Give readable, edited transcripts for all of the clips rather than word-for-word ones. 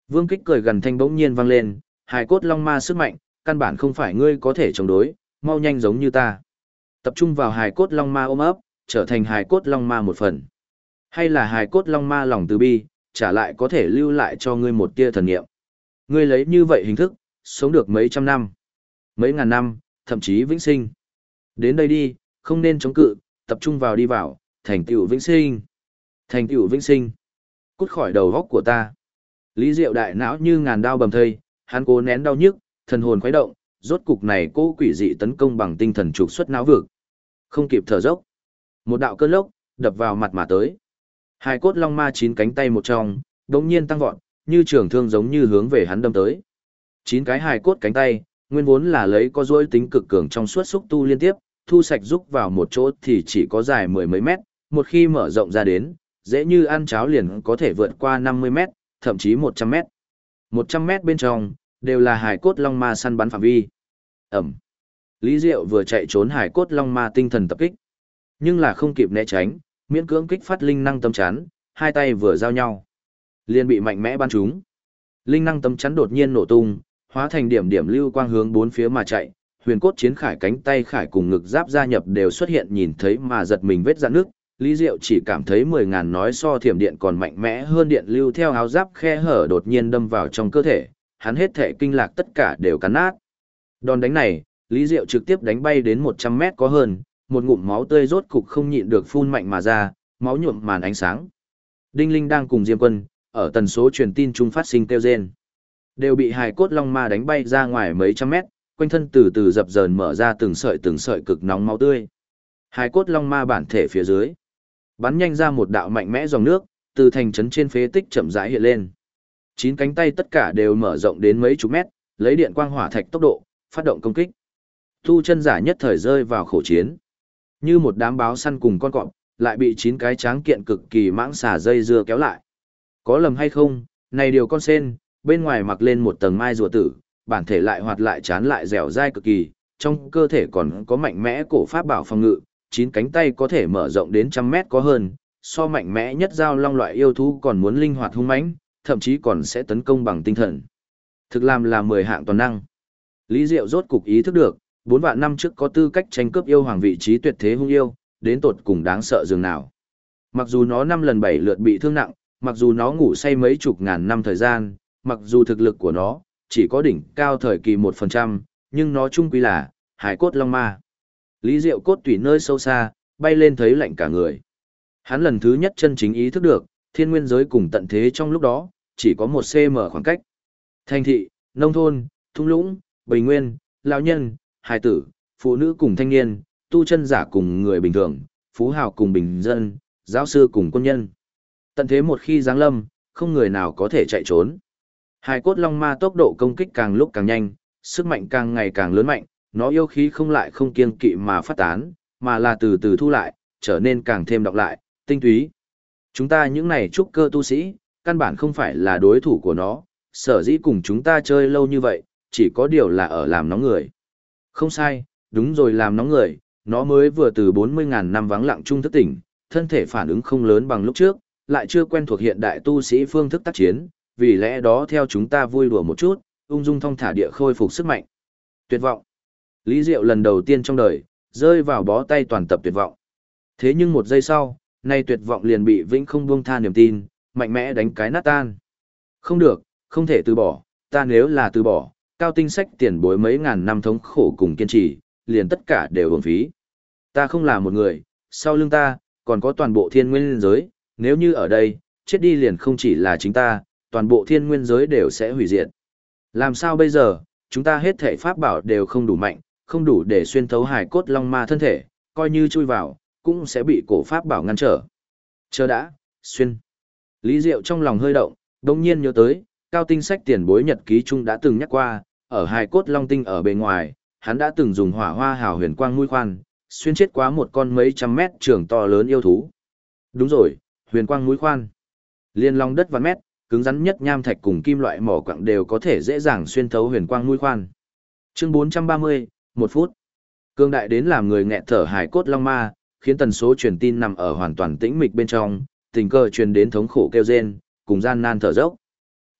Vương Kích cười gần thanh bỗng nhiên vang lên, hài cốt long ma sức mạnh, căn bản không phải ngươi có thể chống đối, mau nhanh giống như ta. Tập trung vào hài cốt long ma ôm ấp, trở thành hài cốt long ma một phần. Hay là hài cốt long ma lòng từ bi, trả lại có thể lưu lại cho ngươi một tia thần niệm. Ngươi lấy như vậy hình thức, sống được mấy trăm năm, mấy ngàn năm, thậm chí vĩnh sinh. Đến đây đi, không nên chống cự, tập trung vào đi vào, thành tựu vĩnh sinh. Thành tựu vĩnh sinh. Cút khỏi đầu góc của ta. Lý Diệu đại não như ngàn đao bầm thây, hắn cố nén đau nhức, thần hồn khuấy động, rốt cục này cô quỷ dị tấn công bằng tinh thần trục xuất não vực. Không kịp thở dốc. Một đạo cơn lốc, đập vào mặt mà tới. Hai cốt long ma chín cánh tay một trong, đống nhiên tăng vọt, như trường thương giống như hướng về hắn đâm tới. Chín cái hài cốt cánh tay, nguyên vốn là lấy có dối tính cực cường trong suốt xúc tu liên tiếp, thu sạch rúc vào một chỗ thì chỉ có dài mười mấy mét, một khi mở rộng ra đến, dễ như ăn cháo liền có thể vượt qua 50 mét, thậm chí 100 mét. 100 mét bên trong, đều là hài cốt long ma săn bắn phạm vi. Ẩm. Lý Diệu vừa chạy trốn hài cốt long ma tinh thần tập kích, nhưng là không kịp né tránh, miễn cưỡng kích phát linh năng tâm chắn, hai tay vừa giao nhau, liền bị mạnh mẽ bắn trúng. Linh năng tâm chắn đột nhiên nổ tung, hóa thành điểm điểm lưu quang hướng bốn phía mà chạy, huyền cốt chiến khải cánh tay khải cùng ngực giáp gia nhập đều xuất hiện nhìn thấy mà giật mình vết rạn nước. Lý Diệu chỉ cảm thấy 10.000 nói so thiểm điện còn mạnh mẽ hơn điện lưu theo áo giáp khe hở đột nhiên đâm vào trong cơ thể, hắn hết thể kinh lạc tất cả đều cắn nát. Đòn đánh này, Lý Diệu trực tiếp đánh bay đến 100 mét có hơn, một ngụm máu tươi rốt cục không nhịn được phun mạnh mà ra, máu nhuộm màn ánh sáng. Đinh Linh đang cùng Diêm Quân, ở tần số truyền tin trung phát sinh kêu rên. Đều bị hài cốt long ma đánh bay ra ngoài mấy trăm mét, quanh thân từ từ dập dờn mở ra từng sợi cực nóng máu tươi. Hài cốt long ma bản thể phía dưới, bắn nhanh ra một đạo mạnh mẽ dòng nước, từ thành trấn trên phế tích chậm rãi hiện lên. Chín cánh tay tất cả đều mở rộng đến mấy chục mét, lấy điện quang hỏa thạch tốc độ, phát động công kích. Tu chân giả nhất thời rơi vào khổ chiến. Như một đám báo săn cùng con cọp, lại bị chín cái tráng kiện cực kỳ mãng xà dây dưa kéo lại. Có lầm hay không, này điều con sen, bên ngoài mặc lên một tầng mai rùa tử, bản thể lại hoạt lại chán lại dẻo dai cực kỳ, trong cơ thể còn có mạnh mẽ cổ pháp bảo phòng ngự, chín cánh tay có thể mở rộng đến trăm mét có hơn, so mạnh mẽ nhất giao long loại yêu thú còn muốn linh hoạt hung mãnh, thậm chí còn sẽ tấn công bằng tinh thần. Thực làm là 10 hạng toàn năng. Lý Diệu rốt cục ý thức được, 4 vạn năm trước có tư cách tranh cướp yêu hoàng vị trí tuyệt thế hung yêu, đến tột cùng đáng sợ dường nào. Mặc dù nó 5 lần 7 lượt bị thương nặng, mặc dù nó ngủ say mấy chục ngàn năm thời gian, mặc dù thực lực của nó chỉ có đỉnh cao thời kỳ 1%, nhưng nó chung quy là hải cốt long ma. Lý Diệu cốt tủy nơi sâu xa, bay lên thấy lạnh cả người. Hắn lần thứ nhất chân chính ý thức được, thiên nguyên giới cùng tận thế trong lúc đó, chỉ có 1 cm khoảng cách. Thành thị, nông thôn, thung lũng, bình nguyên, lão nhân, hài tử, phụ nữ cùng thanh niên, tu chân giả cùng người bình thường, phú hào cùng bình dân, giáo sư cùng quân nhân. Tận thế một khi giáng lâm, không người nào có thể chạy trốn. Hải cốt long ma tốc độ công kích càng lúc càng nhanh, sức mạnh càng ngày càng lớn mạnh, nó yêu khí không lại không kiêng kỵ mà phát tán, mà là từ từ thu lại, trở nên càng thêm đọc lại, tinh túy. Chúng ta những này trúc cơ tu sĩ, căn bản không phải là đối thủ của nó, sở dĩ cùng chúng ta chơi lâu như vậy, chỉ có điều là ở làm nóng người. Không sai, đúng rồi, làm nóng người, nó mới vừa từ 40.000 năm vắng lặng trung thức tỉnh, thân thể phản ứng không lớn bằng lúc trước, lại chưa quen thuộc hiện đại tu sĩ phương thức tác chiến, vì lẽ đó theo chúng ta vui đùa một chút, ung dung thong thả địa khôi phục sức mạnh. Tuyệt vọng. Lý Diệu lần đầu tiên trong đời, rơi vào bó tay toàn tập tuyệt vọng. Thế nhưng một giây sau, nay tuyệt vọng liền bị vĩnh không buông tha niềm tin, mạnh mẽ đánh cái nát tan. Không được, không thể từ bỏ, ta nếu là từ bỏ, cao tinh sách tiền bối mấy ngàn năm thống khổ cùng kiên trì, liền tất cả đều uổng phí. Ta không là một người, sau lưng ta, còn có toàn bộ thiên nguyên giới, nếu như ở đây, chết đi liền không chỉ là chính ta, toàn bộ thiên nguyên giới đều sẽ hủy diệt. Làm sao bây giờ, chúng ta hết thể pháp bảo đều không đủ mạnh, không đủ để xuyên thấu hải cốt long ma thân thể, coi như chui vào, cũng sẽ bị cổ pháp bảo ngăn trở. Chờ đã, xuyên. Lý Diệu trong lòng hơi động, đồng nhiên nhớ tới, cao tinh sách tiền bối nhật ký chung đã từng nhắc qua, ở hải cốt long tinh ở bề ngoài, hắn đã từng dùng hỏa hoa hào huyền quang mũi khoan, xuyên chết quá một con mấy trăm mét trường to lớn yêu thú. Đúng rồi, huyền quang mũi khoan. Liên long đất vạn mét, cứng rắn nhất nham thạch cùng kim loại mỏ quặng đều có thể dễ dàng xuyên thấu huyền quang mũi khoan. Chương 430, 1 phút. Cương đại đến làm người nghẹt thở hải cốt long ma, khiến tần số truyền tin nằm ở hoàn toàn tĩnh mịch bên trong, tình cờ truyền đến thống khổ kêu rên, cùng gian nan thở dốc.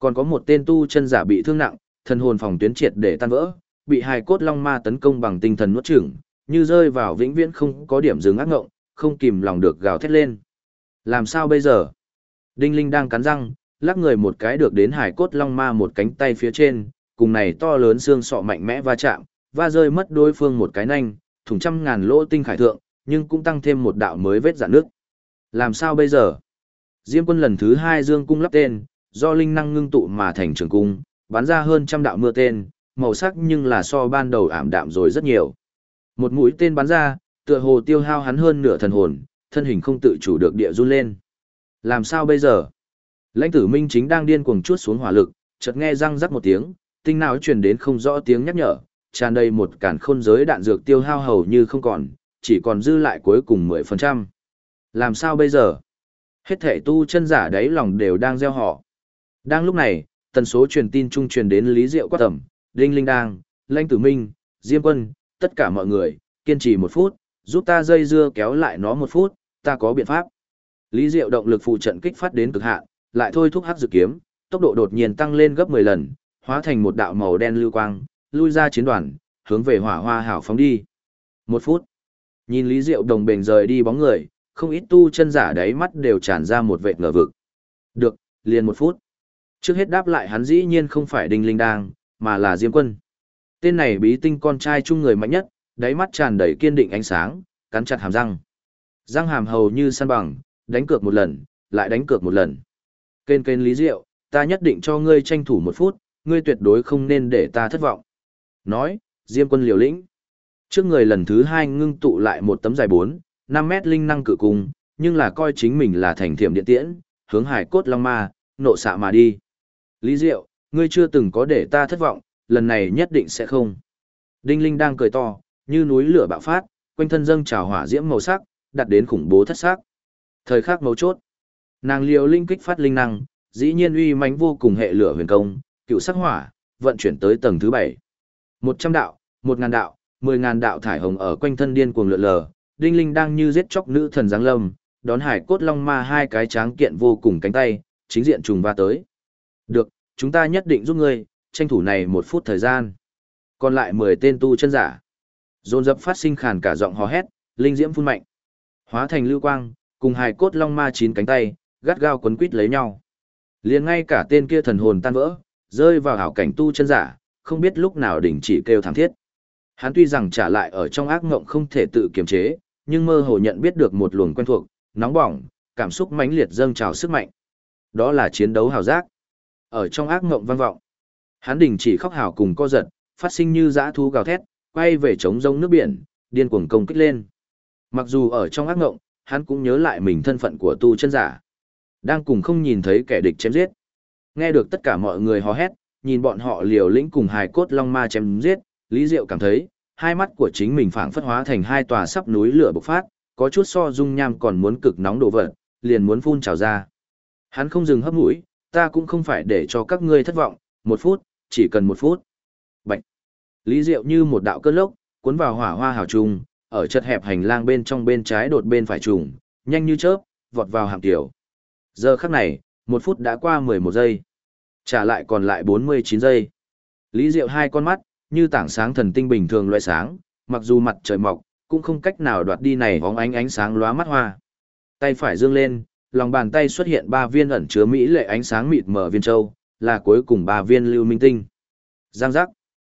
Còn có một tên tu chân giả bị thương nặng, thần hồn phòng tuyến triệt để tan vỡ, bị hài cốt long ma tấn công bằng tinh thần nuốt chửng, như rơi vào vĩnh viễn không có điểm dừng ác ngộng, không kìm lòng được gào thét lên. Làm sao bây giờ? Đinh Linh đang cắn răng, lắc người một cái được đến hài cốt long ma một cánh tay phía trên, cùng này to lớn xương sọ mạnh mẽ va chạm, va rơi mất đối phương một cái nanh, thủng trăm ngàn lỗ tinh khải thượng, nhưng cũng tăng thêm một đạo mới vết rạn nước. Làm sao bây giờ? Diêm Quân lần thứ 2 dương cung lắp tên, do linh năng ngưng tụ mà thành trường cung, bắn ra hơn trăm đạo mưa tên, màu sắc nhưng là so ban đầu ảm đạm rồi rất nhiều. Một mũi tên bắn ra, tựa hồ tiêu hao hắn hơn nửa thần hồn, thân hình không tự chủ được địa run lên. Làm sao bây giờ? Lãnh Tử Minh chính đang điên cuồng chuốt xuống hỏa lực, chợt nghe răng rắc một tiếng, tinh não truyền đến không rõ tiếng nhắc nhở, tràn đầy một cản khôn giới đạn dược tiêu hao hầu như không còn, chỉ còn dư lại cuối cùng 10%. Làm sao bây giờ? Hết thể tu chân giả đáy lòng đều đang gieo họ. Đang lúc này, tần số truyền tin trung truyền đến Lý Diệu quát tẩm, Đinh Linh đang, Lãnh Tử Minh, Diêm Quân, tất cả mọi người, kiên trì 1 phút, giúp ta dây dưa kéo lại nó 1 phút, ta có biện pháp. Lý Diệu động lực phụ trận kích phát đến cực hạn, lại thôi thúc hắc dự kiếm, tốc độ đột nhiên tăng lên gấp 10 lần, hóa thành một đạo màu đen lưu quang, lui ra chiến đoàn, hướng về Hỏa Hoa Hảo phóng đi. 1 phút. Nhìn Lý Diệu đồng bền rời đi bóng người, không ít tu chân giả đáy mắt đều tràn ra một vệt ngờ vực. Được, liền 1 phút. Trước hết đáp lại hắn dĩ nhiên không phải Đinh Linh Đang, mà là Diêm Quân. Tên này bí tinh con trai chung người mạnh nhất, đáy mắt tràn đầy kiên định ánh sáng, cắn chặt hàm răng. Răng hàm hầu như săn bằng, đánh cược một lần, lại đánh cược một lần. Kên Lý Diệu, ta nhất định cho ngươi tranh thủ 1 phút, ngươi tuyệt đối không nên để ta thất vọng. Nói, Diêm Quân liều lĩnh. Trước người lần thứ 2 ngưng tụ lại một tấm dài 4-5 mét linh năng cự cung, nhưng là coi chính mình là thành thiểm điện tiễn, hướng hải cốt long ma, nộ xạ mà đi. Lý Diệu, ngươi chưa từng có để ta thất vọng, lần này nhất định sẽ không. Đinh Linh đang cười to, như núi lửa bạo phát, quanh thân dâng trào hỏa diễm màu sắc, đạt đến khủng bố thất sắc. Thời khắc mấu chốt, nàng liều linh kích phát linh năng, dĩ nhiên uy mãnh vô cùng hệ lửa huyền công, cựu sắc hỏa, vận chuyển tới tầng thứ 7. 100 đạo, 1000 đạo, 10.000 đạo thải hồng ở quanh thân điên cuồng lượn lờ, Đinh Linh đang như giết chóc nữ thần giáng lâm, đón hải cốt long ma 2 cái tráng kiện vô cùng cánh tay, chính diện trùng va tới. Được, chúng ta nhất định giúp ngươi, tranh thủ này 1 phút thời gian. Còn lại 10 tên tu chân giả. Dồn dập phát sinh khàn cả giọng hò hét, linh diễm phun mạnh. Hóa thành lưu quang, cùng hải cốt long ma 9 cánh tay, gắt gao quấn quít lấy nhau. Liền ngay cả tên kia thần hồn tan vỡ, rơi vào hảo cảnh tu chân giả, không biết lúc nào đình chỉ kêu thảm thiết. Hắn tuy rằng trả lại ở trong ác ngộng không thể tự kiềm chế, nhưng mơ hồ nhận biết được một luồng quen thuộc, nóng bỏng, cảm xúc mãnh liệt dâng trào sức mạnh. Đó là chiến đấu hào giác. Ở trong ác ngộng vang vọng, hắn đình chỉ khóc hào cùng co giật, phát sinh như dã thú gào thét, quay về chống rông nước biển, điên cuồng công kích lên. Mặc dù ở trong ác ngộng, hắn cũng nhớ lại mình thân phận của tu chân giả, đang cùng không nhìn thấy kẻ địch chém giết. Nghe được tất cả mọi người hò hét, nhìn bọn họ liều lĩnh cùng hài cốt long ma chém giết, Lý Diệu cảm thấy, hai mắt của chính mình phảng phất hóa thành 2 tòa sắp núi lửa bộc phát, có chút so dung nham còn muốn cực nóng đổ vật, liền muốn phun trào ra. Hắn không dừng hấp mũi, ta cũng không phải để cho các ngươi thất vọng, 1 phút, chỉ cần 1 phút. Bạch. Lý Diệu như một đạo cơn lốc, cuốn vào hỏa hoa hào trùng, ở chật hẹp hành lang bên trong bên trái đột bên phải trùng, nhanh như chớp, vọt vào hàm tiểu. Giờ khắc này, 1 phút đã qua 11 giây. Trả lại còn lại 49 giây. Lý Diệu 2 con mắt, như tảng sáng thần tinh bình thường loại sáng, mặc dù mặt trời mọc, cũng không cách nào đoạt đi này bóng ánh sáng lóa mắt hoa. Tay phải dương lên, lòng bàn tay xuất hiện 3 viên ẩn chứa mỹ lệ ánh sáng mịt mờ viên châu, là cuối cùng 3 viên lưu minh tinh. Giang giác.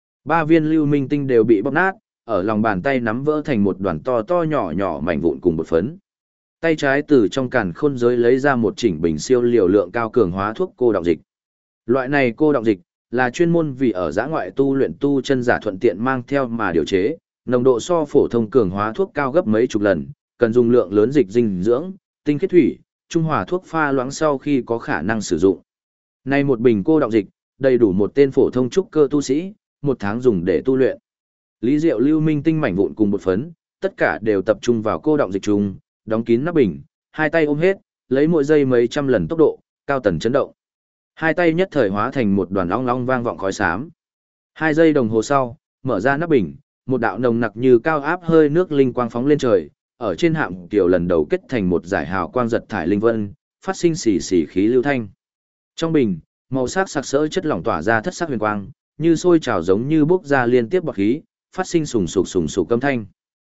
3 viên lưu minh tinh đều bị bóp nát, ở lòng bàn tay nắm vỡ thành một đoàn to to nhỏ nhỏ mảnh vụn cùng bột phấn. Tay trái từ trong càn khôn giới lấy ra một chỉnh bình siêu liều lượng cao cường hóa thuốc cô đọng dịch. Loại này cô đọng dịch là chuyên môn vì ở giã ngoại tu luyện tu chân giả thuận tiện mang theo mà điều chế, nồng độ so phổ thông cường hóa thuốc cao gấp mấy chục lần, cần dùng lượng lớn dịch dinh dưỡng, tinh khiết thủy, trung hòa thuốc pha loãng sau khi có khả năng sử dụng. Nay một bình cô đọng dịch, đầy đủ một tên phổ thông trúc cơ tu sĩ, 1 tháng dùng để tu luyện. Lý Diệu lưu minh tinh mảnh vụn cùng bột phấn, tất cả đều tập trung vào cô đọng dịch trùng, đóng kín nắp bình, 2 tay ôm hết, lấy mỗi giây mấy trăm lần tốc độ, cao tần chấn động. 2 tay nhất thời hóa thành một đoàn long long vang vọng khói xám. 2 giây đồng hồ sau, mở ra nắp bình, một đạo nồng nặc như cao áp hơi nước linh quang phóng lên trời, ở trên hạm tiểu lần đầu kết thành một dải hào quang giật thải linh vân, phát sinh xì xì khí lưu thanh. Trong bình, Màu sắc sặc sỡ chất lỏng tỏa ra thất sắc huyền quang, như sôi trào giống như bốc ra liên tiếp bọt khí, phát sinh sùng sục âm thanh.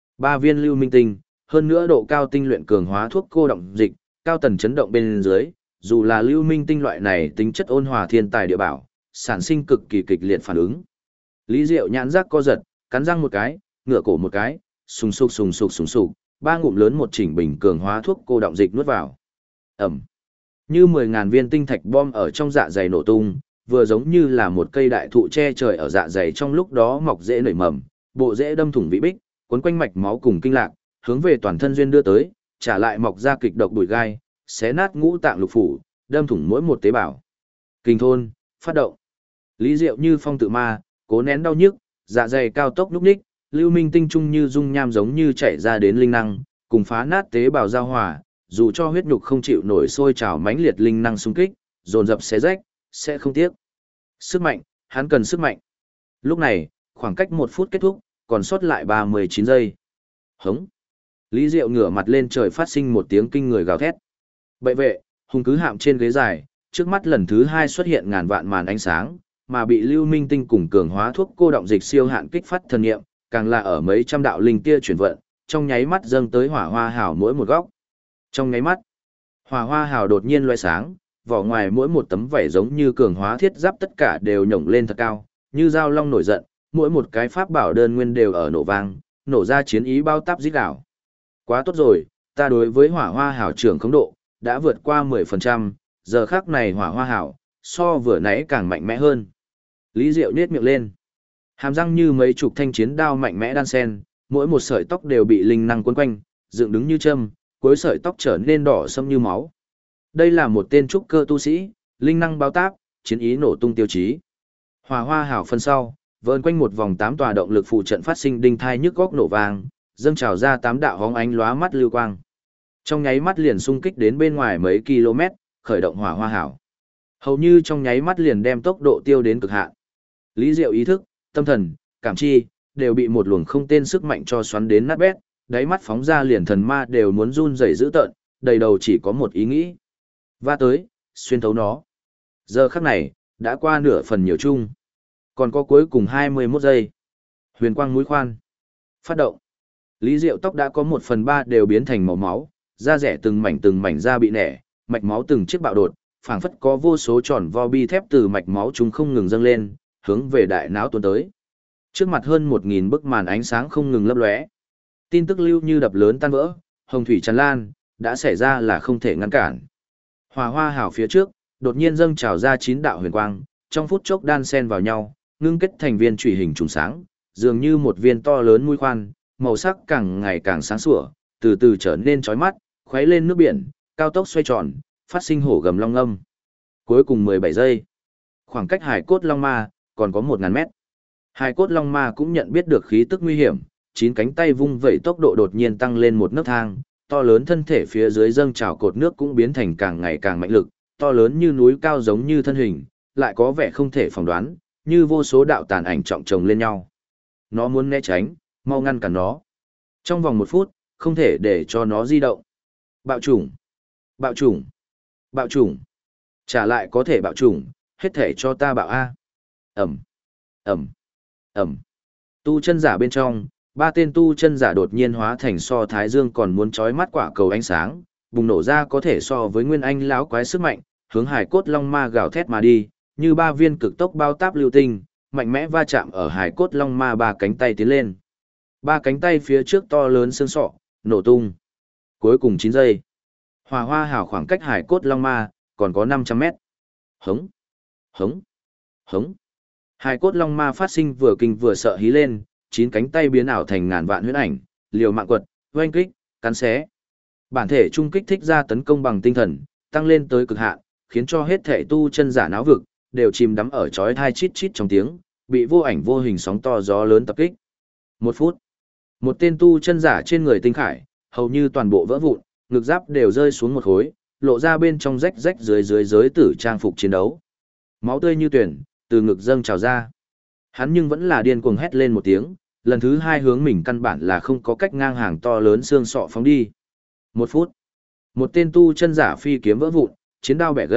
3 viên lưu minh tinh, hơn nữa độ cao tinh luyện cường hóa thuốc cô động dịch, cao tần chấn động bên dưới, dù là lưu minh tinh loại này tính chất ôn hòa thiên tài địa bảo, sản sinh cực kỳ kịch liệt phản ứng. Lý Diệu nhãn giác co giật, cắn răng một cái, ngửa cổ một cái, sùng sục, 3 ngụm lớn một chỉnh bình cường hóa thuốc cô động dịch nuốt vào. Ẩm. Như 10.000 viên tinh thạch bom ở trong dạ dày nổ tung, vừa giống như là một cây đại thụ che trời ở dạ dày trong lúc đó mọc rễ nảy mầm, bộ rễ đâm thủng vĩ bích, cuốn quanh mạch máu cùng kinh lạc, hướng về toàn thân duyên đưa tới, trả lại mọc ra kịch độc bụi gai, xé nát ngũ tạng lục phủ, đâm thủng mỗi một tế bào. Kinh thôn, phát động. Lý Diệu như phong tự ma, cố nén đau nhức, dạ dày cao tốc núc ních, lưu minh tinh trung như dung nham giống như chảy ra đến linh năng, cùng phá nát tế bào giao hòa, dù cho huyết nhục không chịu nổi sôi trào mãnh liệt linh năng xung kích, dồn dập xé rách, sẽ không tiếc. Sức mạnh, hắn cần sức mạnh. Lúc này, khoảng cách 1 phút kết thúc, còn sót lại 39 giây. Hống. Lý Diệu ngửa mặt lên trời phát sinh một tiếng kinh người gào thét. Bệ vệ, hùng cứ hạm trên ghế dài, trước mắt lần thứ 2 xuất hiện ngàn vạn màn ánh sáng, mà bị lưu minh tinh cùng cường hóa thuốc cô động dịch siêu hạn kích phát thần nghiệm, càng là ở mấy trăm đạo linh tia chuyển vận, trong nháy mắt dâng tới hỏa hoa hào mỗi một góc. Trong nháy mắt, hỏa hoa hào đột nhiên loé sáng, vỏ ngoài mỗi một tấm vảy giống như cường hóa thiết giáp tất cả đều nhổng lên thật cao, như dao long nổi giận, mỗi một cái pháp bảo đơn nguyên đều ở nổ vang, nổ ra chiến ý bao táp rít gào. Quá tốt rồi, ta đối với hỏa hoa hào trưởng khống độ đã vượt qua 10%, giờ khắc này hỏa hoa hào so vừa nãy càng mạnh mẽ hơn. Lý Diệu nhếch miệng lên, hàm răng như mấy chục thanh chiến đao mạnh mẽ đan sen, mỗi một sợi tóc đều bị linh năng quấn quanh, dựng đứng như châm, cuối sợi tóc trở nên đỏ sẫm như máu. Đây là một tên trúc cơ tu sĩ, linh năng bao táp, chiến ý nổ tung tiêu chí. Hỏa hoa hào phân sau, vờn quanh một vòng 8 tòa động lực phụ trận phát sinh đinh thai nhức góc nổ vàng, dâng trào ra 8 đạo hóng ánh lóa mắt lưu quang. Trong nháy mắt liền xung kích đến bên ngoài mấy km, khởi động hỏa hoa hào. Hầu như trong nháy mắt liền đem tốc độ tiêu đến cực hạn. Lý Diệu ý thức, tâm thần, cảm chi, đều bị một luồng không tên sức mạnh cho xoắn đến nát bét, đáy mắt phóng ra liền thần ma đều muốn run rẩy dữ tợn, đầy đầu chỉ có một ý nghĩ. Va tới, xuyên thấu nó. Giờ khắc này, đã qua nửa phần nhiều chung. Còn có cuối cùng 21 giây. Huyền quang mũi khoan. Phát động. Lý Diệu tóc đã có 1/3 đều biến thành màu máu, da rẻ từng mảnh da bị nẻ, mạch máu từng chiếc bạo đột, phảng phất có vô số tròn vo bi thép từ mạch máu chúng không ngừng dâng lên, hướng về đại não tuôn tới. Trước mặt hơn 1000 bức màn ánh sáng không ngừng lấp lóe. Tin tức lưu như đập lớn tan vỡ, hồng thủy tràn lan, đã xảy ra là không thể ngăn cản. Hỏa hoa hào phía trước, đột nhiên dâng trào ra 9 đạo huyền quang, trong phút chốc đan xen vào nhau, ngưng kết thành viên chủy hình trùng sáng, dường như một viên to lớn mũi khoan, màu sắc càng ngày càng sáng sủa, từ từ trở nên chói mắt, khuấy lên nước biển, cao tốc xoay tròn, phát sinh hổ gầm long âm. Cuối cùng 17 giây. Khoảng cách hải cốt long ma còn có 1000 mét. Hải cốt long ma cũng nhận biết được khí tức nguy hiểm, 9 cánh tay vung vẩy tốc độ đột nhiên tăng lên một nấc thang, to lớn thân thể phía dưới dâng trào cột nước cũng biến thành càng ngày càng mạnh lực, to lớn như núi cao giống như thân hình, lại có vẻ không thể phỏng đoán, như vô số đạo tàn ảnh trọng chồng lên nhau. Nó muốn né tránh, mau ngăn cản nó. Trong vòng 1 phút, không thể để cho nó di động. Bạo chủng, bạo chủng, bạo chủng. Trả lại có thể bạo chủng, hết thể cho ta bạo A. Ẩm, Ẩm, Ẩm. Tu chân giả bên trong, 3 tên tu chân giả đột nhiên hóa thành so thái dương còn muốn chói mắt quả cầu ánh sáng, bùng nổ ra có thể so với nguyên anh lão quái sức mạnh, hướng hải cốt long ma gào thét mà đi, như 3 viên cực tốc bao táp lưu tinh, mạnh mẽ va chạm ở hải cốt long ma 3 cánh tay tiến lên. 3 cánh tay phía trước to lớn xương sọ, nổ tung. Cuối cùng 9 giây. Hỏa hoa hào khoảng cách hải cốt long ma, còn có 500 mét. Hống, hống, hống. Hải cốt long ma phát sinh vừa kinh vừa sợ hí lên, 9 cánh tay biến ảo thành ngàn vạn huyễn ảnh, liều mạng quật, oanh kích, cắn xé. Bản thể trung kích thích ra tấn công bằng tinh thần, tăng lên tới cực hạn, khiến cho hết thể tu chân giả náo vực, đều chìm đắm ở chói tai chít chít trong tiếng, bị vô ảnh vô hình sóng to gió lớn tập kích. 1 phút. Một tên tu chân giả trên người tinh khải, hầu như toàn bộ vỡ vụn, ngực giáp đều rơi xuống một khối, lộ ra bên trong rách rách dưới giới tử trang phục chiến đấu. Máu tươi như tuyển, từ ngực dâng trào ra. Hắn nhưng vẫn là điên cuồng hét lên một tiếng, lần thứ 2 hướng mình căn bản là không có cách ngang hàng to lớn xương sọ phóng đi. 1 phút. Một tên tu chân giả phi kiếm vỡ vụn, chiến đao bẻ gãy,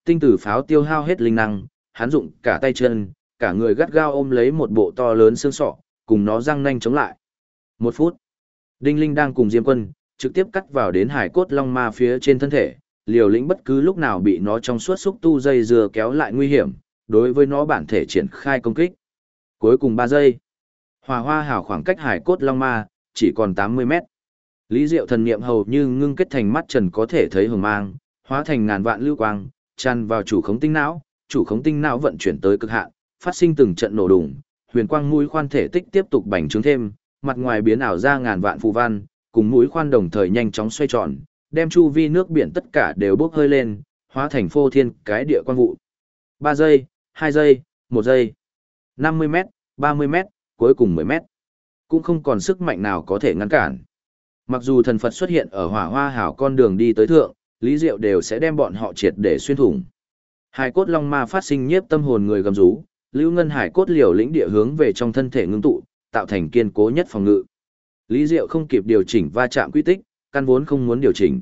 Tinh tử pháo tiêu hao hết linh năng, hắn dụng cả tay chân, cả người gắt gao ôm lấy một bộ to lớn xương sọ, cùng nó răng nanh chống lại. 1 phút. Đinh Linh đang cùng Diêm Quân, trực tiếp cắt vào đến hải cốt long ma phía trên thân thể, liều lĩnh bất cứ lúc nào bị nó trong suốt xúc tu dây dưa kéo lại nguy hiểm, đối với nó bản thể triển khai công kích. Cuối cùng 3 giây. Hỏa hoa hảo khoảng cách hải cốt long ma, chỉ còn 80 mét. Lý Diệu thần niệm hầu như ngưng kết thành mắt trần có thể thấy hồng mang, hóa thành ngàn vạn lưu quang, tràn vào chủ khống tinh não vận chuyển tới cực hạn, phát sinh từng trận nổ đùng, huyền quang mũi khoan thể tích tiếp tục bành trướng thêm, mặt ngoài biến ảo ra ngàn vạn phù văn, cùng mũi khoan đồng thời nhanh chóng xoay tròn, đem chu vi nước biển tất cả đều bốc hơi lên, hóa thành phô thiên cái địa quang vụ. 3 giây, 2 giây, 1 giây, 50 mét, 30 mét, cuối cùng 10 mét. Cũng không còn sức mạnh nào có thể ngăn cản. Mặc dù thần Phật xuất hiện ở hỏa hoa hảo con đường đi tới thượng, Lý Diệu đều sẽ đem bọn họ triệt để xuyên thủng. Hải cốt long ma phát sinh nhiếp tâm hồn người gầm rú, lưu ngân hải cốt liều lĩnh địa hướng về trong thân thể ngưng tụ, tạo thành kiên cố nhất phòng ngự. Lý Diệu không kịp điều chỉnh va chạm quy tích, căn vốn không muốn điều chỉnh.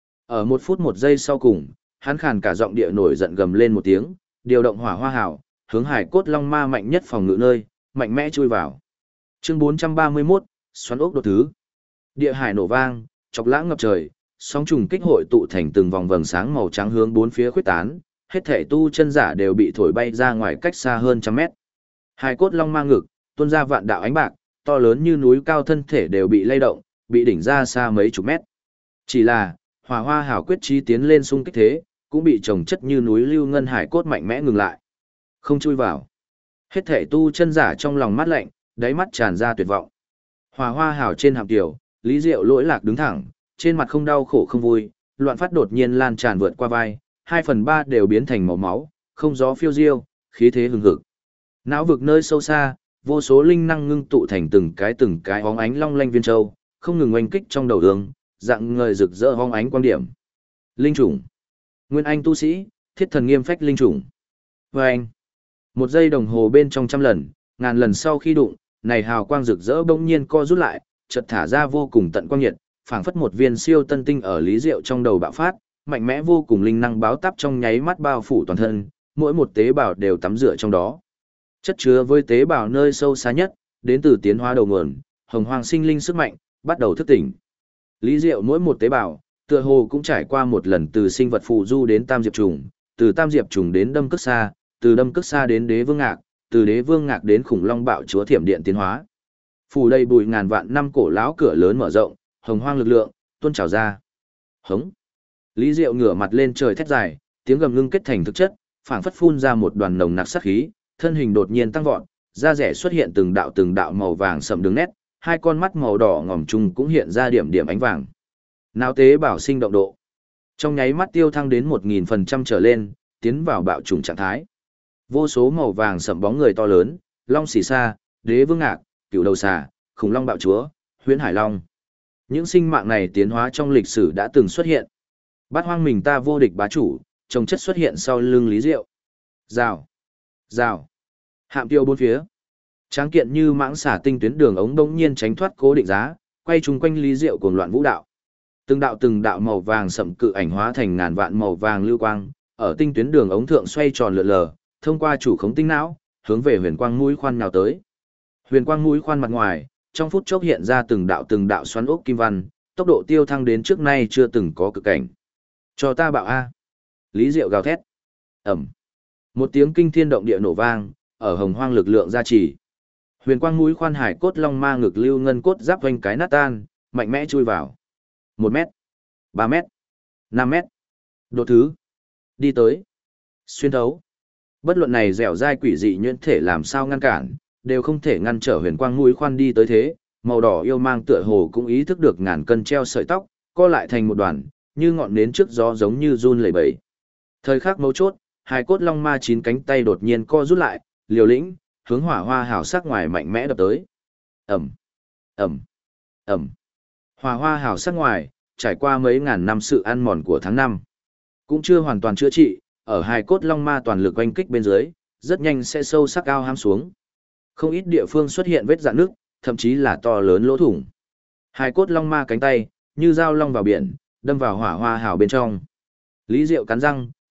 Ở 1 phút 1 giây sau cùng, hắn khàn cả giọng địa nổi giận gầm lên một tiếng, điều động hỏa hoa hảo, hướng hải cốt long ma mạnh nhất phòng ngự nơi, mạnh mẽ chui vào. Chương 431, xoắn ốc đột thứ. Địa hải nổ vang, chọc lãng ngập trời, sóng trùng kích hội tụ thành từng vòng vầng sáng màu trắng hướng bốn phía khuếch tán, hết thể tu chân giả đều bị thổi bay ra ngoài cách xa hơn trăm mét. Hải cốt long ma ngực, tuôn ra vạn đạo ánh bạc, to lớn như núi cao thân thể đều bị lay động, bị đỉnh ra xa mấy chục mét. Chỉ là, hỏa hoa hảo quyết chí tiến lên xung kích thế, cũng bị chồng chất như núi lưu ngân hải cốt mạnh mẽ ngừng lại. Không chui vào. Hết thể tu chân giả trong lòng mát lạnh, đáy mắt tràn ra tuyệt vọng. Hỏa hoa hảo trên hàm tiểu, Lý Diệu lỗi lạc đứng thẳng, trên mặt không đau khổ không vui, loạn phát đột nhiên lan tràn vượt qua vai, 2/3 đều biến thành màu máu, không gió phiêu diêu, khí thế hừng hực. Não vực nơi sâu xa, vô số linh năng ngưng tụ thành từng cái óng ánh long lanh viên châu, không ngừng oanh kích trong đầu đường, dạng ngời rực rỡ óng ánh quang điểm. Linh chủng. Nguyên Anh tu sĩ, thiết thần nghiêm phách linh chủng. Vâng. 1 giây đồng hồ bên trong trăm lần, ngàn lần sau khi đụng, này hào quang rực rỡ bỗng nhiên co rút lại, chợt thả ra vô cùng tận quang nhiệt, phảng phất một viên siêu tân tinh ở Lý Diệu trong đầu bạo phát, mạnh mẽ vô cùng linh năng báo táp trong nháy mắt bao phủ toàn thân, mỗi một tế bào đều tắm rửa trong đó. Chất chứa với tế bào nơi sâu xa nhất, đến từ tiến hóa đầu nguồn, hồng hoang sinh linh sức mạnh, bắt đầu thức tỉnh. Lý Diệu mỗi một tế bào, tựa hồ cũng trải qua một lần từ sinh vật phù du đến tam diệp trùng, từ tam diệp trùng đến đâm cước xa, từ đâm cước xa đến đế vương ngạc, từ đế vương ngạc đến khủng long bạo chúa thiểm điện tiến hóa. Phủ đầy bụi ngàn vạn năm cổ lão cửa lớn mở rộng, hồng hoang lực lượng tuôn trào ra. Hống. Lý Diệu ngửa mặt lên trời thét dài, tiếng gầm ngưng kết thành thực chất, phảng phất phun ra một đoàn nồng nặc sát khí, thân hình đột nhiên tăng vọt, da rẻ xuất hiện từng đạo màu vàng sẫm đường nét, hai con mắt màu đỏ ngòm chung cũng hiện ra điểm điểm ánh vàng. Não tế bảo sinh động độ. Trong nháy mắt tiêu thăng đến 1000% trở lên, tiến vào bạo trùng trạng thái. Vô số màu vàng sẫm bóng người to lớn, long xì sa, đế vương ngạc, cựu đầu xà, khủng long bạo chúa, huyễn hải long. Những sinh mạng này tiến hóa trong lịch sử đã từng xuất hiện. Bát hoang mình ta vô địch bá chủ, trồng chất xuất hiện sau lưng Lý Diệu. Rào, rào, hạm tiêu bốn phía. Tráng kiện như mãng xả tinh tuyến đường ống bỗng nhiên tránh thoát cố định giá, quay chung quanh Lý Diệu cuồng loạn vũ đạo. Từng đạo màu vàng sậm cự ảnh hóa thành ngàn vạn màu vàng lưu quang, ở tinh tuyến đường ống thượng xoay tròn lượn lờ, thông qua chủ khống tinh não, hướng về huyền quang mũi khoan nhào tới. Huyền quang mũi khoan mặt ngoài, trong phút chốc hiện ra từng đạo xoắn ốc kim văn, tốc độ tiêu thăng đến trước nay chưa từng có cực cảnh. Cho ta bạo a! Lý Diệu gào thét. Ầm. Một tiếng kinh thiên động địa nổ vang, ở hồng hoang lực lượng gia trì. Huyền quang mũi khoan hải cốt long ma ngực lưu ngân cốt giáp vành cái nát tan, mạnh mẽ chui vào. 1 mét, 3 mét, 5 mét. Đột thứ. Đi tới. Xuyên thấu. Bất luận này dẻo dai quỷ dị nhuyễn thể làm sao ngăn cản, đều không thể ngăn trở huyền quang mũi khoan đi tới thế. Màu đỏ yêu mang tựa hồ cũng ý thức được ngàn cân treo sợi tóc, co lại thành một đoàn, như ngọn nến trước gió giống như run lẩy bẩy. Thời khắc mấu chốt, hai cốt long ma 9 cánh tay đột nhiên co rút lại, liều lĩnh, hướng hỏa hoa hào sắc ngoài mạnh mẽ đập tới. Ầm, ầm, ầm. Hỏa hoa hào sắc ngoài, trải qua mấy ngàn năm sự ăn mòn của tháng 5, cũng chưa hoàn toàn chữa trị, ở hai cốt long ma toàn lực oanh kích bên dưới, rất nhanh sẽ sâu sắc ao hám xuống. Không ít địa phương xuất hiện vết rạn nước, thậm chí là to lớn lỗ thủng. Hai cốt long ma cánh tay, như dao long vào biển, đâm vào hỏa hoa hào bên trong. Lý Diệu cắn răng,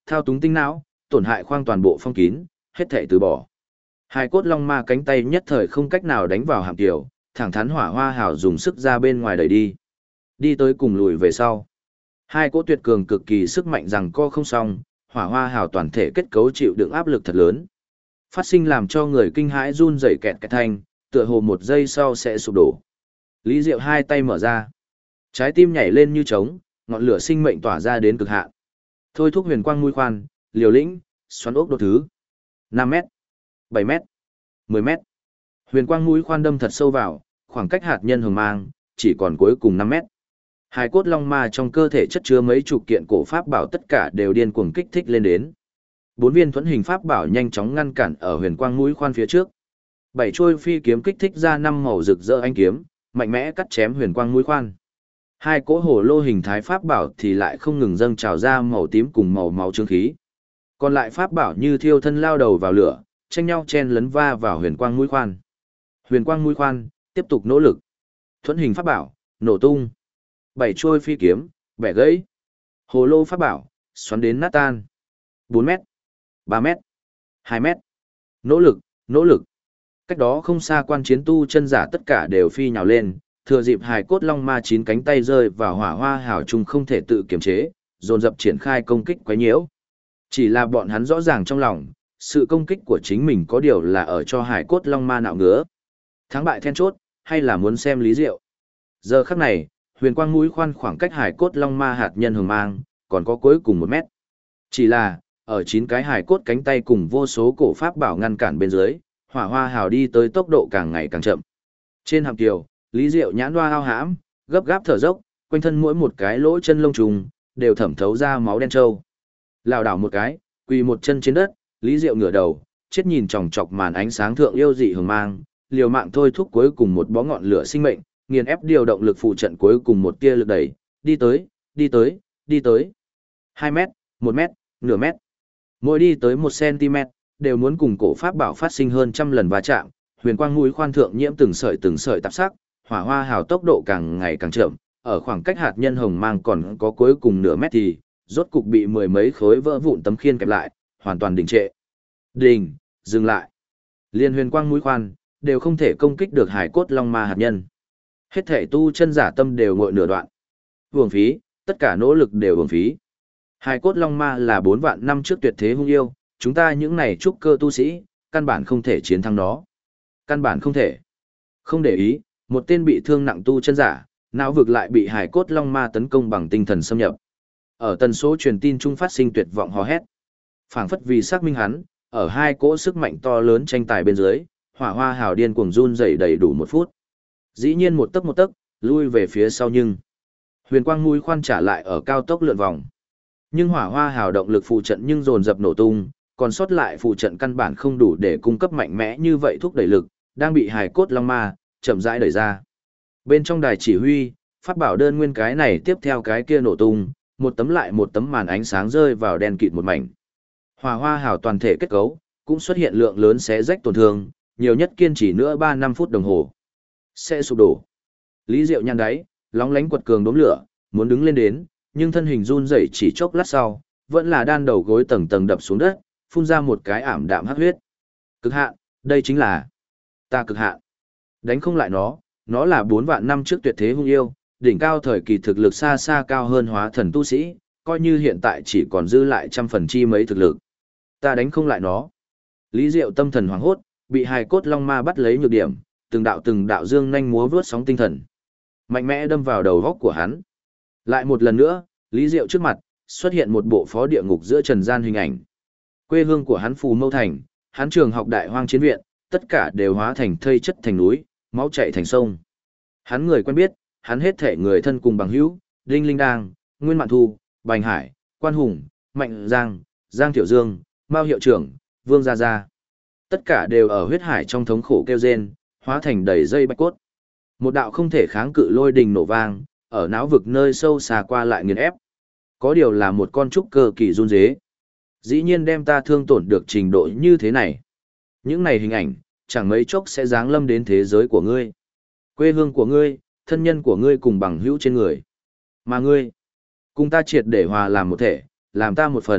thao túng tinh não, tổn hại khoang toàn bộ phong kín, hết thảy từ bỏ. Hài cốt long ma cánh tay nhất thời không cách nào đánh vào hàm tiểu, thẳng thắn hỏa hoa hào dùng sức ra bên ngoài đẩy đi. Đi tới cùng lùi về sau. Hai cỗ tuyệt cường cực kỳ sức mạnh rằng co không xong, hỏa hoa hào toàn thể kết cấu chịu đựng áp lực thật lớn. Phát sinh làm cho người kinh hãi run rẩy kẹt kẹt thanh, tựa hồ một giây sau sẽ sụp đổ. Lý Diệu hai tay mở ra. Trái tim nhảy lên như trống, ngọn lửa sinh mệnh tỏa ra đến cực hạn. Thôi thúc huyền quang mũi khoan, liều lĩnh, xoắn ốc đột thứ. 5 mét, 7 mét, 10 mét. Huyền quang mũi khoan đâm thật sâu vào, khoảng cách hạt nhân hồng mang, chỉ còn cuối cùng 5 mét. Hài cốt long ma trong cơ thể chất chứa mấy chục kiện cổ pháp bảo tất cả đều điên cuồng kích thích lên đến. 4 viên thuẫn hình pháp bảo nhanh chóng ngăn cản ở huyền quang mũi khoan phía trước. 7 trôi phi kiếm kích thích ra 5 màu rực rỡ ánh kiếm, mạnh mẽ cắt chém huyền quang mũi khoan. Hai cỗ hồ lô hình thái pháp bảo thì lại không ngừng dâng trào ra màu tím cùng màu máu trương khí. Còn lại pháp bảo như thiêu thân lao đầu vào lửa, tranh nhau chen lấn va vào huyền quang mũi khoan. Huyền quang mũi khoan tiếp tục nỗ lực. Thuẫn hình pháp bảo nổ tung. 7 trôi phi kiếm bẻ gãy. Hồ lô pháp bảo xoắn đến nát tan. 4 mét, 3 mét, 2 mét. Nỗ lực, nỗ lực. Cách đó không xa quan chiến tu chân giả tất cả đều phi nhào lên, thừa dịp hài cốt long ma 9 cánh tay rơi vào hỏa hoa hào trung không thể tự kiềm chế, dồn dập triển khai công kích quấy nhiễu. Chỉ là bọn hắn rõ ràng trong lòng, sự công kích của chính mình có điều là ở cho hài cốt long ma nạo ngứa. Thắng bại then chốt, hay là muốn xem lý diệu. Giờ khắc này, huyền quang mũi khoan khoảng cách hài cốt long ma hạt nhân hồng mang, còn có cuối cùng 1 mét. Chỉ là, ở 9 cái hài cốt cánh tay cùng vô số cổ pháp bảo ngăn cản bên dưới, hỏa hoa hào đi tới tốc độ càng ngày càng chậm. Trên hàm kiều, Lý Diệu nhãn hoa ao hãm, gấp gáp thở dốc, quanh thân mỗi một cái lỗ chân lông trùng đều thẩm thấu ra máu đen trâu. Lảo đảo một cái, quỳ một chân trên đất, Lý Diệu ngửa đầu, chết nhìn chòng chọc màn ánh sáng thượng yêu dị hừng mang, liều mạng thôi thúc cuối cùng một bó ngọn lửa sinh mệnh, nghiền ép điều động lực phụ trận cuối cùng một tia lực đẩy, đi tới, đi tới, đi tới. 2 mét, 1 mét, nửa mét. Mỗi đi tới 1 cm, đều muốn cùng cổ pháp bảo phát sinh hơn trăm lần va chạm, huyền quang mũi khoan thượng nhiễm từng sợi tạp sắc, hỏa hoa hào tốc độ càng ngày càng chậm, ở khoảng cách hạt nhân hồng mang còn có cuối cùng nửa mét thì, rốt cục bị mười mấy khối vỡ vụn tấm khiên kẹp lại, hoàn toàn đình trệ. Đình, dừng lại. Liên huyền quang mũi khoan, đều không thể công kích được hải cốt long ma hạt nhân. Hết thể tu chân giả tâm đều ngội nửa đoạn. Uổng phí, tất cả nỗ lực đều uổng phí. Hải cốt long ma là 4 vạn năm trước tuyệt thế hung yêu, chúng ta những này trúc cơ tu sĩ, căn bản không thể chiến thắng nó. Căn bản không thể. Không để ý, một tên bị thương nặng tu chân giả, não vực lại bị hải cốt long ma tấn công bằng tinh thần xâm nhập. Ở tần số truyền tin trung phát sinh tuyệt vọng hò hét. Phảng phất vì xác minh hắn, ở hai cỗ sức mạnh to lớn tranh tài bên dưới, hỏa hoa hào điên cuồng run rẩy đầy đủ 1 phút. Dĩ nhiên một tấc, lui về phía sau nhưng huyền quang mũi khoan trả lại ở cao tốc lượn vòng. Nhưng hỏa hoa hào động lực phụ trận nhưng dồn dập nổ tung, còn sót lại phụ trận căn bản không đủ để cung cấp mạnh mẽ như vậy thúc đẩy lực, đang bị hài cốt long ma chậm rãi đẩy ra. Bên trong đài chỉ huy, phát bảo đơn nguyên cái này tiếp theo cái kia nổ tung, một tấm lại một tấm màn ánh sáng rơi vào đen kịt một mảnh. Hỏa hoa hào toàn thể kết cấu cũng xuất hiện lượng lớn xé rách tổn thương, nhiều nhất kiên trì nữa 3-5 phút đồng hồ sẽ sụp đổ. Lý Diệu nhăn đáy, lóng lánh quật cường đốm lửa, muốn đứng lên đến, nhưng thân hình run rẩy chỉ chốc lát sau, vẫn là đan đầu gối tầng tầng đập xuống đất, phun ra một cái ảm đạm hắc huyết. Cực hạn, đây chính là ta cực hạn. Đánh không lại nó là 4 vạn năm trước tuyệt thế hung yêu, đỉnh cao thời kỳ thực lực xa xa cao hơn hóa thần tu sĩ, coi như hiện tại chỉ còn dư lại trăm phần chi mấy thực lực. Ta đánh không lại nó. Lý Diệu tâm thần hoảng hốt, bị hài cốt long ma bắt lấy nhược điểm, từng đạo dương nhanh múa vướt sóng tinh thần. Mạnh mẽ đâm vào đầu góc của hắn. Lại một lần nữa, Lý Diệu trước mặt, xuất hiện một bộ phó địa ngục giữa trần gian hình ảnh. Quê hương của hắn Phù Mâu Thành, hắn trường học Đại Hoang Chiến Viện, tất cả đều hóa thành thây chất thành núi, máu chảy thành sông. Hắn người quen biết, hắn hết thể người thân cùng bằng hữu, Đinh Linh Đang, Nguyên Mạn Thu, Bành Hải, Quan Hùng, Mạnh Giang, Giang Tiểu Dương, Mao Hiệu trưởng, Vương Gia Gia. Tất cả đều ở huyết hải trong thống khổ kêu rên, hóa thành đầy dây bạch cốt. Một đạo không thể kháng cự lôi đình nổ vang, ở não vực nơi sâu xa qua lại nghiền ép. Có điều là một con trúc cơ kỳ run rế. Dĩ nhiên đem ta thương tổn được trình độ như thế này. Những này hình ảnh, chẳng mấy chốc sẽ giáng lâm đến thế giới của ngươi. Quê hương của ngươi, thân nhân của ngươi cùng bằng hữu trên người. Mà ngươi, cùng ta triệt để hòa làm một thể, làm ta một phần,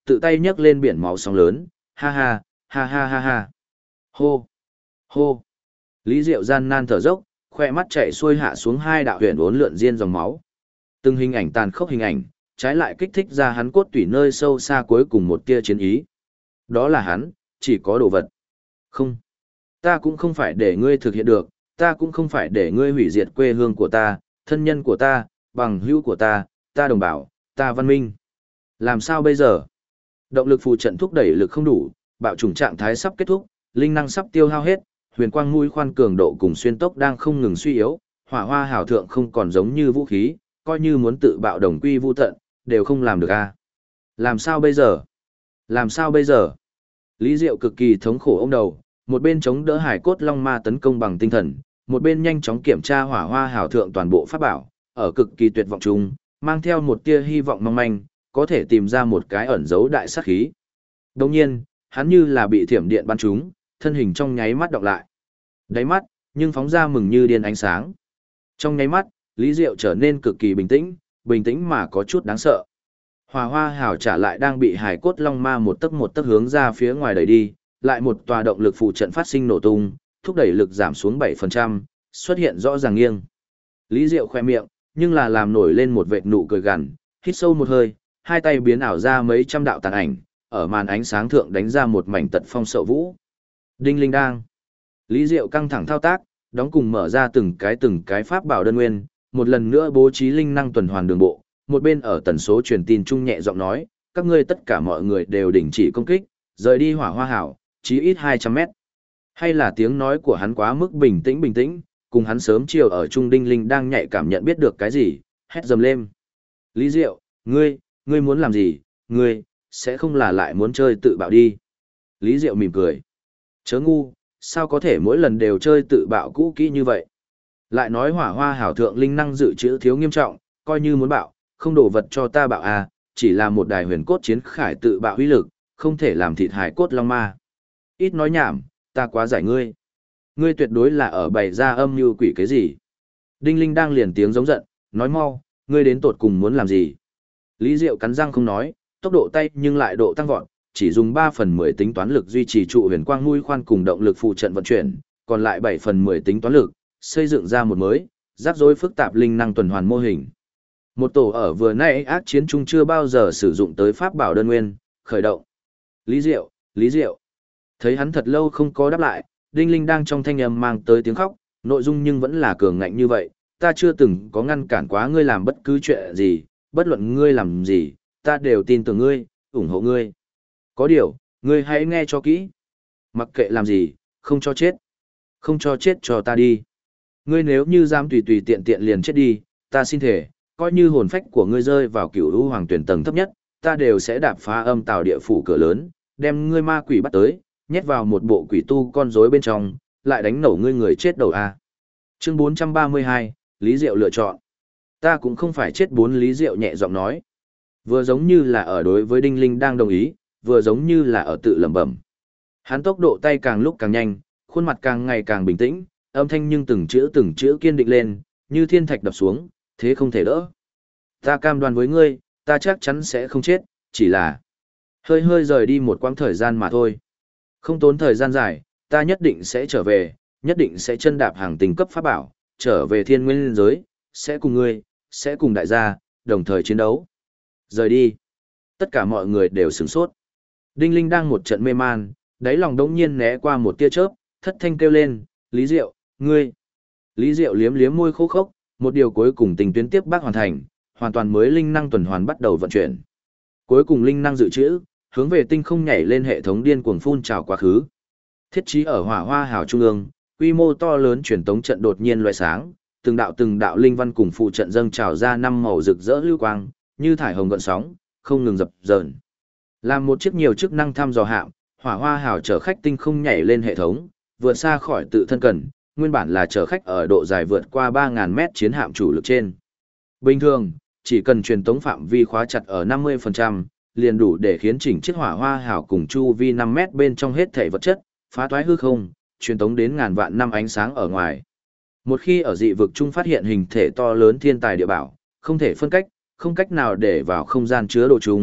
tự tay nhấc lên biển máu sóng lớn, ha ha, ha ha ha ha. Hô, hô. Lý Diệu gian nan thở dốc, khoe mắt chảy xuôi hạ xuống hai đạo huyền uốn lượn diên dòng máu. Từng hình ảnh tàn khốc hình ảnh, trái lại kích thích ra hắn cốt tủy nơi sâu xa cuối cùng một tia chiến ý. Đó là hắn, chỉ có đồ vật. Không, ta cũng không phải để ngươi thực hiện được, ta cũng không phải để ngươi hủy diệt quê hương của ta, thân nhân của ta, bằng hữu của ta đồng bào, ta văn minh. Làm sao bây giờ? Động lực phù trận thúc đẩy lực không đủ, bạo chủng trạng thái sắp kết thúc, linh năng sắp tiêu hao hết, huyền quang mũi khoan cường độ cùng xuyên tốc đang không ngừng suy yếu, hỏa hoa hào thượng không còn giống như vũ khí, coi như muốn tự bạo đồng quy vu tận, đều không làm được a. Làm sao bây giờ? Làm sao bây giờ? Lý Diệu cực kỳ thống khổ ôm đầu, một bên chống đỡ hải cốt long ma tấn công bằng tinh thần, một bên nhanh chóng kiểm tra hỏa hoa hào thượng toàn bộ pháp bảo, ở cực kỳ tuyệt vọng chung, mang theo một tia hy vọng mong manh, có thể tìm ra một cái ẩn giấu đại sát khí. Đồng nhiên, hắn như là bị thiểm điện bắn trúng, thân hình trong nháy mắt đọc lại. Đáy mắt, nhưng phóng ra mừng như điên ánh sáng. Trong nháy mắt, Lý Diệu trở nên cực kỳ bình tĩnh mà có chút đáng sợ. Hỏa hoa hào trả lại đang bị hải cốt long ma một tấc hướng ra phía ngoài đẩy đi, lại một tòa động lực phụ trận phát sinh nổ tung, thúc đẩy lực giảm xuống 7%, xuất hiện rõ ràng nghiêng. Lý Diệu khoe miệng, nhưng là làm nổi lên một vệt nụ cười gằn, hít sâu một hơi, hai tay biến ảo ra mấy trăm đạo tàn ảnh, ở màn ánh sáng thượng đánh ra một mảnh tật phong sậu vũ. Đinh linh đang. Lý Diệu căng thẳng thao tác, đóng cùng mở ra từng cái pháp bảo đơn nguyên, một lần nữa bố trí linh năng tuần hoàn đường bộ, một bên ở tần số truyền tin trung nhẹ giọng nói, các ngươi tất cả mọi người đều đình chỉ công kích, rời đi hỏa hoa hảo, chí ít 200 mét. Hay là tiếng nói của hắn quá mức bình tĩnh, cùng hắn sớm chiều ở trung đinh linh đang nhạy cảm nhận biết được cái gì, hét dầm lên. Lý Diệu, ngươi muốn làm gì, ngươi, sẽ không là lại muốn chơi tự bạo đi. Lý Diệu mỉm cười. Chớ ngu, sao có thể mỗi lần đều chơi tự bạo cũ kỹ như vậy. Lại nói hỏa hoa hảo thượng linh năng dự trữ thiếu nghiêm trọng, coi như muốn bạo, không đổ vật cho ta bạo à, chỉ là một đài huyền cốt chiến khải tự bạo uy lực, không thể làm thịt hải cốt long ma. Ít nói nhảm, ta quá giải ngươi. Ngươi tuyệt đối là ở bày ra âm mưu quỷ cái gì. Đinh Linh đang liền tiếng giống giận, nói mau, ngươi đến tột cùng muốn làm gì. Lý Diệu cắn răng không nói, tốc độ tay nhưng lại độ tăng vọt, chỉ dùng 3/10 tính toán lực duy trì trụ huyền quang mũi khoan cùng động lực phụ trận vận chuyển, còn lại 7/10 tính toán lực, xây dựng ra một mới, rắc rối phức tạp linh năng tuần hoàn mô hình. Một tổ ở vừa nãy ác chiến chung chưa bao giờ sử dụng tới pháp bảo đơn nguyên, khởi động. Lý Diệu. Thấy hắn thật lâu không có đáp lại, Đinh Linh đang trong thanh âm mang tới tiếng khóc, nội dung nhưng vẫn là cường ngạnh như vậy, ta chưa từng có ngăn cản quá ngươi làm bất cứ chuyện gì, bất luận ngươi làm gì, ta đều tin tưởng ngươi, ủng hộ ngươi. Có điều, ngươi hãy nghe cho kỹ. Mặc kệ làm gì, không cho chết. Không cho chết cho ta đi. Ngươi nếu như dám tùy tùy tiện tiện liền chết đi, ta xin thể, coi như hồn phách của ngươi rơi vào cửu u hoàng tuyển tầng thấp nhất, ta đều sẽ đạp phá âm tào địa phủ cửa lớn, đem ngươi ma quỷ bắt tới, nhét vào một bộ quỷ tu con rối bên trong, lại đánh nổ ngươi người chết đầu a. Chương 432, Lý Diệu lựa chọn. Ta cũng không phải chết bốn. Lý Diệu nhẹ giọng nói. Vừa giống như là ở đối với Đinh Linh đang đồng ý, vừa giống như là ở tự lẩm bẩm. Hắn tốc độ tay càng lúc càng nhanh, khuôn mặt càng ngày càng bình tĩnh, âm thanh nhưng từng chữ kiên định lên, như thiên thạch đập xuống, thế không thể đỡ. Ta cam đoan với ngươi, ta chắc chắn sẽ không chết, chỉ là hơi rời đi một quãng thời gian mà thôi. Không tốn thời gian dài, ta nhất định sẽ trở về, nhất định sẽ chân đạp hàng tình cấp pháp bảo, trở về thiên nguyên giới, sẽ cùng ngươi, sẽ cùng đại gia, đồng thời chiến đấu. Rời đi. Tất cả mọi người đều sửng sốt. Đinh Linh đang một trận mê man, đáy lòng đống nhiên né qua một tia chớp, thất thanh kêu lên, Lý Diệu, ngươi. Lý Diệu liếm môi khô khốc, một điều cuối cùng tình tuyến tiếp bác hoàn thành, hoàn toàn mới linh năng tuần hoàn bắt đầu vận chuyển. Cuối cùng linh năng dự trữ, hướng về tinh không nhảy lên hệ thống điên cuồng phun trào quá khứ. Thiết trí ở hỏa hoa hào trung ương, quy mô to lớn truyền tống trận đột nhiên loại sáng, từng đạo linh văn cùng phụ trận dâng trào ra năm màu rực rỡ lưu quang, như thải hồng gợn sóng, không ngừng dập dờn. Làm một chiếc nhiều chức năng thăm dò hạm, hỏa hoa hào chở khách tinh không nhảy lên hệ thống, vượt xa khỏi tự thân cần, nguyên bản là chở khách ở độ dài vượt qua 3.000 mét chiến hạm chủ lực trên. Bình thường, chỉ cần truyền tống phạm vi khóa chặt ở 50%, liền đủ để khiến chỉnh chiếc hỏa hoa hào cùng chu vi 5 mét bên trong hết thể vật chất, phá toái hư không, truyền tống đến ngàn vạn năm ánh sáng ở ngoài. Một khi ở dị vực trung phát hiện hình thể to lớn thiên tài địa bảo, không thể phân cách, không cách nào để vào không gian chứa đồ chung,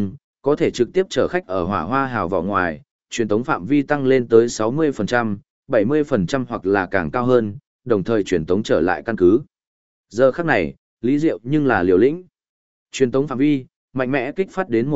Có thể trực tiếp chở khách ở hỏa hoa hào vỏ ngoài, truyền tống phạm vi tăng lên tới 60%, 70% hoặc là càng cao hơn, đồng thời truyền tống trở lại căn cứ. Giờ khắc này, Lý Diệu nhưng là liều lĩnh. Truyền tống phạm vi, mạnh mẽ kích phát đến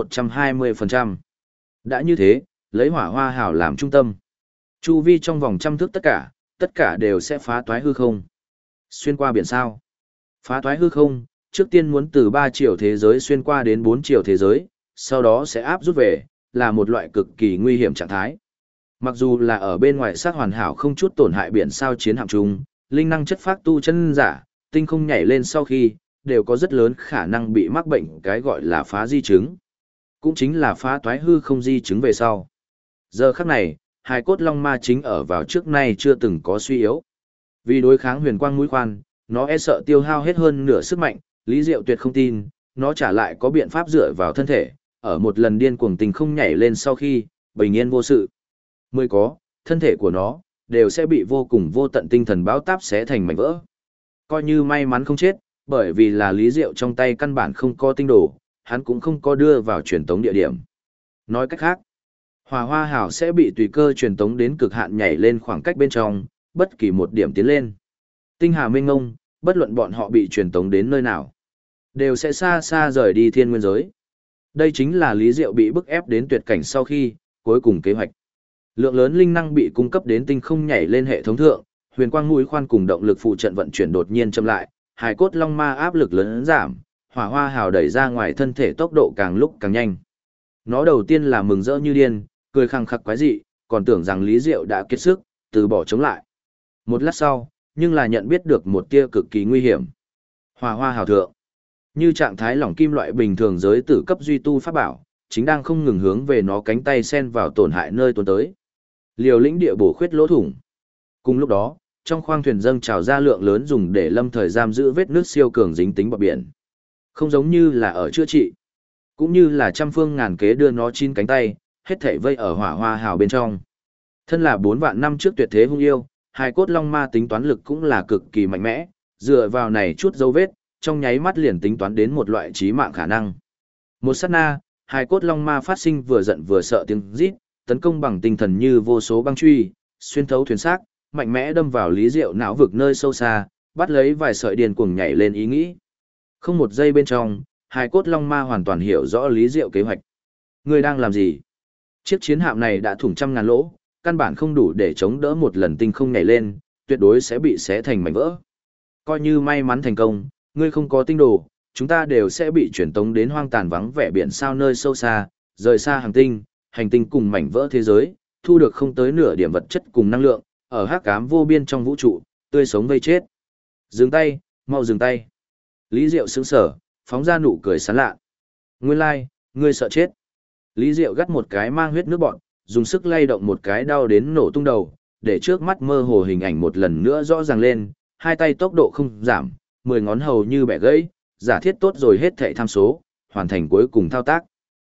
120%. Đã như thế, lấy hỏa hoa hào làm trung tâm. Chu vi trong vòng trăm thước tất cả đều sẽ phá toái hư không. Xuyên qua biển sao. Phá toái hư không, trước tiên muốn từ 3 chiều thế giới xuyên qua đến 4 chiều thế giới, sau đó sẽ áp rút về, là một loại cực kỳ nguy hiểm trạng thái. Mặc dù là ở bên ngoài xác hoàn hảo không chút tổn hại biển sao chiến hạm chung, linh năng chất phát tu chân giả, tinh không nhảy lên sau khi, đều có rất lớn khả năng bị mắc bệnh cái gọi là phá di chứng. Cũng chính là phá toái hư không di chứng về sau. Giờ khắc này, hài cốt long ma chính ở vào trước nay chưa từng có suy yếu. Vì đối kháng huyền quang mũi khoan, nó e sợ tiêu hao hết hơn nửa sức mạnh, Lý Diệu tuyệt không tin, nó trả lại có biện pháp dựa vào thân thể, ở một lần điên cuồng tình không nhảy lên sau khi, bình yên vô sự. Mới có, thân thể của nó, đều sẽ bị vô cùng vô tận tinh thần báo táp xé thành mảnh vỡ. Coi như may mắn không chết, bởi vì là Lý Diệu trong tay căn bản không có tinh đồ, hắn cũng không có đưa vào truyền tống địa điểm. Nói cách khác, hỏa hoa hào sẽ bị tùy cơ truyền tống đến cực hạn nhảy lên khoảng cách bên trong, bất kỳ một điểm tiến lên. Tinh hà mênh ngông, bất luận bọn họ bị truyền tống đến nơi nào, đều sẽ xa xa rời đi thiên nguyên giới. Đây chính là Lý Diệu bị bức ép đến tuyệt cảnh sau khi, cuối cùng kế hoạch. Lượng lớn linh năng bị cung cấp đến tinh không nhảy lên hệ thống thượng, huyền quang mũi khoan cùng động lực phụ trận vận chuyển đột nhiên chậm lại, hài cốt long ma áp lực lớn giảm, hỏa hoa hào đẩy ra ngoài thân thể tốc độ càng lúc càng nhanh. Nó đầu tiên là mừng rỡ như điên, cười khăng khặc quái dị, còn tưởng rằng Lý Diệu đã kiệt sức, từ bỏ chống lại. Một lát sau, nhưng là nhận biết được một tia cực kỳ nguy hiểm. Hỏa hoa hào thượng, như trạng thái lỏng kim loại bình thường giới tử cấp duy tu pháp bảo, chính đang không ngừng hướng về nó cánh tay sen vào tổn hại nơi tuôn tới. Liều lĩnh địa bổ khuyết lỗ thủng. Cùng lúc đó, trong khoang thuyền dâng trào ra lượng lớn dùng để lâm thời giam giữ vết nước siêu cường dính tính bọt biển. Không giống như là ở chữa trị, cũng như là trăm phương ngàn kế đưa nó chín cánh tay, hết thảy vây ở hỏa hoa hào bên trong. Thân là 4 vạn năm trước tuyệt thế hung yêu, hài cốt long ma tính toán lực cũng là cực kỳ mạnh mẽ, dựa vào này chút dấu vết, trong nháy mắt liền tính toán đến một loại chí mạng khả năng. Một sát na, hài cốt long ma phát sinh vừa giận vừa sợ tiếng rít, tấn công bằng tinh thần như vô số băng truy, xuyên thấu thuyền xác, mạnh mẽ đâm vào Lý Diệu não vực nơi sâu xa, bắt lấy vài sợi điên cuồng nhảy lên ý nghĩ. Không một giây bên trong, hài cốt long ma hoàn toàn hiểu rõ Lý Diệu kế hoạch. Ngươi đang làm gì? Chiếc chiến hạm này đã thủng trăm ngàn lỗ, căn bản không đủ để chống đỡ một lần tinh không nhảy lên, tuyệt đối sẽ bị xé thành mảnh vỡ. Coi như may mắn thành công, ngươi không có tinh đồ, chúng ta đều sẽ bị chuyển tống đến hoang tàn vắng vẻ biển sao nơi sâu xa, rời xa hành tinh cùng mảnh vỡ thế giới, thu được không tới nửa điểm vật chất cùng năng lượng, ở hắc ám vô biên trong vũ trụ, tươi sống vây chết. Dừng tay, mau dừng tay. Lý Diệu sững sờ, phóng ra nụ cười sán lạ. Nguyên lai, ngươi sợ chết. Lý Diệu gắt một cái mang huyết nước bọt, dùng sức lay động một cái đau đến nổ tung đầu, để trước mắt mơ hồ hình ảnh một lần nữa rõ ràng lên, hai tay tốc độ không giảm, 10 ngón hầu như bẻ gãy, giả thiết tốt rồi hết thảy tham số, hoàn thành cuối cùng thao tác.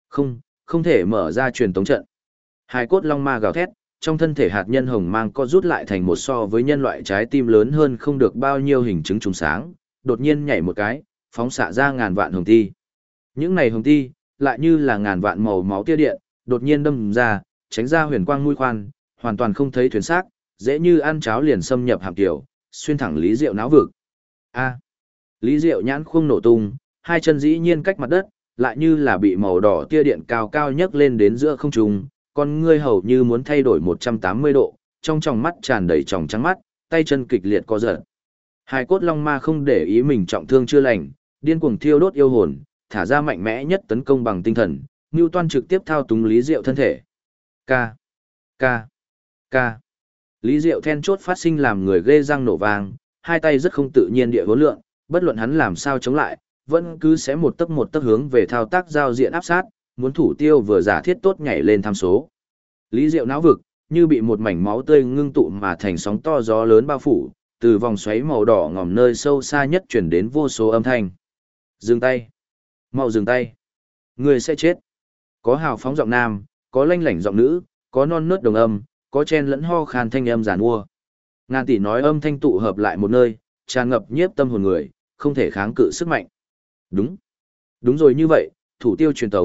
Không thể mở ra truyền tống trận. Hài cốt long ma gào thét, trong thân thể hạt nhân hồng mang co rút lại thành một so với nhân loại trái tim lớn hơn không được bao nhiêu hình chứng trùng sáng, đột nhiên nhảy một cái, phóng xạ ra ngàn vạn hồng ti. Những này hồng ti, lại như là ngàn vạn màu máu tia điện, đột nhiên đâm ra, tránh ra huyền quang mũi khoan, hoàn toàn không thấy thuyền xác, dễ như ăn cháo liền xâm nhập hạm tiểu, xuyên thẳng Lý Diệu não vực. A. Lý Diệu nhãn khung nổ tung, hai chân dĩ nhiên cách mặt đất, lại như là bị màu đỏ tia điện cao cao nhấc lên đến giữa không trung, con ngươi hầu như muốn thay đổi 180 độ, trong tròng mắt tràn đầy tròng trắng mắt, tay chân kịch liệt co giật. Hài cốt long ma không để ý mình trọng thương chưa lành, điên cuồng thiêu đốt yêu hồn, thả ra mạnh mẽ nhất tấn công bằng tinh thần, Newton trực tiếp thao túng Lý Diệu thân thể. Ca, ca, ca. Lý Diệu then chốt phát sinh làm người ghê răng nổ vang, hai tay rất không tự nhiên địa hối lượng, bất luận hắn làm sao chống lại, vẫn cứ sẽ một tấc hướng về thao tác giao diện áp sát, muốn thủ tiêu vừa giả thiết tốt nhảy lên tham số. Lý Diệu não vực, như bị một mảnh máu tươi ngưng tụ mà thành sóng to gió lớn bao phủ, từ vòng xoáy màu đỏ ngòm nơi sâu xa nhất chuyển đến vô số âm thanh. Dừng tay! Mau dừng tay! Người sẽ chết! Có hào phóng giọng nam, có lanh lảnh giọng nữ, có non nớt đồng âm, có chen lẫn ho khan thanh âm giàn mua. Ngàn tỷ nói âm thanh tụ hợp lại một nơi, tràn ngập nhiếp tâm hồn người, không thể kháng cự sức mạnh. Đúng. Đúng rồi như vậy, thủ tiêu truyền tống,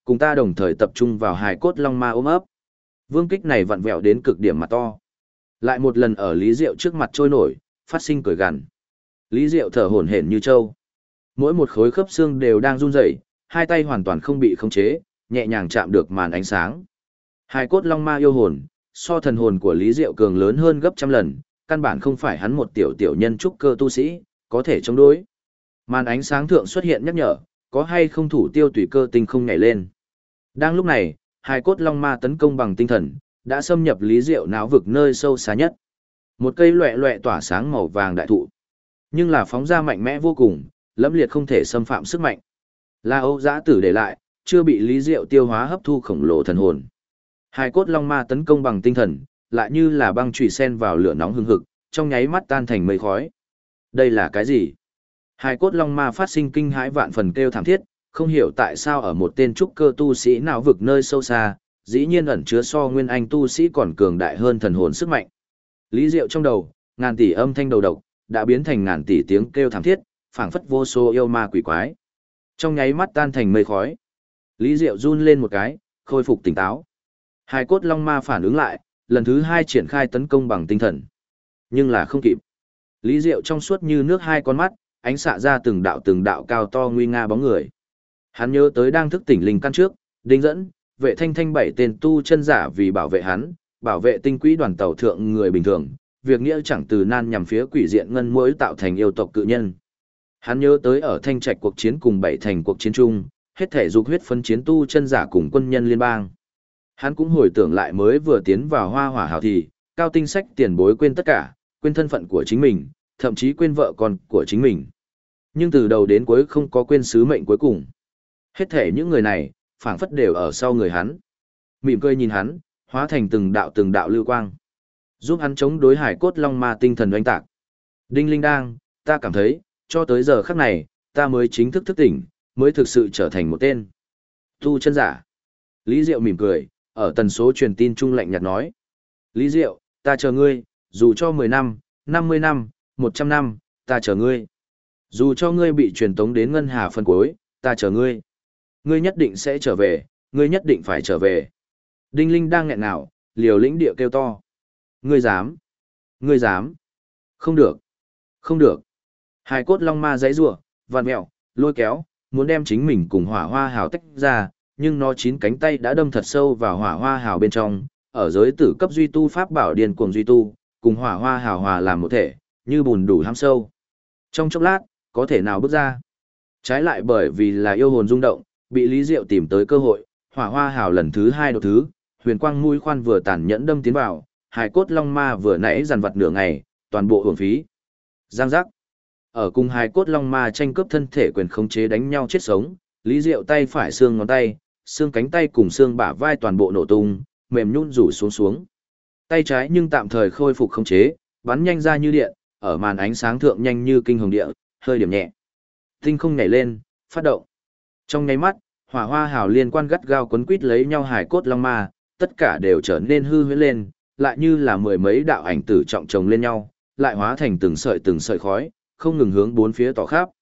Cùng ta đồng thời tập trung vào hài cốt long ma ôm ấp. Vương Kích này vặn vẹo đến cực điểm mặt to. Lại một lần ở Lý Diệu trước mặt trôi nổi, phát sinh cười gằn. Lý Diệu thở hổn hển như trâu. Mỗi một khối khớp xương đều đang run rẩy, hai tay hoàn toàn không bị khống chế, nhẹ nhàng chạm được màn ánh sáng. Hài cốt long ma yêu hồn, so thần hồn của Lý Diệu cường lớn hơn gấp trăm lần, căn bản không phải hắn một tiểu nhân trúc cơ tu sĩ, có thể chống đối. Màn ánh sáng thượng xuất hiện nhắc nhở, có hay không thủ tiêu tùy cơ tinh không nhảy lên. Đang lúc này, hài cốt long ma tấn công bằng tinh thần, đã xâm nhập Lý Diệu não vực nơi sâu xa nhất. Một cây loẹ loẹ tỏa sáng màu vàng đại thụ, nhưng là phóng ra mạnh mẽ vô cùng, lẫm liệt không thể xâm phạm sức mạnh. Là Âu Dã Tử để lại, chưa bị Lý Diệu tiêu hóa hấp thu khổng lồ thần hồn. Hài cốt long ma tấn công bằng tinh thần, lại như là băng chùy sen vào lửa nóng hừng hực, trong nháy mắt tan thành mây khói. Đây là cái gì? Hài cốt long ma phát sinh kinh hãi vạn phần kêu thảm thiết, không hiểu tại sao ở một tên trúc cơ tu sĩ nào vực nơi sâu xa, dĩ nhiên ẩn chứa so nguyên anh tu sĩ còn cường đại hơn thần hồn sức mạnh. Lý Diệu trong đầu, ngàn tỷ âm thanh đầu độc, đã biến thành ngàn tỷ tiếng kêu thảm thiết, phảng phất vô số yêu ma quỷ quái. Trong nháy mắt tan thành mây khói. Lý Diệu run lên một cái, khôi phục tỉnh táo. Hài cốt long ma phản ứng lại, lần thứ hai triển khai tấn công bằng tinh thần. Nhưng là không kịp. Lý Diệu trong suốt như nước hai con mắt, ánh xạ ra từng đạo cao to nguy nga bóng người. Hắn nhớ tới đang thức tỉnh linh căn trước, Đinh Dẫn, Vệ Thanh Thanh bảy tên tu chân giả vì bảo vệ hắn, bảo vệ tinh quỹ đoàn tàu thượng người bình thường, việc nghĩa chẳng từ nan nhằm phía quỷ diện ngân muỗi tạo thành yêu tộc cự nhân. Hắn nhớ tới ở Thanh Trạch cuộc chiến cùng bảy thành cuộc chiến chung, hết thể dục huyết phân chiến tu chân giả cùng quân nhân liên bang. Hắn cũng hồi tưởng lại mới vừa tiến vào Hoa Hỏa Hào thì, Cao Tinh Sách tiền bối quên tất cả, quên thân phận của chính mình, thậm chí quên vợ con của chính mình. Nhưng từ đầu đến cuối không có quên sứ mệnh cuối cùng. Hết thể những người này, phảng phất đều ở sau người hắn. Mỉm cười nhìn hắn, hóa thành từng đạo lưu quang. Giúp hắn chống đối hải cốt long ma tinh thần oanh tạc. Đinh linh đang, ta cảm thấy, cho tới giờ khắc này, ta mới chính thức thức tỉnh, mới thực sự trở thành một tên tu chân giả. Lý Diệu mỉm cười, ở tần số truyền tin trung lạnh nhạt nói. Lý Diệu, ta chờ ngươi, dù cho 10 năm, 50 năm, 100 năm, ta chờ ngươi. Dù cho ngươi bị truyền tống đến ngân hà phân cuối, ta chờ ngươi. Ngươi nhất định sẽ trở về, ngươi nhất định phải trở về. Đinh Linh đang nghẹn ngào, liều lĩnh địa kêu to. Ngươi dám, ngươi dám. Không được, không được. Hài cốt long ma giãy giụa, vặn mèo, lôi kéo, muốn đem chính mình cùng hỏa hoa hào tách ra, nhưng nó 9 cánh tay đã đâm thật sâu vào hỏa hoa hào bên trong, ở giới tử cấp duy tu pháp bảo điền cuồng duy tu, cùng hỏa hoa hào hòa làm một thể, như bùn đủ hám sâu. Trong chốc lát, có thể nào bước ra. Trái lại bởi vì là yêu hồn rung động, bị Lý Diệu tìm tới cơ hội, hỏa hoa hào lần thứ 2 đột thứ, huyền quang mũi khoan vừa tàn nhẫn đâm tiến vào, hài cốt long ma vừa nãy dằn vặt nửa ngày, toàn bộ hưởng phí. Giang giác. Ở cùng hài cốt long ma tranh cướp thân thể quyền khống chế đánh nhau chết sống, Lý Diệu tay phải xương ngón tay, xương cánh tay cùng xương bả vai toàn bộ nổ tung, mềm nhũn rủ xuống. Tay trái nhưng tạm thời khôi phục khống chế, bắn nhanh ra như điện, ở màn ánh sáng thượng nhanh như kinh hồng địa, hơi điểm nhẹ. Tinh không nhảy lên, phát động. Trong nháy mắt, hỏa hoa hào liên quan gắt gao quấn quít lấy nhau hài cốt long ma, tất cả đều trở nên hư huyễn lên, lại như là mười mấy đạo ảnh tử trọng chồng lên nhau, lại hóa thành từng sợi khói, không ngừng hướng bốn phía tỏ khắp.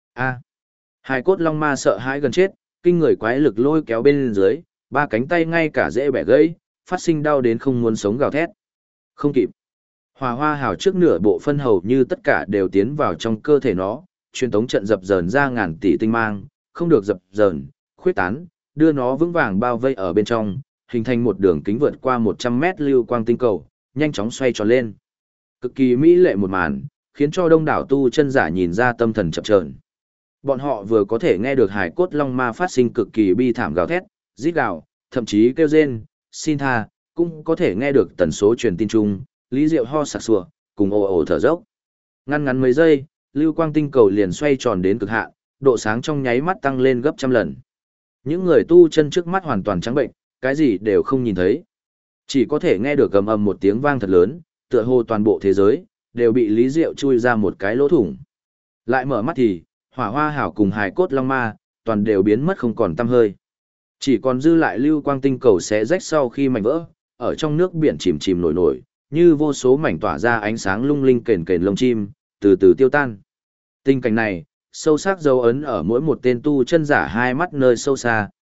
Hài cốt long ma sợ hãi gần chết, kinh người quái lực lôi kéo bên dưới, ba cánh tay ngay cả dễ bẻ gãy, phát sinh đau đến không muốn sống gào thét. Không kịp. Hỏa hoa hào trước nửa bộ phân hầu như tất cả đều tiến vào trong cơ thể nó, truyền tống trận dập dờn ra ngàn tỷ tinh mang, không được dập dờn, khuyết tán, đưa nó vững vàng bao vây ở bên trong, hình thành một đường kính vượt qua 100 mét lưu quang tinh cầu, nhanh chóng xoay tròn lên. Cực kỳ mỹ lệ một màn, khiến cho đông đảo tu chân giả nhìn ra tâm thần chập chờn. Bọn họ vừa có thể nghe được hải cốt long ma phát sinh cực kỳ bi thảm gào thét, rít gào, thậm chí kêu rên, xin tha, cũng có thể nghe được tần số truyền tin chung, Lý Diệu ho sặc sủa, cùng ồ ồ thở dốc. Ngắn mấy giây, lưu quang tinh cầu liền xoay tròn đến cực hạn, độ sáng trong nháy mắt tăng lên gấp trăm lần. Những người tu chân trước mắt hoàn toàn trắng bệnh, cái gì đều không nhìn thấy. Chỉ có thể nghe được gầm ầm một tiếng vang thật lớn, tựa hồ toàn bộ thế giới đều bị Lý Diệu chui ra một cái lỗ thủng. Lại mở mắt thì, hỏa hoa hảo cùng hài cốt long ma, toàn đều biến mất không còn tăm hơi. Chỉ còn dư lại lưu quang tinh cầu xé rách sau khi mảnh vỡ, ở trong nước biển chìm nổi, như vô số mảnh tỏa ra ánh sáng lung linh kền lông chim, từ từ tiêu tan. Tình cảnh này, sâu sắc dấu ấn ở mỗi một tên tu chân giả hai mắt nơi sâu xa,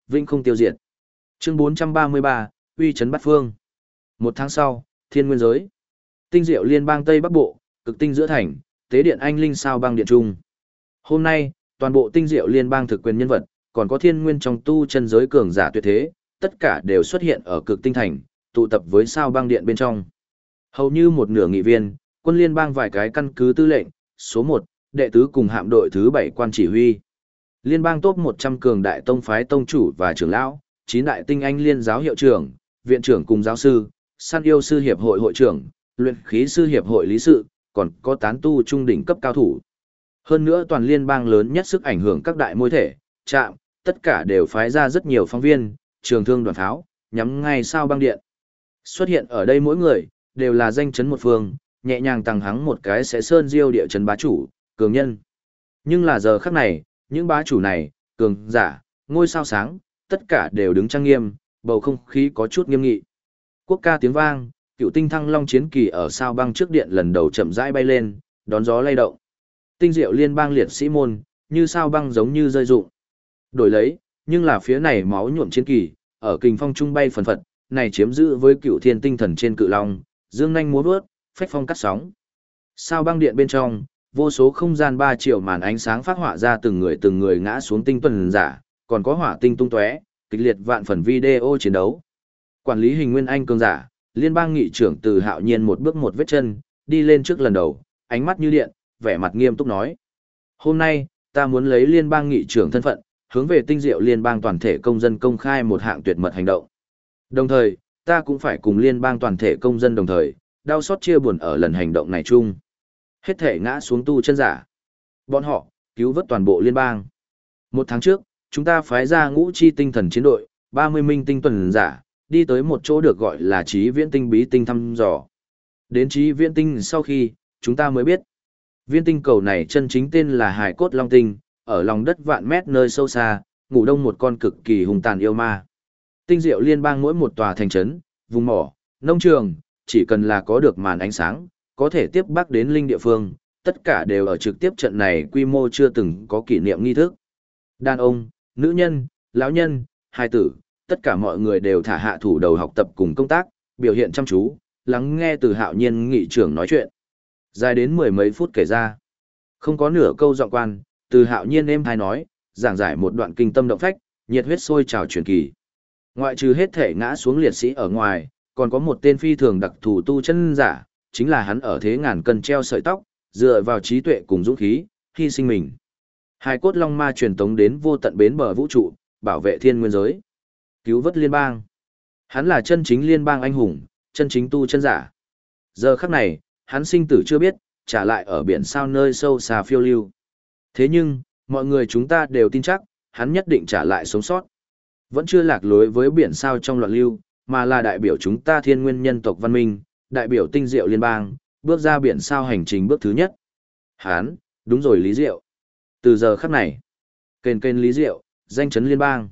vĩnh không tiêu diệt. Chương 433, uy chấn bát phương. Một tháng sau, Thiên Nguyên giới. Tinh diệu liên bang Tây Bắc Bộ, cực tinh giữa thành, tế điện anh linh sao băng điện trung. Hôm nay, toàn bộ tinh diệu liên bang thực quyền nhân vật, còn có thiên nguyên trong tu chân giới cường giả tuyệt thế, tất cả đều xuất hiện ở cực tinh thành, tụ tập với sao băng điện bên trong. Hầu như một nửa nghị viên, quân liên bang vài cái căn cứ tư lệnh, số 1, đệ tứ cùng hạm đội thứ 7 quan chỉ huy. Liên bang top 100 cường đại tông phái tông chủ và trưởng lão, 9 đại tinh anh liên giáo hiệu trưởng, viện trưởng cùng giáo sư, săn yêu sư hiệp hội hội trưởng, luyện khí sư hiệp hội lý sự, còn có tán tu trung đỉnh cấp cao thủ. Hơn nữa toàn liên bang lớn nhất sức ảnh hưởng các đại môi thể, trạm, tất cả đều phái ra rất nhiều phóng viên, trường thương đoàn pháo, nhắm ngay sao băng điện. Xuất hiện ở đây mỗi người, đều là danh chấn một phương, nhẹ nhàng tăng hắng một cái sẽ sơn diêu địa chấn bá chủ, cường nhân. Nhưng là giờ khắc này, những bá chủ này, cường giả, ngôi sao sáng, tất cả đều đứng trang nghiêm, bầu không khí có chút nghiêm nghị. Quốc ca tiếng vang, cựu tinh thăng long chiến kỳ ở sao băng trước điện lần đầu chậm rãi bay lên, đón gió lay động. Tinh diệu liên bang liệt sĩ môn, như sao băng giống như rơi rụng. Đổi lấy, nhưng là phía này máu nhuộm chiến kỳ, ở kình phong trung bay phần phật, này chiếm giữ với cựu thiên tinh thần trên cự long, dương nhanh múa vớt, phách phong cắt sóng. Sao băng điện bên trong, vô số không gian 3 triệu màn ánh sáng phát họa ra từng người ngã xuống tinh tuần giả, còn có hỏa tinh tung tóe, kịch liệt vạn phần video chiến đấu. Quản lý hình nguyên anh cường giả, liên bang nghị trưởng Từ Hạo Nhiên một bước một vết chân, đi lên trước lần đầu, ánh mắt như điện, vẻ mặt nghiêm túc nói: "Hôm nay, ta muốn lấy liên bang nghị trưởng thân phận, hướng về tinh diệu liên bang toàn thể công dân công khai một hạng tuyệt mật hành động. Đồng thời, ta cũng phải cùng liên bang toàn thể công dân đồng thời, đau xót chia buồn ở lần hành động này chung. Hết thể ngã xuống tu chân giả. Bọn họ, cứu vớt toàn bộ liên bang. Một tháng trước, chúng ta phái ra ngũ chi tinh thần chiến đội, 30 minh tinh tuần giả, đi tới một chỗ được gọi là Chí Viễn Tinh bí tinh thăm dò. Đến Chí Viễn Tinh sau khi, chúng ta mới biết. Viên tinh cầu này chân chính tên là Hải Cốt Long Tinh, ở lòng đất vạn mét nơi sâu xa, ngủ đông một con cực kỳ hung tàn yêu ma. Tinh diệu liên bang mỗi một tòa thành trấn, vùng mỏ, nông trường, chỉ cần là có được màn ánh sáng, có thể tiếp bắc đến linh địa phương, tất cả đều ở trực tiếp trận này quy mô chưa từng có kỷ niệm nghi thức. Đàn ông, nữ nhân, lão nhân, hài tử, tất cả mọi người đều thả hạ thủ đầu học tập cùng công tác, biểu hiện chăm chú, lắng nghe Từ Hạo Nhiên nghị trưởng nói chuyện. Dài đến mười mấy phút kể ra. Không có nửa câu giọng quan, Từ Hạo Nhiên êm hay nói, giảng giải một đoạn kinh tâm động phách, nhiệt huyết sôi trào truyền kỳ. Ngoại trừ hết thể ngã xuống liệt sĩ ở ngoài, còn có một tên phi thường đặc thù tu chân giả, chính là hắn ở thế ngàn cân treo sợi tóc, dựa vào trí tuệ cùng dũng khí, hy sinh mình. Hải cốt long ma truyền tống đến vô tận bến bờ vũ trụ, bảo vệ thiên nguyên giới, cứu vớt liên bang. Hắn là chân chính liên bang anh hùng, chân chính tu chân giả. Giờ khắc này, hắn sinh tử chưa biết, trả lại ở biển sao nơi sâu xa phiêu lưu. Thế nhưng, mọi người chúng ta đều tin chắc, hắn nhất định trả lại sống sót. Vẫn chưa lạc lối với biển sao trong loạn lưu, mà là đại biểu chúng ta thiên nguyên nhân tộc văn minh, đại biểu tinh diệu liên bang, bước ra biển sao hành trình bước thứ nhất. Hắn, đúng rồi Lý Diệu. Từ giờ khắc này, kênh Lý Diệu, danh chấn liên bang.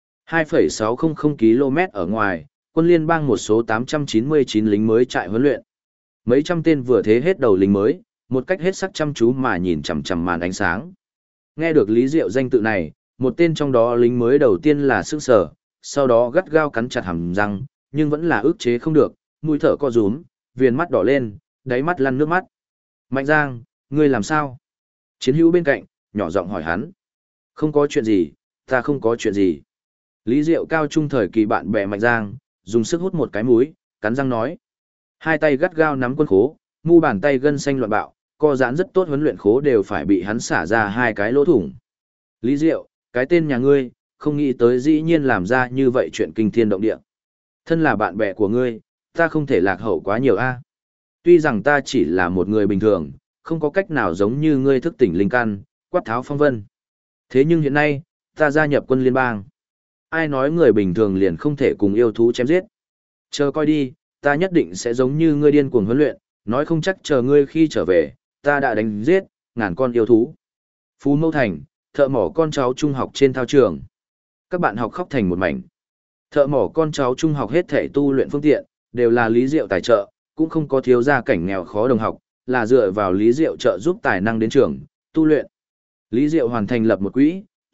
2,600 km ở ngoài, quân liên bang một số 899 lính mới trại huấn luyện. Mấy trăm tên vừa thế hết đầu lính mới, một cách hết sắc chăm chú mà nhìn chằm chằm màn ánh sáng. Nghe được Lý Diệu danh tự này, một tên trong đó lính mới đầu tiên là sững sờ, sau đó gắt gao cắn chặt hàm răng, nhưng vẫn là ức chế không được, mũi thở co rúm, viền mắt đỏ lên, đáy mắt lăn nước mắt. Mạnh Giang, ngươi làm sao? Chiến hữu bên cạnh, nhỏ giọng hỏi hắn. Không có chuyện gì, ta không có chuyện gì. Lý Diệu cao trung thời kỳ bạn bè Mạnh Giang, dùng sức hút một cái mũi, cắn răng nói. Hai tay gắt gao nắm quân khố, mu bàn tay gân xanh loạn bạo, co giãn rất tốt huấn luyện khố đều phải bị hắn xả ra hai cái lỗ thủng. Lý Diệu, cái tên nhà ngươi, không nghĩ tới dĩ nhiên làm ra như vậy chuyện kinh thiên động địa. Thân là bạn bè của ngươi, ta không thể lạc hậu quá nhiều a. Tuy rằng ta chỉ là một người bình thường, không có cách nào giống như ngươi thức tỉnh linh căn, quát tháo phong vân. Thế nhưng hiện nay, ta gia nhập quân liên bang. Ai nói người bình thường liền không thể cùng yêu thú chém giết. Chờ coi đi, ta nhất định sẽ giống như ngươi điên cuồng huấn luyện, nói không chắc chờ ngươi khi trở về, ta đã đánh giết ngàn con yêu thú. Phú Mâu Thành, thợ mỏ con cháu trung học trên thao trường. Các bạn học khóc thành một mảnh. Thợ mỏ con cháu trung học hết thể tu luyện phương tiện, đều là Lý Diệu tài trợ, cũng không có thiếu gia cảnh nghèo khó đồng học, là dựa vào Lý Diệu trợ giúp tài năng đến trường, tu luyện. Lý Diệu hoàn thành lập một quỹ,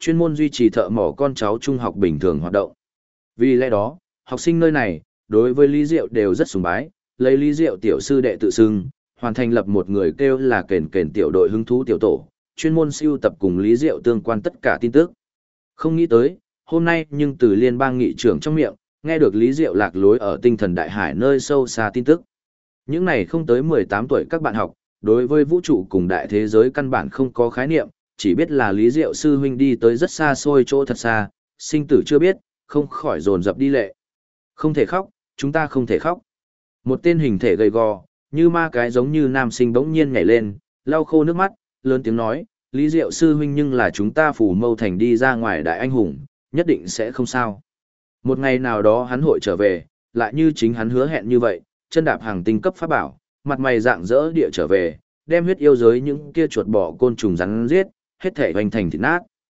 chuyên môn duy trì thợ mỏ con cháu trung học bình thường hoạt động. Vì lẽ đó, học sinh nơi này, đối với Lý Diệu đều rất sùng bái, lấy Lý Diệu tiểu sư đệ tự xưng, hoàn thành lập một người kêu là kền kền tiểu đội hứng thú tiểu tổ, chuyên môn siêu tập cùng Lý Diệu tương quan tất cả tin tức. Không nghĩ tới, hôm nay nhưng từ liên bang nghị trưởng trong miệng, nghe được Lý Diệu lạc lối ở tinh thần đại hải nơi sâu xa tin tức. Những này không tới 18 tuổi các bạn học, đối với vũ trụ cùng đại thế giới căn bản không có khái niệm, chỉ biết là Lý Diệu sư huynh đi tới rất xa xôi chỗ thật xa, sinh tử chưa biết, không khỏi dồn dập đi lệ. Không thể khóc, chúng ta không thể khóc. Một tên hình thể gầy gò, như ma cái giống như nam sinh bỗng nhiên nhảy lên, lau khô nước mắt, lớn tiếng nói, Lý Diệu sư huynh nhưng là chúng ta Phù Mâu Thành đi ra ngoài đại anh hùng, nhất định sẽ không sao. Một ngày nào đó hắn hội trở về, lại như chính hắn hứa hẹn như vậy, chân đạp hàng tinh cấp pháp bảo, mặt mày rạng rỡ địa trở về, đem huyết yêu giới những kia chuột bọ côn trùng rắn giết, hết thể hoành thành thịt nát.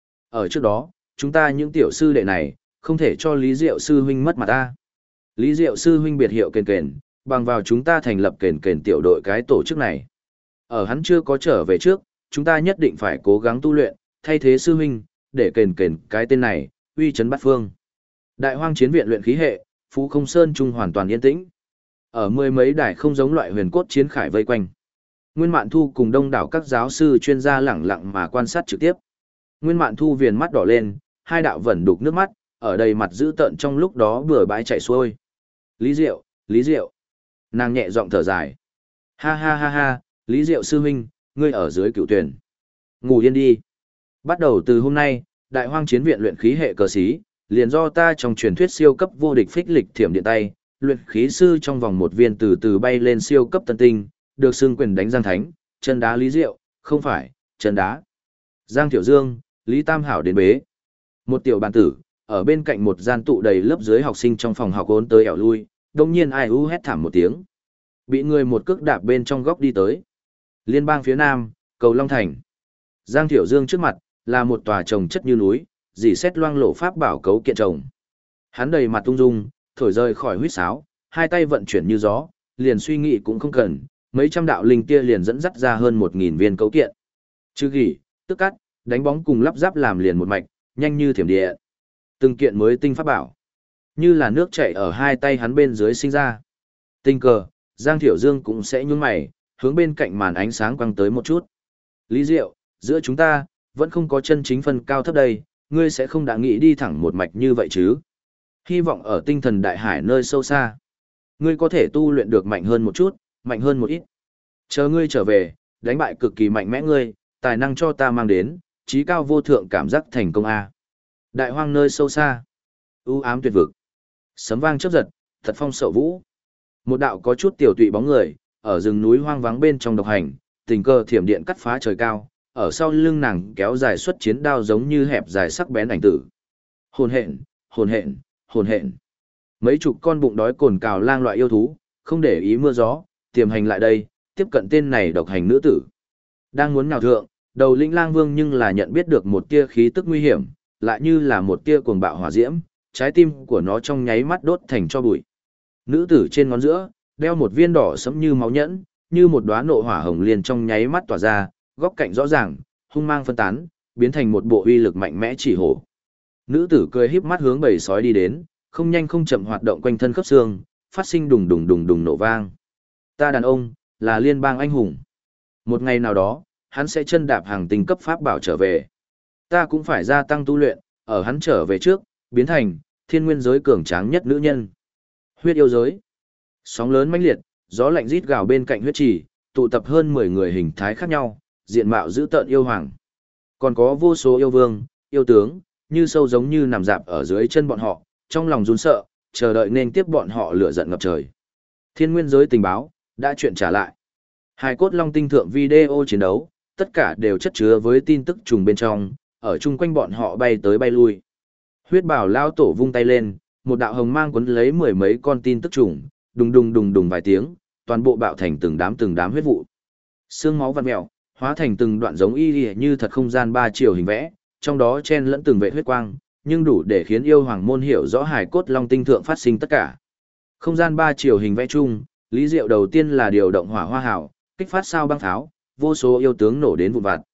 Ở trước đó, chúng ta những tiểu sư đệ này, không thể cho Lý Diệu sư huynh mất mặt ta. Lý Diệu sư huynh biệt hiệu kền kền, bằng vào chúng ta thành lập kền kền tiểu đội cái tổ chức này. Ở hắn chưa có trở về trước, chúng ta nhất định phải cố gắng tu luyện, thay thế sư huynh, để kền kền cái tên này, uy chấn bát phương. Đại hoang chiến viện luyện khí hệ, Phú Không Sơn Trung hoàn toàn yên tĩnh. Ở mười mấy đài không giống loại huyền cốt chiến khải vây quanh. Nguyên Mạn Thu cùng đông đảo các giáo sư chuyên gia lẳng lặng mà quan sát trực tiếp. Nguyên Mạn Thu viền mắt đỏ lên, hai đạo vẩn đục nước mắt, ở đầy mặt dữ tợn trong lúc đó bừa bãi chảy xuôi. Lý Diệu, Lý Diệu. Nàng nhẹ giọng thở dài. Ha ha ha ha, Lý Diệu sư huynh, ngươi ở dưới cựu tuyển. Ngủ yên đi. Bắt đầu từ hôm nay, Đại hoang chiến viện luyện khí hệ cờ sĩ, liền do ta trong truyền thuyết siêu cấp vô địch phích lịch thiểm điện tay, luyện khí sư trong vòng một viên từ từ bay lên siêu cấp tân tinh, được xưng quyền đánh Giang Thánh, chân đá Lý Diệu, không phải, chân đá. Giang Tiểu Dương, Lý Tam Hảo đến bế. Một tiểu bàn tử, ở bên cạnh một gian tụ đầy lớp dưới học sinh trong phòng học ốn tới ẻo lui, đồng nhiên ai u hét thảm một tiếng. Bị người một cước đạp bên trong góc đi tới. Liên bang phía nam, cầu Long Thành. Giang Tiểu Dương trước mặt, là một tòa trồng chất như núi, dì xét loang lộ pháp bảo cấu kiện trồng. Hắn đầy mặt tung dung, thổi rơi khỏi huýt sáo, hai tay vận chuyển như gió, liền suy nghĩ cũng không cần, mấy trăm đạo linh tia liền dẫn dắt ra hơn 1000 viên cấu kiện. Chứ gỉ, tức cắt, đánh bóng cùng lắp ráp làm liền một mạch, nhanh như thiểm điện. Từng kiện mới tinh pháp bảo, như là nước chảy ở hai tay hắn bên dưới sinh ra. Tình cờ, Giang Thiểu Dương cũng sẽ nhún mày, hướng bên cạnh màn ánh sáng quăng tới một chút. Lý Diệu, giữa chúng ta, vẫn không có chân chính phân cao thấp đây, ngươi sẽ không đã nghĩ đi thẳng một mạch như vậy chứ. Hy vọng ở tinh thần đại hải nơi sâu xa, ngươi có thể tu luyện được mạnh hơn một chút, mạnh hơn một ít. Chờ ngươi trở về, đánh bại cực kỳ mạnh mẽ ngươi, tài năng cho ta mang đến, trí cao vô thượng cảm giác thành công a. Đại hoang nơi sâu xa, u ám tuyệt vực, sấm vang chớp giật, thật phong sậu vũ. Một đạo có chút tiểu tụy bóng người, ở rừng núi hoang vắng bên trong độc hành, tình cờ thiểm điện cắt phá trời cao, ở sau lưng nàng kéo dài xuất chiến đao giống như hẹp dài sắc bén ảnh tử. Hồn hện, hồn hện, hồn hện. Mấy chục con bụng đói cồn cào lang loại yêu thú, không để ý mưa gió, tiềm hành lại đây, tiếp cận tên này độc hành nữ tử. Đang muốn nhào thượng, đầu lĩnh lang vương nhưng là nhận biết được một tia khí tức nguy hiểm, lại như là một tia cuồng bạo hỏa diễm, trái tim của nó trong nháy mắt đốt thành cho bụi. Nữ tử trên ngón giữa, đeo một viên đỏ sẫm như máu nhẫn, như một đóa nộ hỏa hồng liền trong nháy mắt tỏa ra, góc cạnh rõ ràng, hung mang phân tán, biến thành một bộ uy lực mạnh mẽ chỉ hổ. Nữ tử cười híp mắt hướng bầy sói đi đến, không nhanh không chậm hoạt động quanh thân khớp xương, phát sinh đùng đùng đùng đùng nổ vang. Ta đàn ông, là liên bang anh hùng. Một ngày nào đó, hắn sẽ chân đạp hàng tinh cấp pháp bảo trở về. Ta cũng phải gia tăng tu luyện, ở hắn trở về trước, biến thành thiên nguyên giới cường tráng nhất nữ nhân. Huyết yêu giới. Sóng lớn mãnh liệt, gió lạnh rít gào bên cạnh huyết trì, tụ tập hơn 10 người hình thái khác nhau, diện mạo dữ tợn yêu hoàng. Còn có vô số yêu vương, yêu tướng, như sâu giống như nằm dạp ở dưới chân bọn họ, trong lòng run sợ, chờ đợi nên tiếp bọn họ lửa giận ngập trời. Thiên nguyên giới tình báo, đã chuyện trả lại. Hài cốt long tinh thượng video chiến đấu, tất cả đều chất chứa với tin tức trùng bên trong, ở chung quanh bọn họ bay tới bay lui. Huyết bảo lao tổ vung tay lên, một đạo hồng mang cuốn lấy mười mấy con tin tức trùng, đùng đùng đùng đùng vài tiếng, toàn bộ bạo thành từng đám huyết vụ. Xương máu vặn mèo, hóa thành từng đoạn giống y như thật không gian ba chiều hình vẽ, trong đó chen lẫn từng vệ huyết quang, nhưng đủ để khiến yêu hoàng môn hiểu rõ hài cốt long tinh thượng phát sinh tất cả. Không gian ba chiều hình vẽ chung, Lý Diệu đầu tiên là điều động hỏa hoa hảo, kích phát sao băng tháo, vô số yêu tướng nổ đến vụn vặt.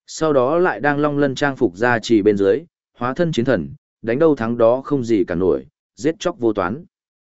Sau đó lại đang long lân trang phục ra chỉ bên dưới, hóa thân chiến thần, đánh đâu thắng đó không gì cả nổi, giết chóc vô toán.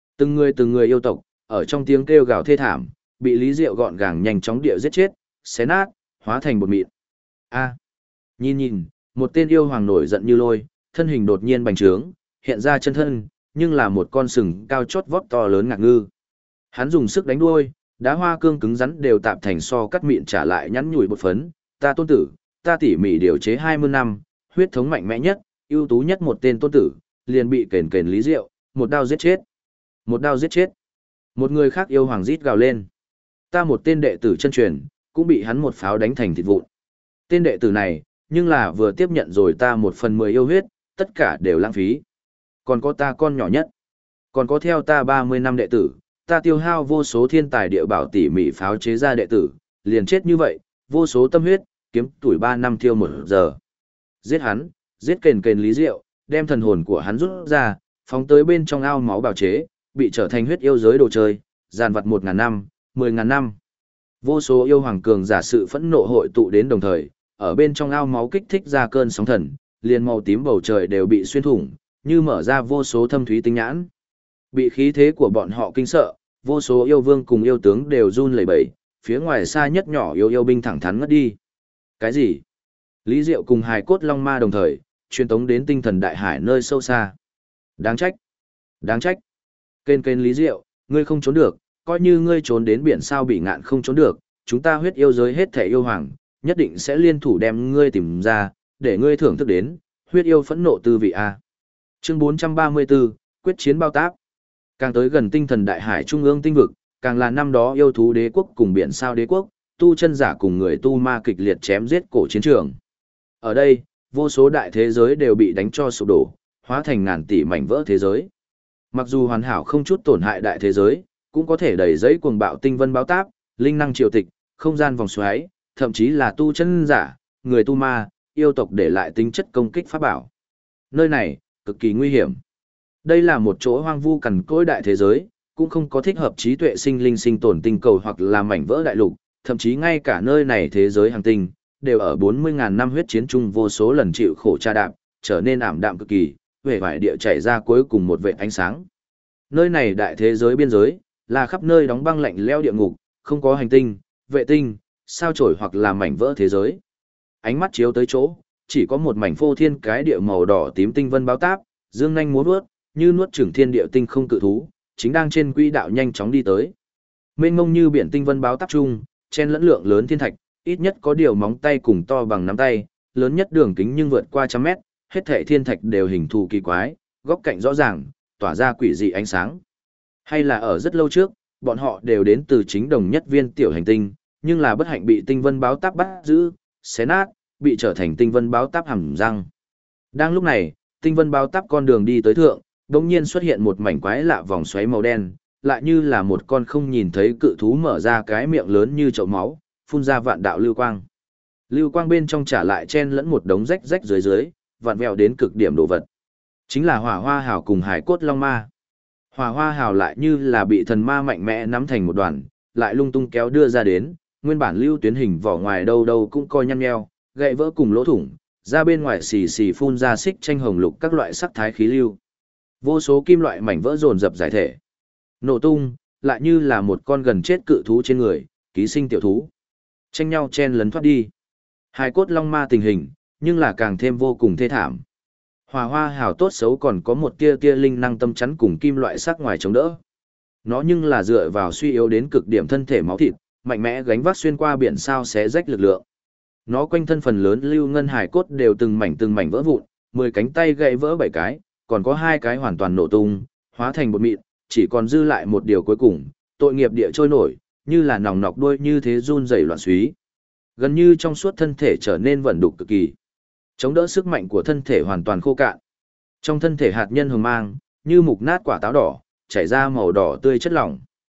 Từng người yêu tộc, ở trong tiếng kêu gào thê thảm, bị Lý Diệu gọn gàng nhanh chóng địa giết chết, xé nát, hóa thành bột mịn. A, nhìn nhìn, một tên yêu hoàng nổi giận như lôi, thân hình đột nhiên bành trướng, hiện ra chân thân, nhưng là một con sừng cao chót vót to lớn ngạc ngư. Hắn dùng sức đánh đuôi, đá hoa cương cứng rắn đều tạm thành so cắt mịn trả lại nhắn nhủi bột phấn, ta tôn tử, ta tỉ mỉ điều chế 20 năm, huyết thống mạnh mẽ nhất, ưu tú nhất một tên tôn tử, liền bị kền kền Lý Diệu, một đao giết chết. Một đao giết chết. Một người khác yêu hoàng rít gào lên. Ta một tên đệ tử chân truyền, cũng bị hắn một pháo đánh thành thịt vụn. Tên đệ tử này, nhưng là vừa tiếp nhận rồi ta 1/10 yêu huyết, tất cả đều lãng phí. Còn có ta con nhỏ nhất. Còn có theo ta 30 năm đệ tử, ta tiêu hao vô số thiên tài địa bảo tỉ mỉ pháo chế ra đệ tử, liền chết như vậy, vô số tâm huyết, kiếm tuổi 3 năm thiêu 1 giờ. Giết hắn, giết kền kền Lý Diệu, đem thần hồn của hắn rút ra, phóng tới bên trong ao máu bào chế, bị trở thành huyết yêu giới đồ chơi, giàn vật 1.000 năm, 10.000 năm. Vô số yêu hoàng cường giả sự phẫn nộ hội tụ đến đồng thời, ở bên trong ao máu kích thích ra cơn sóng thần, liền màu tím bầu trời đều bị xuyên thủng, như mở ra vô số thâm thúy tinh nhãn. Bị khí thế của bọn họ kinh sợ, vô số yêu vương cùng yêu tướng đều run lẩy bẩy, phía ngoài xa nhất nhỏ yêu binh thẳng thắn ngất đi. Cái gì? Lý Diệu cùng hài cốt long ma đồng thời, truyền tống đến tinh thần đại hải nơi sâu xa. Đáng trách. Đáng trách. Kên kên Lý Diệu, ngươi không trốn được, coi như ngươi trốn đến biển sao bị ngạn không trốn được, chúng ta huyết yêu giới hết thể yêu hoàng, nhất định sẽ liên thủ đem ngươi tìm ra, để ngươi thưởng thức đến, huyết yêu phẫn nộ tư vị A. Chương 434, quyết chiến bao táp. Càng tới gần tinh thần đại hải trung ương tinh vực, càng là năm đó yêu thú đế quốc cùng biển sao đế quốc, tu chân giả cùng người tu ma kịch liệt chém giết cổ chiến trường. Ở đây, vô số đại thế giới đều bị đánh cho sụp đổ, hóa thành ngàn tỷ mảnh vỡ thế giới. Mặc dù hoàn hảo không chút tổn hại đại thế giới, cũng có thể đẩy giấy cuồng bạo tinh vân báo táp, linh năng triều tịch, không gian vòng xoáy, thậm chí là tu chân giả, người tu ma, yêu tộc để lại tính chất công kích pháp bảo. Nơi này, cực kỳ nguy hiểm. Đây là một chỗ hoang vu cằn cỗi đại thế giới, cũng không có thích hợp trí tuệ sinh linh sinh tồn tinh cầu hoặc là mảnh vỡ đại lục, thậm chí ngay cả nơi này thế giới hành tinh, đều ở 40.000 năm huyết chiến chung vô số lần chịu khổ tra đạp, trở nên ảm đạm cực kỳ, vẻ vải địa chảy ra cuối cùng một vệt ánh sáng. Nơi này đại thế giới biên giới, là khắp nơi đóng băng lạnh lẽo địa ngục, không có hành tinh, vệ tinh, sao chổi hoặc là mảnh vỡ thế giới. Ánh mắt chiếu tới chỗ, chỉ có một mảnh phô thiên cái địa màu đỏ tím tinh vân báo táp, dương nhanh múa vớt, như nuốt chửng thiên địa tinh không cự thú, chính đang trên quỹ đạo nhanh chóng đi tới. Mênh mông như biển tinh vân báo táp chung, chen lẫn lượng lớn thiên thạch, ít nhất có điều móng tay cùng to bằng nắm tay, lớn nhất đường kính nhưng vượt qua 100 mét, hết thảy thiên thạch đều hình thù kỳ quái, góc cạnh rõ ràng, tỏa ra quỷ dị ánh sáng. Hay là ở rất lâu trước, bọn họ đều đến từ chính đồng nhất viên tiểu hành tinh, nhưng là bất hạnh bị tinh vân báo táp bắt giữ, xé nát, bị trở thành tinh vân báo táp hầm răng. Đang lúc này, tinh vân báo táp con đường đi tới thượng, đột nhiên xuất hiện một mảnh quái lạ vòng xoáy màu đen, lại như là một con không nhìn thấy cự thú mở ra cái miệng lớn như chậu máu, phun ra vạn đạo lưu quang. Lưu quang bên trong trả lại chen lẫn một đống rách rách dưới, vặn vẹo đến cực điểm đồ vật. Chính là Hỏa Hoa Hào cùng Hải Cốt Long Ma. Hỏa Hoa Hào lại như là bị thần ma mạnh mẽ nắm thành một đoàn, lại lung tung kéo đưa ra đến, nguyên bản lưu tuyến hình vỏ ngoài đâu đâu cũng coi nhăn nheo, gãy vỡ cùng lỗ thủng, ra bên ngoài xì xì phun ra xích tranh hồng lục các loại sắc thái khí lưu. Vô số kim loại mảnh vỡ dồn dập giải thể. Nổ tung, lại như là một con gần chết cự thú trên người, ký sinh tiểu thú. Tranh nhau chen lấn thoát đi. Hải Cốt Long Ma tình hình, nhưng là càng thêm vô cùng thê thảm. Hỏa Hoa Hào tốt xấu còn có một tia tia linh năng tâm chắn cùng kim loại sắc ngoài chống đỡ. Nó nhưng là dựa vào suy yếu đến cực điểm thân thể máu thịt, mạnh mẽ gánh vác xuyên qua biển sao xé rách lực lượng. Nó quanh thân phần lớn lưu ngân hải cốt đều từng mảnh vỡ vụn, 10 cánh tay gãy vỡ 7 cái, còn có 2 cái hoàn toàn nổ tung, hóa thành bột mịn, chỉ còn dư lại một điều cuối cùng, tội nghiệp địa trôi nổi, như là nòng nọc đuôi như thế run rẩy loạn xúy. Gần như trong suốt thân thể trở nên vẩn đục cực kỳ. Chống đỡ sức mạnh của thân thể hoàn toàn khô cạn. Trong thân thể hạt nhân hồng mang, như mục nát quả táo đỏ, chảy ra màu đỏ tươi chất lỏng.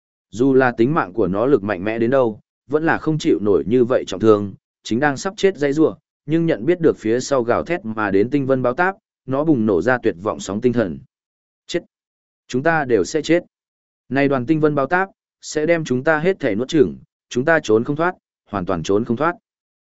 Dù là tính mạng của nó lực mạnh mẽ đến đâu, vẫn là không chịu nổi như vậy trọng thương, chính đang sắp chết dãy rủa, nhưng nhận biết được phía sau gào thét mà đến tinh vân báo táp, nó bùng nổ ra tuyệt vọng sóng tinh thần. Chết! Chúng ta đều sẽ chết. Này đoàn tinh vân báo táp, sẽ đem chúng ta hết thể nuốt chửng, chúng ta trốn không thoát, hoàn toàn trốn không thoát.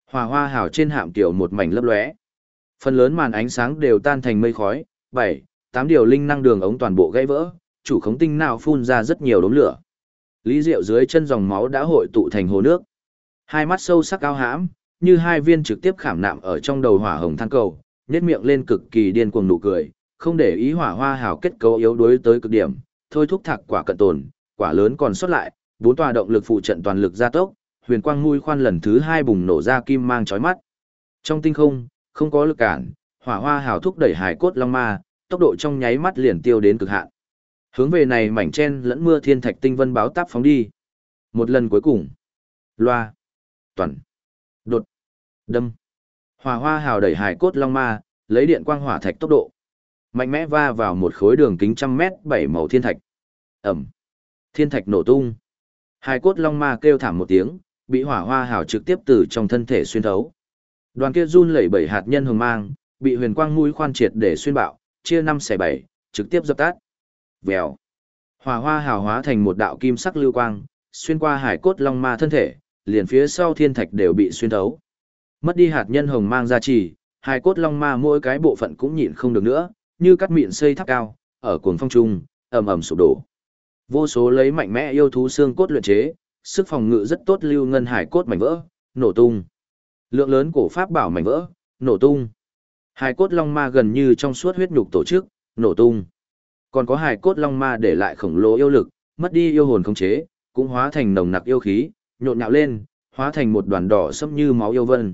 Hỏa hoa hào trên hạm tiểu một mảnh lấp lóe. Phần lớn màn ánh sáng đều tan thành mây khói, 7, 8 điều linh năng đường ống toàn bộ gãy vỡ, chủ khống tinh nào phun ra rất nhiều đốm lửa. Lý Diệu dưới chân dòng máu đã hội tụ thành hồ nước. Hai mắt sâu sắc cao hãm, như hai viên trực tiếp khảm nạm ở trong đầu hỏa hồng than cầu, nhếch miệng lên cực kỳ điên cuồng nụ cười, không để ý hỏa hoa hào kết cấu yếu đuối tới cực điểm, thôi thúc thạc quả cận tồn, quả lớn còn sót lại, bốn tòa động lực phụ trận toàn lực gia tốc, huyền quang mũi khoan lần thứ 2 bùng nổ ra kim mang chói mắt. Trong tinh không, không có lực cản, hỏa hoa hào thúc đẩy hải cốt long ma, tốc độ trong nháy mắt liền tiêu đến cực hạn. Hướng về này mảnh chen lẫn mưa thiên thạch tinh vân báo táp phóng đi. Một lần cuối cùng. Loa. Toàn. Đột. Đâm. Hỏa hoa hào đẩy hải cốt long ma, lấy điện quang hỏa thạch tốc độ. Mạnh mẽ va vào một khối đường kính 100 mét 7 màu thiên thạch. Ẩm. Thiên thạch nổ tung. Hải cốt long ma kêu thảm một tiếng, bị hỏa hoa hào trực tiếp từ trong thân thể xuyên thấu. Đoàn kia run lẩy bẩy hạt nhân hồng mang, bị huyền quang mũi khoan triệt để xuyên bạo, chia 5/7, trực tiếp dập tắt. Vèo. Hỏa hoa hào hóa thành một đạo kim sắc lưu quang, xuyên qua hải cốt long ma thân thể, liền phía sau thiên thạch đều bị xuyên thấu. Mất đi hạt nhân hồng mang gia trì, hải cốt long ma mỗi cái bộ phận cũng nhịn không được nữa, như cắt mịn xây tháp cao, ở cuồng phong trung, ầm ầm sụp đổ. Vô số lấy mạnh mẽ yêu thú xương cốt luyện chế, sức phòng ngự rất tốt lưu ngân hải cốt mảnh vỡ, nổ tung. Lượng lớn cổ pháp bảo mảnh vỡ, nổ tung. Hải cốt long ma gần như trong suốt huyết nhục tổ chức, nổ tung. Còn có hải cốt long ma để lại khổng lồ yêu lực, mất đi yêu hồn khống chế, cũng hóa thành nồng nặc yêu khí, nhộn nhạo lên, hóa thành một đoàn đỏ sẫm như máu yêu vân.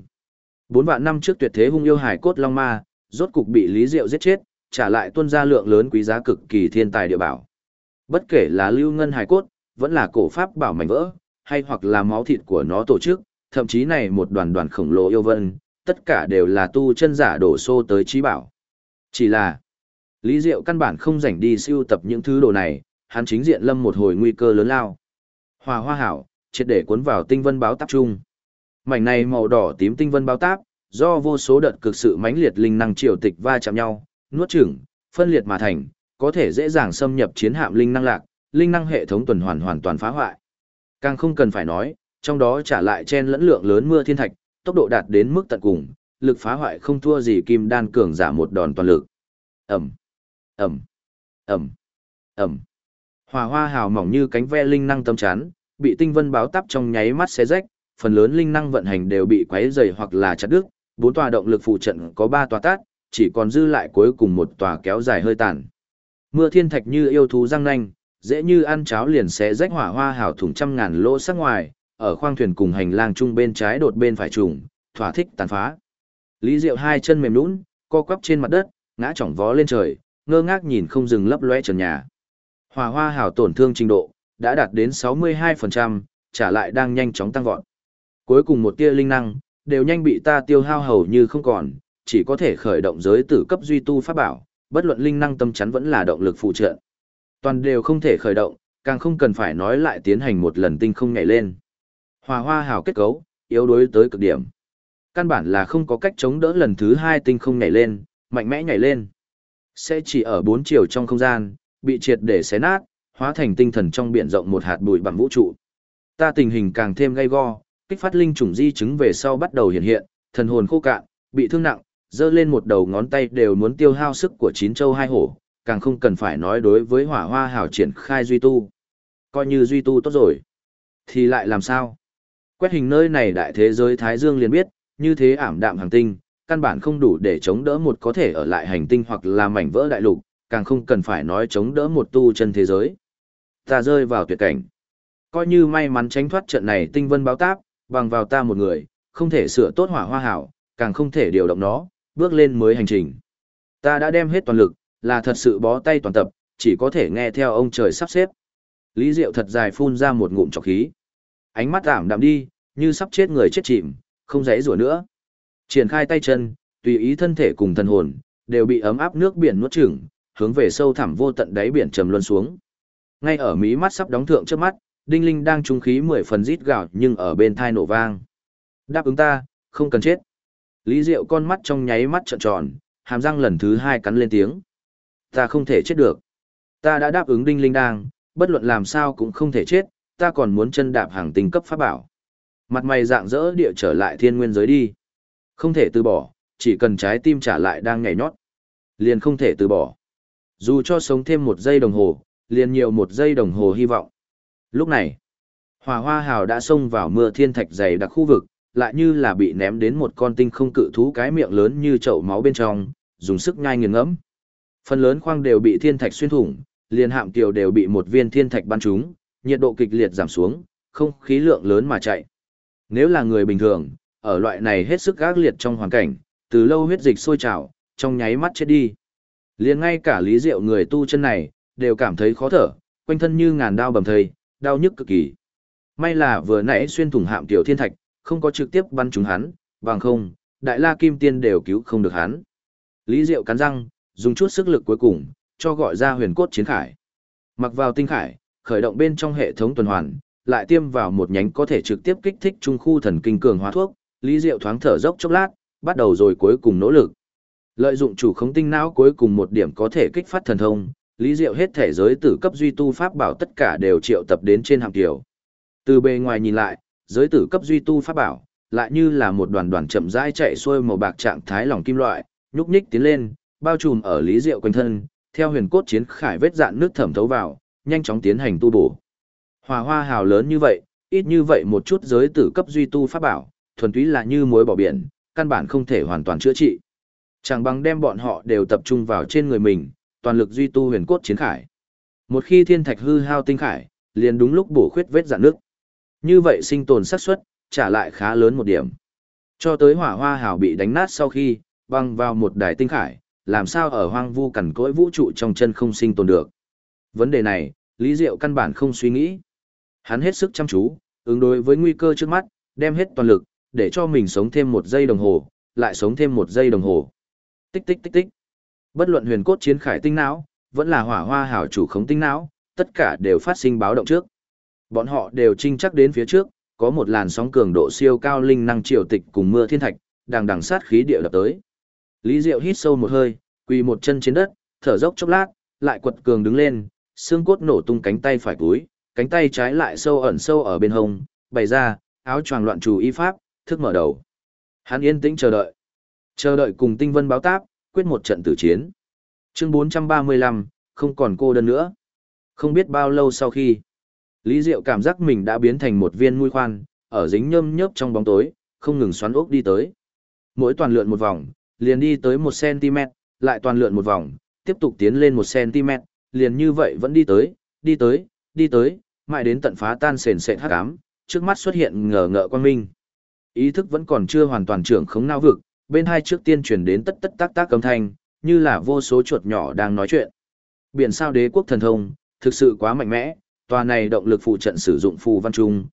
4 vạn năm trước tuyệt thế hung yêu hải cốt long ma, rốt cục bị Lý Diệu giết chết, trả lại tuân ra lượng lớn quý giá cực kỳ thiên tài địa bảo. Bất kể là lưu ngân hải cốt, vẫn là cổ pháp bảo mảnh vỡ, hay hoặc là máu thịt của nó tổ chức, thậm chí này một đoàn đoàn khổng lồ yêu vân, tất cả đều là tu chân giả đổ xô tới trí bảo. Chỉ là, Lý Diệu căn bản không rảnh đi sưu tập những thứ đồ này, hắn chính diện lâm một hồi nguy cơ lớn lao. Hỏa hoa hảo, triệt để cuốn vào tinh vân báo táp chung. Mảnh này màu đỏ tím tinh vân báo táp, do vô số đợt cực sự mãnh liệt linh năng triều tịch va chạm nhau, nuốt chửng, phân liệt mà thành, có thể dễ dàng xâm nhập chiến hạm linh năng lạc, linh năng hệ thống tuần hoàn hoàn toàn phá hoại. Càng không cần phải nói, trong đó trả lại chen lẫn lượng lớn mưa thiên thạch, tốc độ đạt đến mức tận cùng, lực phá hoại không thua gì kim đan cường giả một đòn toàn lực. Ầm, ầm, ầm, ầm. Hỏa hoa hào mỏng như cánh ve linh năng tấm chắn, bị tinh vân báo táp trong nháy mắt xé rách, phần lớn linh năng vận hành đều bị quấy rầy hoặc là chặt đứt, 4 tòa động lực phụ trận có 3 tòa tát, chỉ còn dư lại cuối cùng một tòa kéo dài hơi tàn. Mưa thiên thạch như yêu thú răng nanh, dễ như ăn cháo liền xé rách hỏa hoa hào thủng trăm ngàn lỗ sắc ngoài, ở khoang thuyền cùng hành lang chung bên trái đột bên phải trùng, thỏa thích tàn phá. Lý Diệu hai chân mềm nhũn, co quắp trên mặt đất, ngã chỏng vó lên trời, ngơ ngác nhìn không dừng lấp lóe trần nhà. Hỏa hoa hào tổn thương trình độ đã đạt đến 62%, trả lại đang nhanh chóng tăng vọt. Cuối cùng một tia linh năng đều nhanh bị ta tiêu hao hầu như không còn, chỉ có thể khởi động giới tử cấp duy tu pháp bảo, bất luận linh năng tâm chắn vẫn là động lực phụ trợ. Toàn đều không thể khởi động, càng không cần phải nói lại tiến hành một lần tinh không nhảy lên. Hỏa hoa hào kết cấu, yếu đuối tới cực điểm. Căn bản là không có cách chống đỡ lần thứ 2 tinh không nhảy lên, mạnh mẽ nhảy lên. Sẽ chỉ ở 4 chiều trong không gian, bị triệt để xé nát, hóa thành tinh thần trong biển rộng một hạt bụi bằng vũ trụ. Ta tình hình càng thêm gay go, kích phát linh trùng di chứng về sau bắt đầu hiện hiện, thần hồn khô cạn, bị thương nặng, giơ lên một đầu ngón tay đều muốn tiêu hao sức của 9 châu 2 hổ, càng không cần phải nói đối với hỏa hoa hào triển khai duy tu. Coi như duy tu tốt rồi, thì lại làm sao? Quét hình nơi này đại thế giới Thái Dương liền biết, như thế ảm đạm hành tinh, căn bản không đủ để chống đỡ một có thể ở lại hành tinh hoặc là mảnh vỡ đại lục, càng không cần phải nói chống đỡ một tu chân thế giới. Ta rơi vào tuyệt cảnh. Coi như may mắn tránh thoát trận này tinh vân báo táp, bằng vào ta một người, không thể sửa tốt hỏa hoa hảo, càng không thể điều động nó, bước lên mới hành trình. Ta đã đem hết toàn lực, là thật sự bó tay toàn tập, chỉ có thể nghe theo ông trời sắp xếp. Lý Diệu thật dài phun ra một ngụm trọc khí. Ánh mắt ảm đạm đi, như sắp chết người chết chìm, không dãy rủa nữa. Triển khai tay chân, tùy ý thân thể cùng thần hồn, đều bị ấm áp nước biển nuốt chửng, hướng về sâu thẳm vô tận đáy biển trầm luân xuống. Ngay ở mí mắt sắp đóng thượng trước mắt, Đinh Linh đang trung khí 10 phần rít gào nhưng ở bên thai nổ vang. Đáp ứng ta, không cần chết. Lý Diệu con mắt trong nháy mắt trợn tròn, hàm răng lần thứ 2 cắn lên tiếng. Ta không thể chết được. Ta đã đáp ứng Đinh Linh đang, bất luận làm sao cũng không thể chết, ta còn muốn chân đạp hàng tinh cấp pháp bảo. Mặt mày rạng rỡ địa trở lại thiên nguyên giới đi. Không thể từ bỏ, chỉ cần trái tim trả lại đang nhảy nhót. Liền không thể từ bỏ. Dù cho sống thêm 1 giây đồng hồ, liền nhiều 1 giây đồng hồ hy vọng. Lúc này, Hỏa Hoa Hào đã xông vào mưa thiên thạch dày đặc khu vực, lại như là bị ném đến một con tinh không cự thú cái miệng lớn như chậu máu bên trong, dùng sức nhai nghiền ngẫm. Phần lớn khoang đều bị thiên thạch xuyên thủng, liền hạm kiều đều bị một viên thiên thạch bắn trúng, nhiệt độ kịch liệt giảm xuống, không khí lượng lớn mà chạy. Nếu là người bình thường, ở loại này hết sức ác liệt trong hoàn cảnh, từ lâu huyết dịch sôi trào, trong nháy mắt chết đi. Liền ngay cả Lý Diệu người tu chân này, đều cảm thấy khó thở, quanh thân như ngàn đao bầm thây, đau nhức cực kỳ. May là vừa nãy xuyên thủng hạm tiểu thiên thạch, không có trực tiếp bắn trúng hắn, bằng không, Đại La Kim Tiên đều cứu không được hắn. Lý Diệu cắn răng, dùng chút sức lực cuối cùng, cho gọi ra huyền cốt chiến khải. Mặc vào tinh khải, khởi động bên trong hệ thống tuần hoàn, lại tiêm vào một nhánh có thể trực tiếp kích thích trung khu thần kinh cường hóa thuốc, Lý Diệu thoáng thở dốc chốc lát, bắt đầu rồi cuối cùng nỗ lực. Lợi dụng chủ khống tinh não cuối cùng một điểm có thể kích phát thần thông, Lý Diệu hết thể giới tử cấp duy tu pháp bảo tất cả đều triệu tập đến trên hạm tiểu. Từ bề ngoài nhìn lại, giới tử cấp duy tu pháp bảo, lại như là một đoàn đoàn chậm rãi chạy xuôi màu bạc trạng thái lỏng kim loại, nhúc nhích tiến lên, bao trùm ở Lý Diệu quanh thân, theo huyền cốt chiến khải vết dạn nước thẩm thấu vào, nhanh chóng tiến hành tu bổ. Hỏa Hoa Hào lớn như vậy, ít như vậy một chút giới tử cấp duy tu pháp bảo, thuần túy là như muối bỏ biển, căn bản không thể hoàn toàn chữa trị. Chẳng bằng đem bọn họ đều tập trung vào trên người mình, toàn lực duy tu huyền cốt chiến khải. Một khi thiên thạch hư hao tinh khải, liền đúng lúc bổ khuyết vết dạn nước. Như vậy sinh tồn xác suất trả lại khá lớn một điểm. Cho tới Hỏa Hoa Hào bị đánh nát sau khi băng vào một đài tinh khải, làm sao ở hoang vu cằn cỗi vũ trụ trong chân không sinh tồn được. Vấn đề này, Lý Diệu căn bản không suy nghĩ. Hắn hết sức chăm chú, ứng đối với nguy cơ trước mắt, đem hết toàn lực, để cho mình sống thêm 1 giây đồng hồ, lại sống thêm 1 giây đồng hồ. Tích tích tích tích. Bất luận huyền cốt chiến khải tinh não, vẫn là Hỏa Hoa Hào chủ khống tinh não, tất cả đều phát sinh báo động trước. Bọn họ đều trinh chắc đến phía trước, có một làn sóng cường độ siêu cao linh năng triều tịch cùng mưa thiên thạch, đang đằng sát khí địa lập tới. Lý Diệu hít sâu một hơi, quỳ một chân trên đất, thở dốc chốc lát, lại quật cường đứng lên, xương cốt nổ tung cánh tay phải cúi, cánh tay trái lại sâu ở bên hông, bày ra, áo choàng loạn trù y pháp, thức mở đầu. Hắn yên tĩnh chờ đợi cùng tinh vân báo táp, quyết một trận tử chiến. Chương 435, không còn cô đơn nữa. Không biết bao lâu sau khi, Lý Diệu cảm giác mình đã biến thành một viên mũi khoan, ở dính nhâm nhớp trong bóng tối, không ngừng xoắn ốc đi tới. Mỗi toàn lượn một vòng, liền đi tới 1 cm, lại toàn lượn một vòng, tiếp tục tiến lên 1 cm, liền như vậy vẫn đi tới, mãi đến tận phá tan sền sệt hắc ám, trước mắt xuất hiện ngờ ngợ quang minh. Ý thức vẫn còn chưa hoàn toàn trưởng khống não vực, bên hai trước tiên truyền đến tất tất tác tác âm thanh, như là vô số chuột nhỏ đang nói chuyện. Biển sao đế quốc thần thông, thực sự quá mạnh mẽ, tòa này động lực phụ trận sử dụng phù văn trung,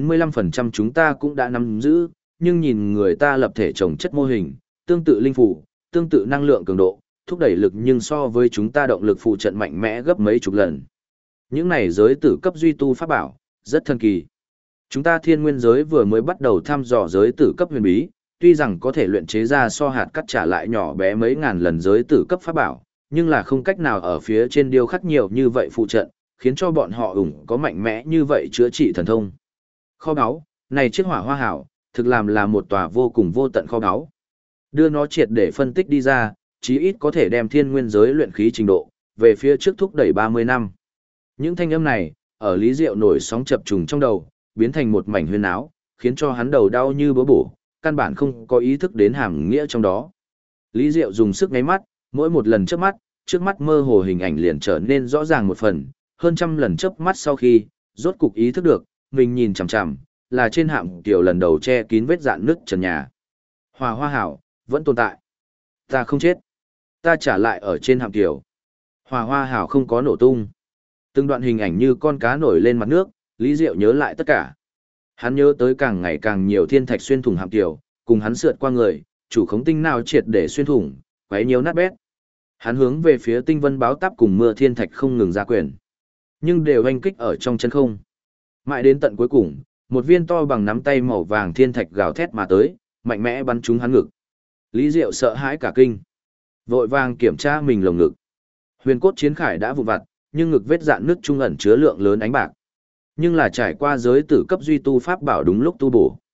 95% chúng ta cũng đã nắm giữ, nhưng nhìn người ta lập thể trồng chất mô hình, tương tự linh phù, tương tự năng lượng cường độ, thúc đẩy lực nhưng so với chúng ta động lực phụ trận mạnh mẽ gấp mấy chục lần. Những này giới tử cấp duy tu pháp bảo, rất thần kỳ. Chúng ta thiên nguyên giới vừa mới bắt đầu thăm dò giới tử cấp huyền bí, tuy rằng có thể luyện chế ra so hạt cắt trả lại nhỏ bé mấy ngàn lần giới tử cấp pháp bảo, nhưng là không cách nào ở phía trên điêu khắc nhiều như vậy phụ trận, khiến cho bọn họ có mạnh mẽ như vậy chữa trị thần thông. Kho báu, này chiếc Hỏa Hoa Hảo, thực làm là một tòa vô cùng vô tận kho báu. Đưa nó triệt để phân tích đi ra, chí ít có thể đem thiên nguyên giới luyện khí trình độ, về phía trước thúc đẩy 30 năm. Những thanh âm này, ở Lý Diệu nổi sóng chập trùng trong đầu, biến thành một mảnh huyên áo, khiến cho hắn đầu đau như búa bổ, căn bản không có ý thức đến hàm nghĩa trong đó. Lý Diệu dùng sức ngáy mắt, mỗi một lần trước mắt mơ hồ hình ảnh liền trở nên rõ ràng một phần, hơn trăm lần chớp mắt sau khi, rốt cục ý thức được, mình nhìn chằm chằm, là trên hạm tiểu lần đầu che kín vết dạn nứt trần nhà. Hỏa Hoa Hảo, vẫn tồn tại. Ta không chết. Ta trả lại ở trên hạm tiểu. Hỏa Hoa Hảo không có nổ tung. Từng đoạn hình ảnh như con cá nổi lên mặt nước, Lý Diệu nhớ lại tất cả. Hắn nhớ tới càng ngày càng nhiều thiên thạch xuyên thủng hạm tiểu, cùng hắn sượt qua người, chủ khống tinh nào triệt để xuyên thủng, quấy nhiều nát bét. Hắn hướng về phía tinh vân báo táp cùng mưa thiên thạch không ngừng ra quyền, nhưng đều oanh kích ở trong chân không. Mãi đến tận cuối cùng, một viên to bằng nắm tay màu vàng thiên thạch gào thét mà tới, mạnh mẽ bắn trúng hắn ngực. Lý Diệu sợ hãi cả kinh, vội vàng kiểm tra mình lồng ngực. Huyền cốt chiến khải đã vụn vặt, nhưng ngực vết dạn nứt trung ẩn chứa lượng lớn ánh bạc. Nhưng là trải qua giới tử cấp duy tu pháp bảo đúng lúc tu bổ.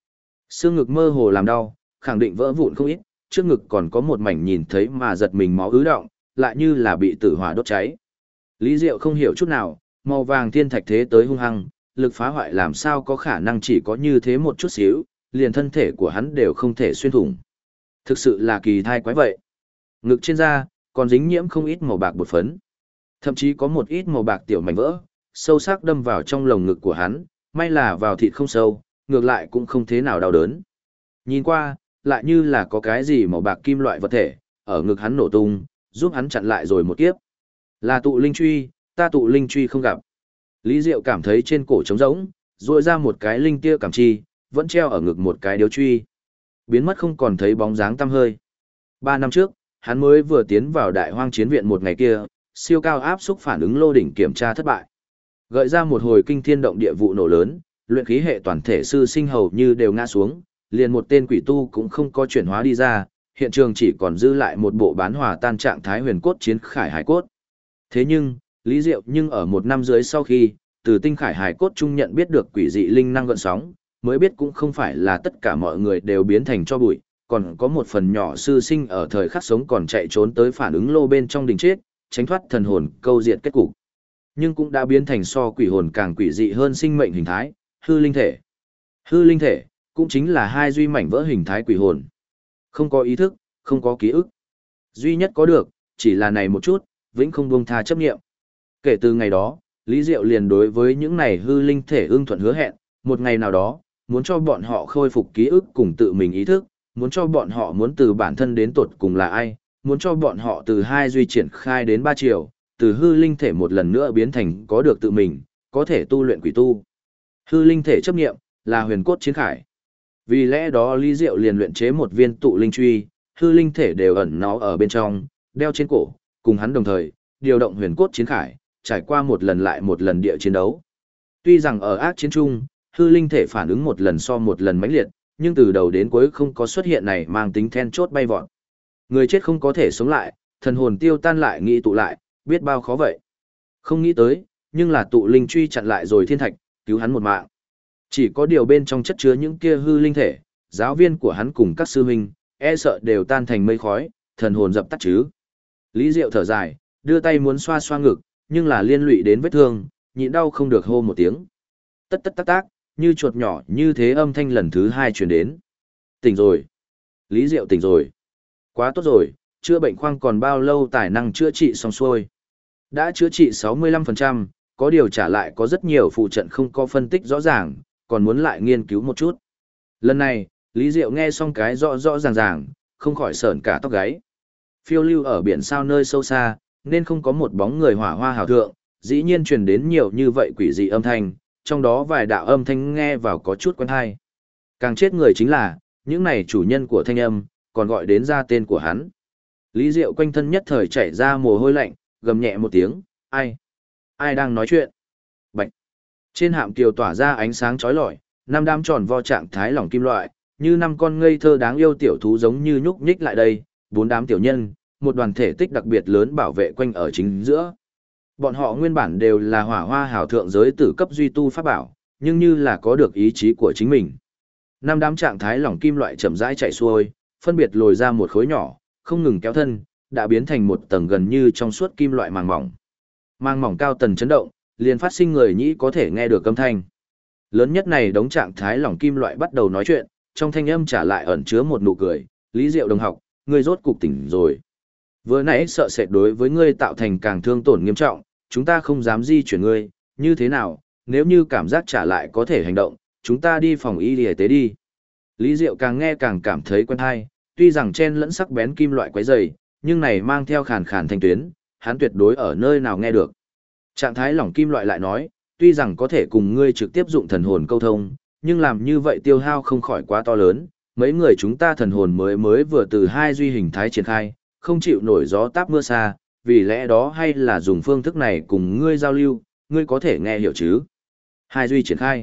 Xương ngực mơ hồ làm đau, khẳng định vỡ vụn không ít, trước ngực còn có một mảnh nhìn thấy mà giật mình máu ứ động, lại như là bị tử hỏa đốt cháy. Lý Diệu không hiểu chút nào, màu vàng thiên thạch thế tới hung hăng, lực phá hoại làm sao có khả năng chỉ có như thế một chút xíu, liền thân thể của hắn đều không thể xuyên thủng. Thực sự là kỳ thai quái vậy. Ngực trên da, còn dính nhiễm không ít màu bạc bột phấn. Thậm chí có một ít màu bạc tiểu mảnh vỡ, sâu sắc đâm vào trong lồng ngực của hắn, may là vào thịt không sâu, ngược lại cũng không thế nào đau đớn. Nhìn qua, lại như là có cái gì màu bạc kim loại vật thể, ở ngực hắn nổ tung, giúp hắn chặn lại rồi một kiếp. Là tụ linh truy, ta tụ linh truy không gặp. Lý Diệu cảm thấy trên cổ trống rỗng, duỗi ra một cái linh tia cảm chi, vẫn treo ở ngực một cái điếu truy. Biến mất không còn thấy bóng dáng tăm hơi. 3 năm trước, hắn mới vừa tiến vào đại hoang chiến viện một ngày kia, siêu cao áp xúc phản ứng lô đỉnh kiểm tra thất bại. Gợi ra một hồi kinh thiên động địa vụ nổ lớn, luyện khí hệ toàn thể sư sinh hầu như đều ngã xuống, liền một tên quỷ tu cũng không có chuyển hóa đi ra, hiện trường chỉ còn dư lại một bộ bán hòa tan trạng thái huyền cốt chiến khải hải cốt. Thế nhưng, Lý Diệu nhưng ở 1 năm dưới sau khi, từ tinh khải hải cốt trung nhận biết được quỷ dị linh năng gợn sóng, mới biết cũng không phải là tất cả mọi người đều biến thành cho bụi, còn có một phần nhỏ sư sinh ở thời khắc sống còn chạy trốn tới phản ứng lô bên trong đình chết, tránh thoát thần hồn câu diệt kết cục. Nhưng cũng đã biến thành so quỷ hồn càng quỷ dị hơn sinh mệnh hình thái, hư linh thể. Hư linh thể, cũng chính là hai duy mảnh vỡ hình thái quỷ hồn. Không có ý thức, không có ký ức. Duy nhất có được, chỉ là này một chút, vĩnh không buông tha chấp nghiệm. Kể từ ngày đó, Lý Diệu liền đối với những này hư linh thể ưng thuận hứa hẹn, một ngày nào đó, muốn cho bọn họ khôi phục ký ức cùng tự mình ý thức, muốn cho bọn họ muốn từ bản thân đến tột cùng là ai, muốn cho bọn họ từ 2 duy triển khai đến 3 chiều, từ hư linh thể một lần nữa biến thành có được tự mình, có thể tu luyện quỷ tu. Hư linh thể chấp nghiệm, là huyền cốt chiến khải. Vì lẽ đó Lý Diệu liền luyện chế một viên tụ linh truy, hư linh thể đều ẩn nó ở bên trong, đeo trên cổ, cùng hắn đồng thời, điều động huyền cốt chiến khải, trải qua một lần lại một lần địa chiến đấu. Tuy rằng ở ác chiến chung, hư linh thể phản ứng một lần so một lần mãnh liệt, nhưng từ đầu đến cuối không có xuất hiện này mang tính then chốt bay vọt. Người chết không có thể sống lại, thần hồn tiêu tan lại nghĩ tụ lại, biết bao khó vậy. Không nghĩ tới, nhưng là tụ linh truy chặn lại rồi thiên thạch, cứu hắn một mạng. Chỉ có điều bên trong chất chứa những kia hư linh thể, giáo viên của hắn cùng các sư huynh, e sợ đều tan thành mây khói, thần hồn dập tắt chứ. Lý Diệu thở dài, đưa tay muốn xoa xoa ngực, nhưng là liên lụy đến vết thương, nhịn đau không được hô một tiếng. Tất tất tác tác, như chuột nhỏ như thế âm thanh lần thứ 2 truyền đến. Tỉnh rồi. Lý Diệu tỉnh rồi. Quá tốt rồi, chữa bệnh khoang còn bao lâu tài năng chữa trị xong xuôi. Đã chữa trị 65%, có điều trả lại có rất nhiều phụ trận không có phân tích rõ ràng, còn muốn lại nghiên cứu một chút. Lần này, Lý Diệu nghe xong cái rõ rõ ràng ràng, không khỏi sởn cả tóc gáy. Phiêu lưu ở biển sao nơi sâu xa, nên không có một bóng người hỏa hoa hào thượng, dĩ nhiên truyền đến nhiều như vậy quỷ dị âm thanh, trong đó vài đạo âm thanh nghe vào có chút quen hay. Càng chết người chính là, những này chủ nhân của thanh âm, còn gọi đến ra tên của hắn. Lý Diệu quanh thân nhất thời chảy ra mồ hôi lạnh, gầm nhẹ một tiếng, ai? Ai đang nói chuyện? Bạch! Trên hạm kiều tỏa ra ánh sáng chói lọi, 5 đám tròn vo trạng thái lỏng kim loại, như 5 con ngây thơ đáng yêu tiểu thú giống như nhúc nhích lại đây, 4 đám tiểu nhân, một đoàn thể tích đặc biệt lớn bảo vệ quanh ở chính giữa. Bọn họ nguyên bản đều là hỏa hoa hảo thượng giới tử cấp duy tu pháp bảo, nhưng như là có được ý chí của chính mình. 5 đám trạng thái lỏng kim loại chậm rãi chạy xuôi, phân biệt lồi ra một khối nhỏ, không ngừng kéo thân, đã biến thành một tầng gần như trong suốt kim loại màng mỏng. Màng mỏng cao tần chấn động, liền phát sinh người nhĩ có thể nghe được âm thanh. Lớn nhất này đống trạng thái lỏng kim loại bắt đầu nói chuyện, trong thanh âm trả lại ẩn chứa một nụ cười, Lý Diệu đồng học, ngươi rốt cục tỉnh rồi. Vừa nãy sợ sệt đối với ngươi tạo thành càng thương tổn nghiêm trọng, chúng ta không dám di chuyển ngươi, như thế nào, nếu như cảm giác trả lại có thể hành động, chúng ta đi phòng y tế đi. Lý Diệu càng nghe càng cảm thấy quen hay, tuy rằng chen lẫn sắc bén kim loại quấy dày, nhưng này mang theo khàn khàn thanh tuyến, hắn tuyệt đối ở nơi nào nghe được. Trạng thái lỏng kim loại lại nói, tuy rằng có thể cùng ngươi trực tiếp dụng thần hồn câu thông, nhưng làm như vậy tiêu hao không khỏi quá to lớn, mấy người chúng ta thần hồn mới vừa từ 2 duy hình thái triển khai, không chịu nổi gió táp mưa xa, vì lẽ đó hay là dùng phương thức này cùng ngươi giao lưu, ngươi có thể nghe hiểu chứ. 2 duy triển khai.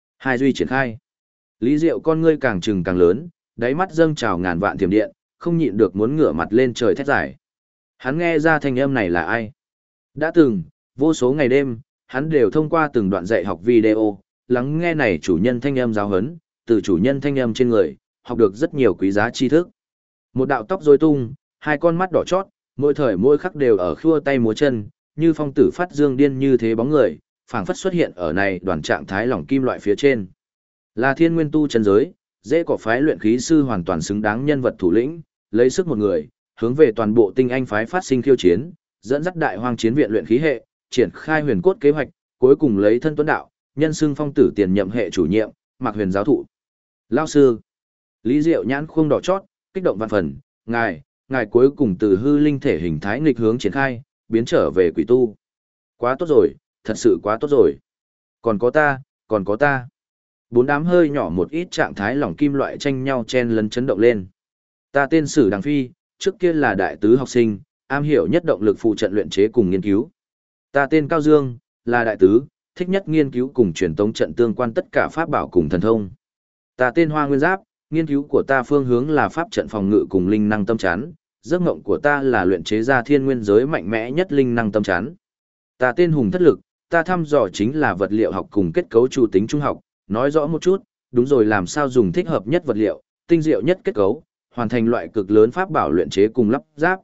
2 duy triển khai. Lý Diệu con ngươi càng trừng càng lớn, đáy mắt dâng trào ngàn vạn thiểm điện, không nhịn được muốn ngửa mặt lên trời thét giải. Hắn nghe ra thanh âm này là ai? Đã từng, vô số ngày đêm, hắn đều thông qua từng đoạn dạy học video, lắng nghe này chủ nhân thanh âm giáo huấn, từ chủ nhân thanh âm trên người, học được rất nhiều quý giá tri thức. Một đạo tóc rối tung, hai con mắt đỏ chót, mỗi thời mỗi khắc đều ở khua tay múa chân, như phong tử phát dương điên như thế bóng người, phảng phất xuất hiện ở này đoàn trạng thái lỏng kim loại phía trên. Là thiên nguyên tu chân giới, dễ có phái luyện khí sư hoàn toàn xứng đáng nhân vật thủ lĩnh, lấy sức một người, hướng về toàn bộ tinh anh phái phát sinh khiêu chiến, dẫn dắt đại hoang chiến viện luyện khí hệ, triển khai huyền cốt kế hoạch, cuối cùng lấy thân tuấn đạo, nhân xưng phong tử tiền nhậm hệ chủ nhiệm, Mạc Huyền giáo thụ. Lão sư. Lý Diệu nhãn khuôn đỏ chót, kích động vạn phần, ngài cuối cùng từ hư linh thể hình thái nghịch hướng triển khai, biến trở về quỷ tu. Quá tốt rồi, thật sự quá tốt rồi. Còn có ta. Bốn đám hơi nhỏ một ít trạng thái lỏng kim loại tranh nhau chen lấn chấn động lên. Ta tên Sử Đằng Phi, trước kia là đại tứ học sinh, am hiểu nhất động lực phụ trận luyện chế cùng nghiên cứu. Ta tên Cao Dương, là đại tứ, thích nhất nghiên cứu cùng truyền tống trận tương quan tất cả pháp bảo cùng thần thông. Ta tên Hoa Nguyên Giáp, nghiên cứu của ta phương hướng là pháp trận phòng ngự cùng linh năng tâm chắn, giấc mộng của ta là luyện chế ra thiên nguyên giới mạnh mẽ nhất linh năng tâm chắn. Ta tên Hùng Thất Lực, ta thăm dò chính là vật liệu học cùng kết cấu chủ tính trung học, nói rõ một chút, đúng rồi làm sao dùng thích hợp nhất vật liệu, tinh diệu nhất kết cấu, hoàn thành loại cực lớn pháp bảo luyện chế cùng lắp ráp.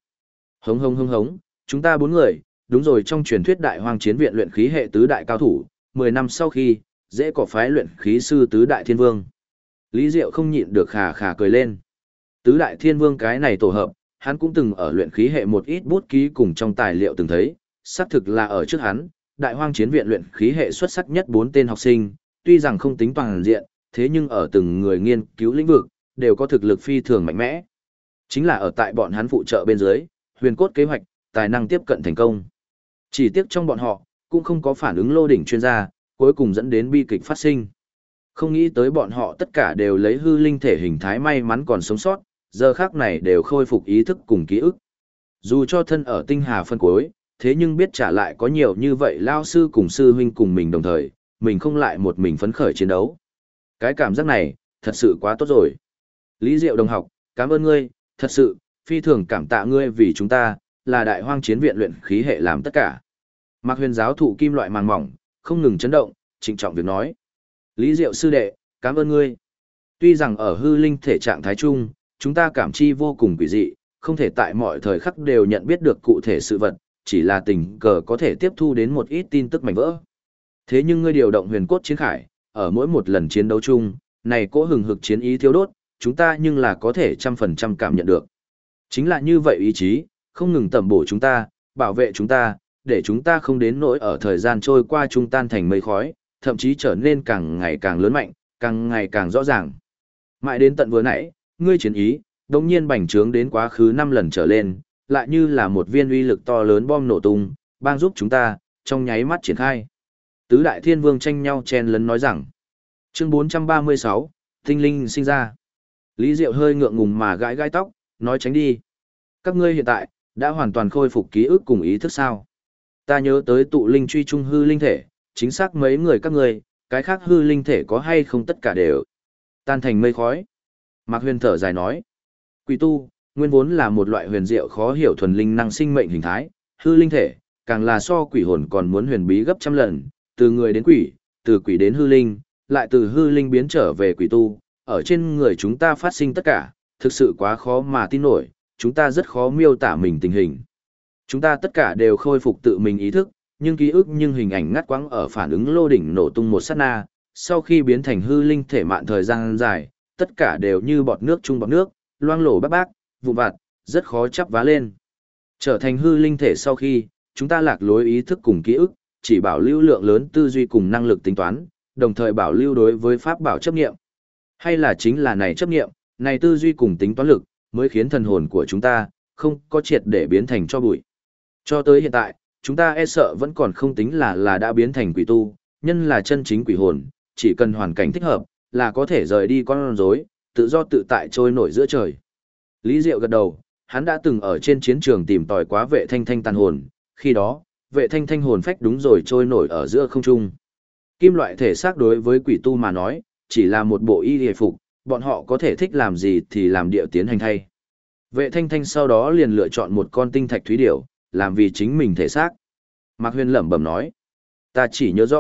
Hống, chúng ta bốn người, đúng rồi trong truyền thuyết đại hoang chiến viện luyện khí hệ tứ đại cao thủ, 10 năm sau khi, dễ có phái luyện khí sư tứ đại thiên vương. Lý Diệu không nhịn được khà khà cười lên. Tứ đại thiên vương cái này tổ hợp, hắn cũng từng ở luyện khí hệ một ít bút ký cùng trong tài liệu từng thấy, xác thực là ở trước hắn, đại hoang chiến viện luyện khí hệ xuất sắc nhất 4 tên học sinh, tuy rằng không tính toàn diện, thế nhưng ở từng người nghiên cứu lĩnh vực, đều có thực lực phi thường mạnh mẽ. Chính là ở tại bọn hắn phụ trợ bên dưới, huyền cốt kế hoạch, tài năng tiếp cận thành công. Chỉ tiếc trong bọn họ, cũng không có phản ứng lô đỉnh chuyên gia, cuối cùng dẫn đến bi kịch phát sinh. Không nghĩ tới bọn họ tất cả đều lấy hư linh thể hình thái may mắn còn sống sót, giờ khác này đều khôi phục ý thức cùng ký ức. Dù cho thân ở tinh hà phân cuối, thế nhưng biết trả lại có nhiều như vậy lao sư cùng sư huynh cùng mình đồng thời, mình không lại một mình phấn khởi chiến đấu. Cái cảm giác này, thật sự quá tốt rồi. Lý Diệu đồng học, cảm ơn ngươi, thật sự, phi thường cảm tạ ngươi vì chúng ta, là đại hoang chiến viện luyện khí hệ làm tất cả. Mạc Huyền giáo thụ kim loại màng mỏng, không ngừng chấn động, trịnh trọng việc nói. Lý Diệu sư đệ, cảm ơn ngươi. Tuy rằng ở hư linh thể trạng thái chung, chúng ta cảm chi vô cùng quỷ dị, không thể tại mọi thời khắc đều nhận biết được cụ thể sự vật, chỉ là tình cờ có thể tiếp thu đến một ít tin tức mảnh vỡ. Thế nhưng ngươi điều động huyền cốt chiến khải, ở mỗi một lần chiến đấu chung, này cỗ hừng hực chiến ý thiêu đốt, chúng ta nhưng là có thể 100% cảm nhận được. Chính là như vậy ý chí, không ngừng tẩm bổ chúng ta, bảo vệ chúng ta, để chúng ta không đến nỗi ở thời gian trôi qua trung tan thành mây khói, thậm chí trở nên càng ngày càng lớn mạnh, càng ngày càng rõ ràng. Mãi đến tận vừa nãy, ngươi chiến ý, đồng nhiên bành trướng đến quá khứ 5 lần trở lên, lại như là một viên uy lực to lớn bom nổ tung, bang giúp chúng ta, trong nháy mắt triển khai. Tứ đại thiên vương tranh nhau chen lấn nói rằng, chương 436, tinh linh sinh ra. Lý Diệu hơi ngượng ngùng mà gãi gãi tóc, nói tránh đi. Các ngươi hiện tại, đã hoàn toàn khôi phục ký ức cùng ý thức sao? Ta nhớ tới tụ linh truy trung hư linh thể, chính xác mấy người các ngươi, cái khác hư linh thể có hay không tất cả đều tan thành mây khói. Mạc Huyền thở dài nói, quỷ tu, nguyên vốn là một loại huyền diệu khó hiểu thuần linh năng sinh mệnh hình thái, hư linh thể, càng là so quỷ hồn còn muốn huyền bí gấp trăm lần, từ người đến quỷ, từ quỷ đến hư linh, lại từ hư linh biến trở về quỷ tu, ở trên người chúng ta phát sinh tất cả, thực sự quá khó mà tin nổi, chúng ta rất khó miêu tả mình tình hình. Chúng ta tất cả đều khôi phục tự mình ý thức, nhưng ký ức nhưng hình ảnh ngắt quãng ở phản ứng lô đỉnh nổ tung một sát na, sau khi biến thành hư linh thể mạn thời gian dài, tất cả đều như bọt nước chung bọt nước, loang lổ bác bác, vụn vặt, rất khó chắp vá lên. Trở thành hư linh thể sau khi, chúng ta lạc lối ý thức cùng ký ức, chỉ bảo lưu lượng lớn tư duy cùng năng lực tính toán, đồng thời bảo lưu đối với pháp bảo chấp nghiệm. Hay là chính là này chấp nghiệm, này tư duy cùng tính toán lực, mới khiến thần hồn của chúng ta, không có triệt để biến thành cho bụi. Cho tới hiện tại, chúng ta e sợ vẫn còn không tính là đã biến thành quỷ tu, nhân là chân chính quỷ hồn, chỉ cần hoàn cảnh thích hợp, là có thể rời đi con rối, tự do tự tại trôi nổi giữa trời. Lý Diệu gật đầu, hắn đã từng ở trên chiến trường tìm tòi quá vệ thanh thanh tàn hồn, khi đó, vệ thanh thanh hồn phách đúng rồi trôi nổi ở giữa không trung. Kim loại thể xác đối với quỷ tu mà nói, chỉ là một bộ y hề phục, bọn họ có thể thích làm gì thì làm điệu tiến hành thay. Vệ thanh thanh sau đó liền lựa chọn một con tinh thạch thúy điểu, làm vì chính mình thể xác. Mạc Huyền lẩm bẩm nói, ta chỉ nhớ rõ,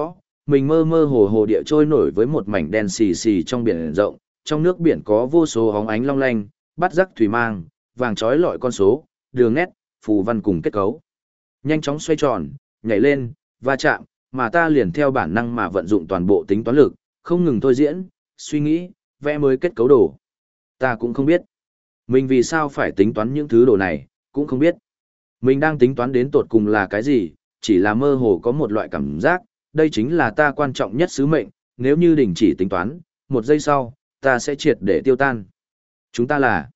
mình mơ mơ hồ hồ địa trôi nổi với một mảnh đen xì xì trong biển rộng, trong nước biển có vô số hóng ánh long lanh, bắt rắc thủy mang, vàng trói lọi con số, đường nét, phù văn cùng kết cấu. Nhanh chóng xoay tròn, nhảy lên, va chạm, mà ta liền theo bản năng mà vận dụng toàn bộ tính toán lực, không ngừng thôi diễn, suy nghĩ, vẽ mới kết cấu đồ. Ta cũng không biết. Mình vì sao phải tính toán những thứ đồ này, cũng không biết. Mình đang tính toán đến tột cùng là cái gì, chỉ là mơ hồ có một loại cảm giác, đây chính là ta quan trọng nhất sứ mệnh, nếu như đình chỉ tính toán, một giây sau, ta sẽ triệt để tiêu tan. Chúng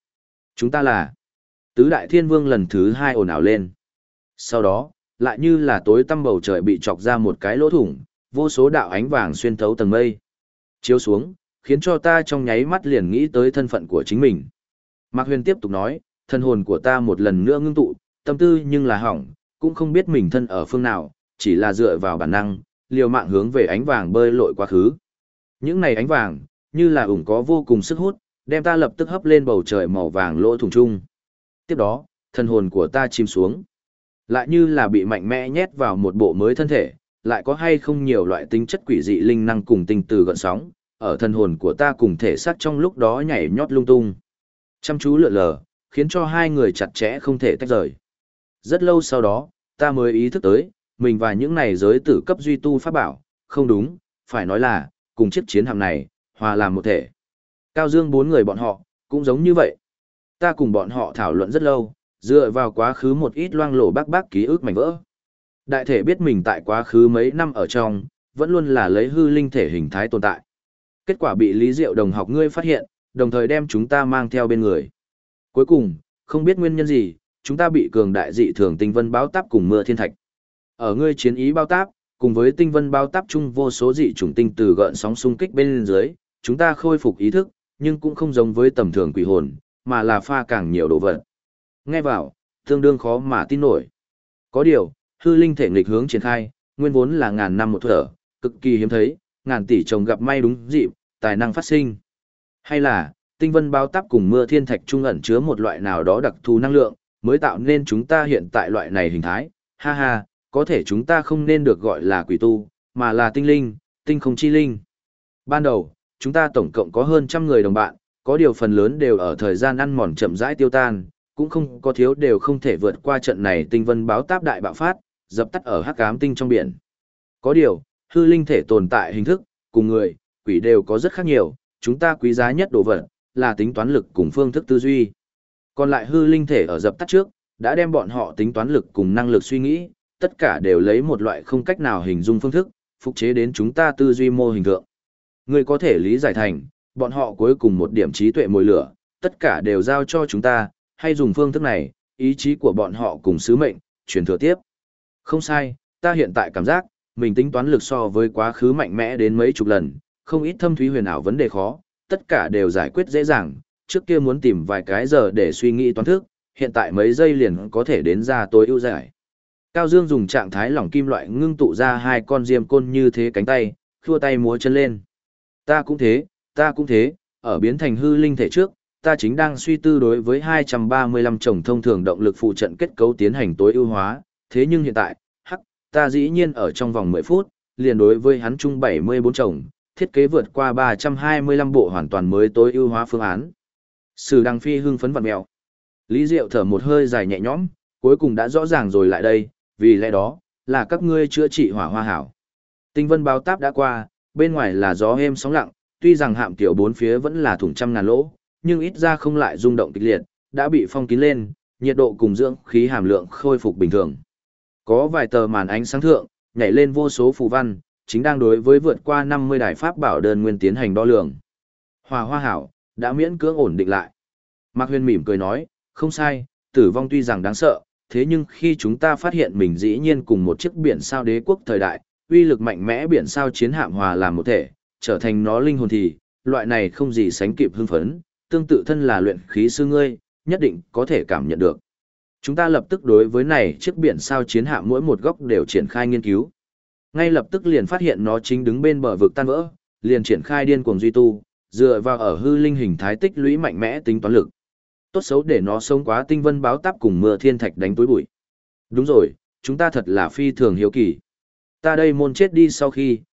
ta là, tứ đại thiên vương lần thứ hai ồn ào lên. Sau đó, lại như là tối tăm bầu trời bị chọc ra một cái lỗ thủng, vô số đạo ánh vàng xuyên thấu tầng mây. Chiếu xuống, khiến cho ta trong nháy mắt liền nghĩ tới thân phận của chính mình. Mạc Huyền tiếp tục nói, thân hồn của ta một lần nữa ngưng tụ, tâm tư nhưng là hỏng, cũng không biết mình thân ở phương nào, chỉ là dựa vào bản năng, liều mạng hướng về ánh vàng bơi lội quá khứ. Những này ánh vàng, như là ủng có vô cùng sức hút, đem ta lập tức hấp lên bầu trời màu vàng lỗ thủng chung. Tiếp đó, thân hồn của ta chìm xuống. Lại như là bị mạnh mẽ nhét vào một bộ mới thân thể, lại có hay không nhiều loại tính chất quỷ dị linh năng cùng tinh từ gợn sóng, ở thân hồn của ta cùng thể xác trong lúc đó nhảy nhót lung tung. Chăm chú lượn lờ, khiến cho hai người chặt chẽ không thể tách rời. Rất lâu sau đó, ta mới ý thức tới, mình và những này giới tử cấp duy tu pháp bảo, không đúng, phải nói là, cùng chiếc chiến hạm này, hòa làm một thể. Cao Dương bốn người bọn họ, cũng giống như vậy. Ta cùng bọn họ thảo luận rất lâu, dựa vào quá khứ một ít loang lổ bác ký ức mảnh vỡ. Đại thể biết mình tại quá khứ mấy năm ở trong, vẫn luôn là lấy hư linh thể hình thái tồn tại. Kết quả bị Lý Diệu đồng học ngươi phát hiện, đồng thời đem chúng ta mang theo bên người. Cuối cùng, không biết nguyên nhân gì, chúng ta bị cường đại dị thường tinh vân báo táp cùng mưa thiên thạch. Ở ngươi chiến ý bao táp, cùng với tinh vân bao táp chung vô số dị chủng tinh từ gợn sóng xung kích bên dưới, chúng ta khôi phục ý thức, nhưng cũng không giống với tầm thường quỷ hồn, mà là pha càng nhiều đồ vật. Nghe vào, tương đương khó mà tin nổi. Có điều, hư linh thể nghịch hướng triển khai, nguyên vốn là ngàn năm một thở, cực kỳ hiếm thấy, ngàn tỷ chồng gặp may đúng dịp, tài năng phát sinh. Hay là, tinh vân bao táp cùng mưa thiên thạch trung ẩn chứa một loại nào đó đặc thù năng lượng, mới tạo nên chúng ta hiện tại loại này hình thái. Ha ha, có thể chúng ta không nên được gọi là quỷ tu, mà là tinh linh, tinh không chi linh. Ban đầu, chúng ta tổng cộng có hơn 100 người đồng bạn, có điều phần lớn đều ở thời gian ăn mòn chậm rãi tiêu tan, cũng không có thiếu đều không thể vượt qua trận này tinh vân báo táp đại bạo phát, dập tắt ở hắc ám tinh trong biển. Có điều, hư linh thể tồn tại hình thức, cùng người, quỷ đều có rất khác nhiều, chúng ta quý giá nhất đồ vật, là tính toán lực cùng phương thức tư duy. Còn lại hư linh thể ở dập tắt trước, đã đem bọn họ tính toán lực cùng năng lực suy nghĩ, tất cả đều lấy một loại không cách nào hình dung phương thức, phục chế đến chúng ta tư duy mô hình thượng. Người có thể lý giải thành, bọn họ cuối cùng một điểm trí tuệ mồi lửa, tất cả đều giao cho chúng ta, hay dùng phương thức này, ý chí của bọn họ cùng sứ mệnh, truyền thừa tiếp. Không sai, ta hiện tại cảm giác, mình tính toán lực so với quá khứ mạnh mẽ đến mấy chục lần, không ít thâm thúy huyền ảo vấn đề khó, tất cả đều giải quyết dễ dàng, trước kia muốn tìm vài cái giờ để suy nghĩ toán thức, hiện tại mấy giây liền có thể đến ra tối ưu giải. Cao Dương dùng trạng thái lỏng kim loại ngưng tụ ra hai con diêm côn như thế cánh tay, khua tay múa chân lên. Ta cũng thế, ở biến thành hư linh thể trước, ta chính đang suy tư đối với 235 chồng thông thường động lực phụ trận kết cấu tiến hành tối ưu hóa, thế nhưng hiện tại, ta dĩ nhiên ở trong vòng 10 phút, liền đối với hắn chung 74 chồng, thiết kế vượt qua 325 bộ hoàn toàn mới tối ưu hóa phương án. Sử Đăng Phi hưng phấn vặn mèo. Lý Diệu thở một hơi dài nhẹ nhõm, cuối cùng đã rõ ràng rồi lại đây, vì lẽ đó, là các ngươi chữa trị hỏa hoa hảo. Tinh vân báo táp đã qua, bên ngoài là gió êm sóng lặng, tuy rằng hạm tiểu bốn phía vẫn là thủng trăm ngàn lỗ, nhưng ít ra không lại rung động kịch liệt, đã bị phong kín lên, nhiệt độ cùng dưỡng khí hàm lượng khôi phục bình thường. Có vài tờ màn ánh sáng thượng, nhảy lên vô số phù văn, chính đang đối với vượt qua 50 đài pháp bảo đơn nguyên tiến hành đo lường. Hỏa hoa hảo, đã miễn cưỡng ổn định lại. Mạc Huyền mỉm cười nói, không sai, tử vong tuy rằng đáng sợ, thế nhưng khi chúng ta phát hiện mình dĩ nhiên cùng một chiếc biển sao đế quốc thời đại, uy lực mạnh mẽ biển sao chiến hạm hòa làm một thể, trở thành nó linh hồn thì, loại này không gì sánh kịp hưng phấn, tương tự thân là luyện khí sư ngươi, nhất định có thể cảm nhận được. Chúng ta lập tức đối với này chiếc biển sao chiến hạm mỗi một góc đều triển khai nghiên cứu. Ngay lập tức liền phát hiện nó chính đứng bên bờ vực tan vỡ, liền triển khai điên cuồng duy tu, dựa vào ở hư linh hình thái tích lũy mạnh mẽ tính toán lực. Tốt xấu để nó sống quá tinh vân báo táp cùng mưa thiên thạch đánh túi bụi. Đúng rồi, chúng ta thật là phi thường hiếu kỳ. Ta đây môn chết đi sau khi,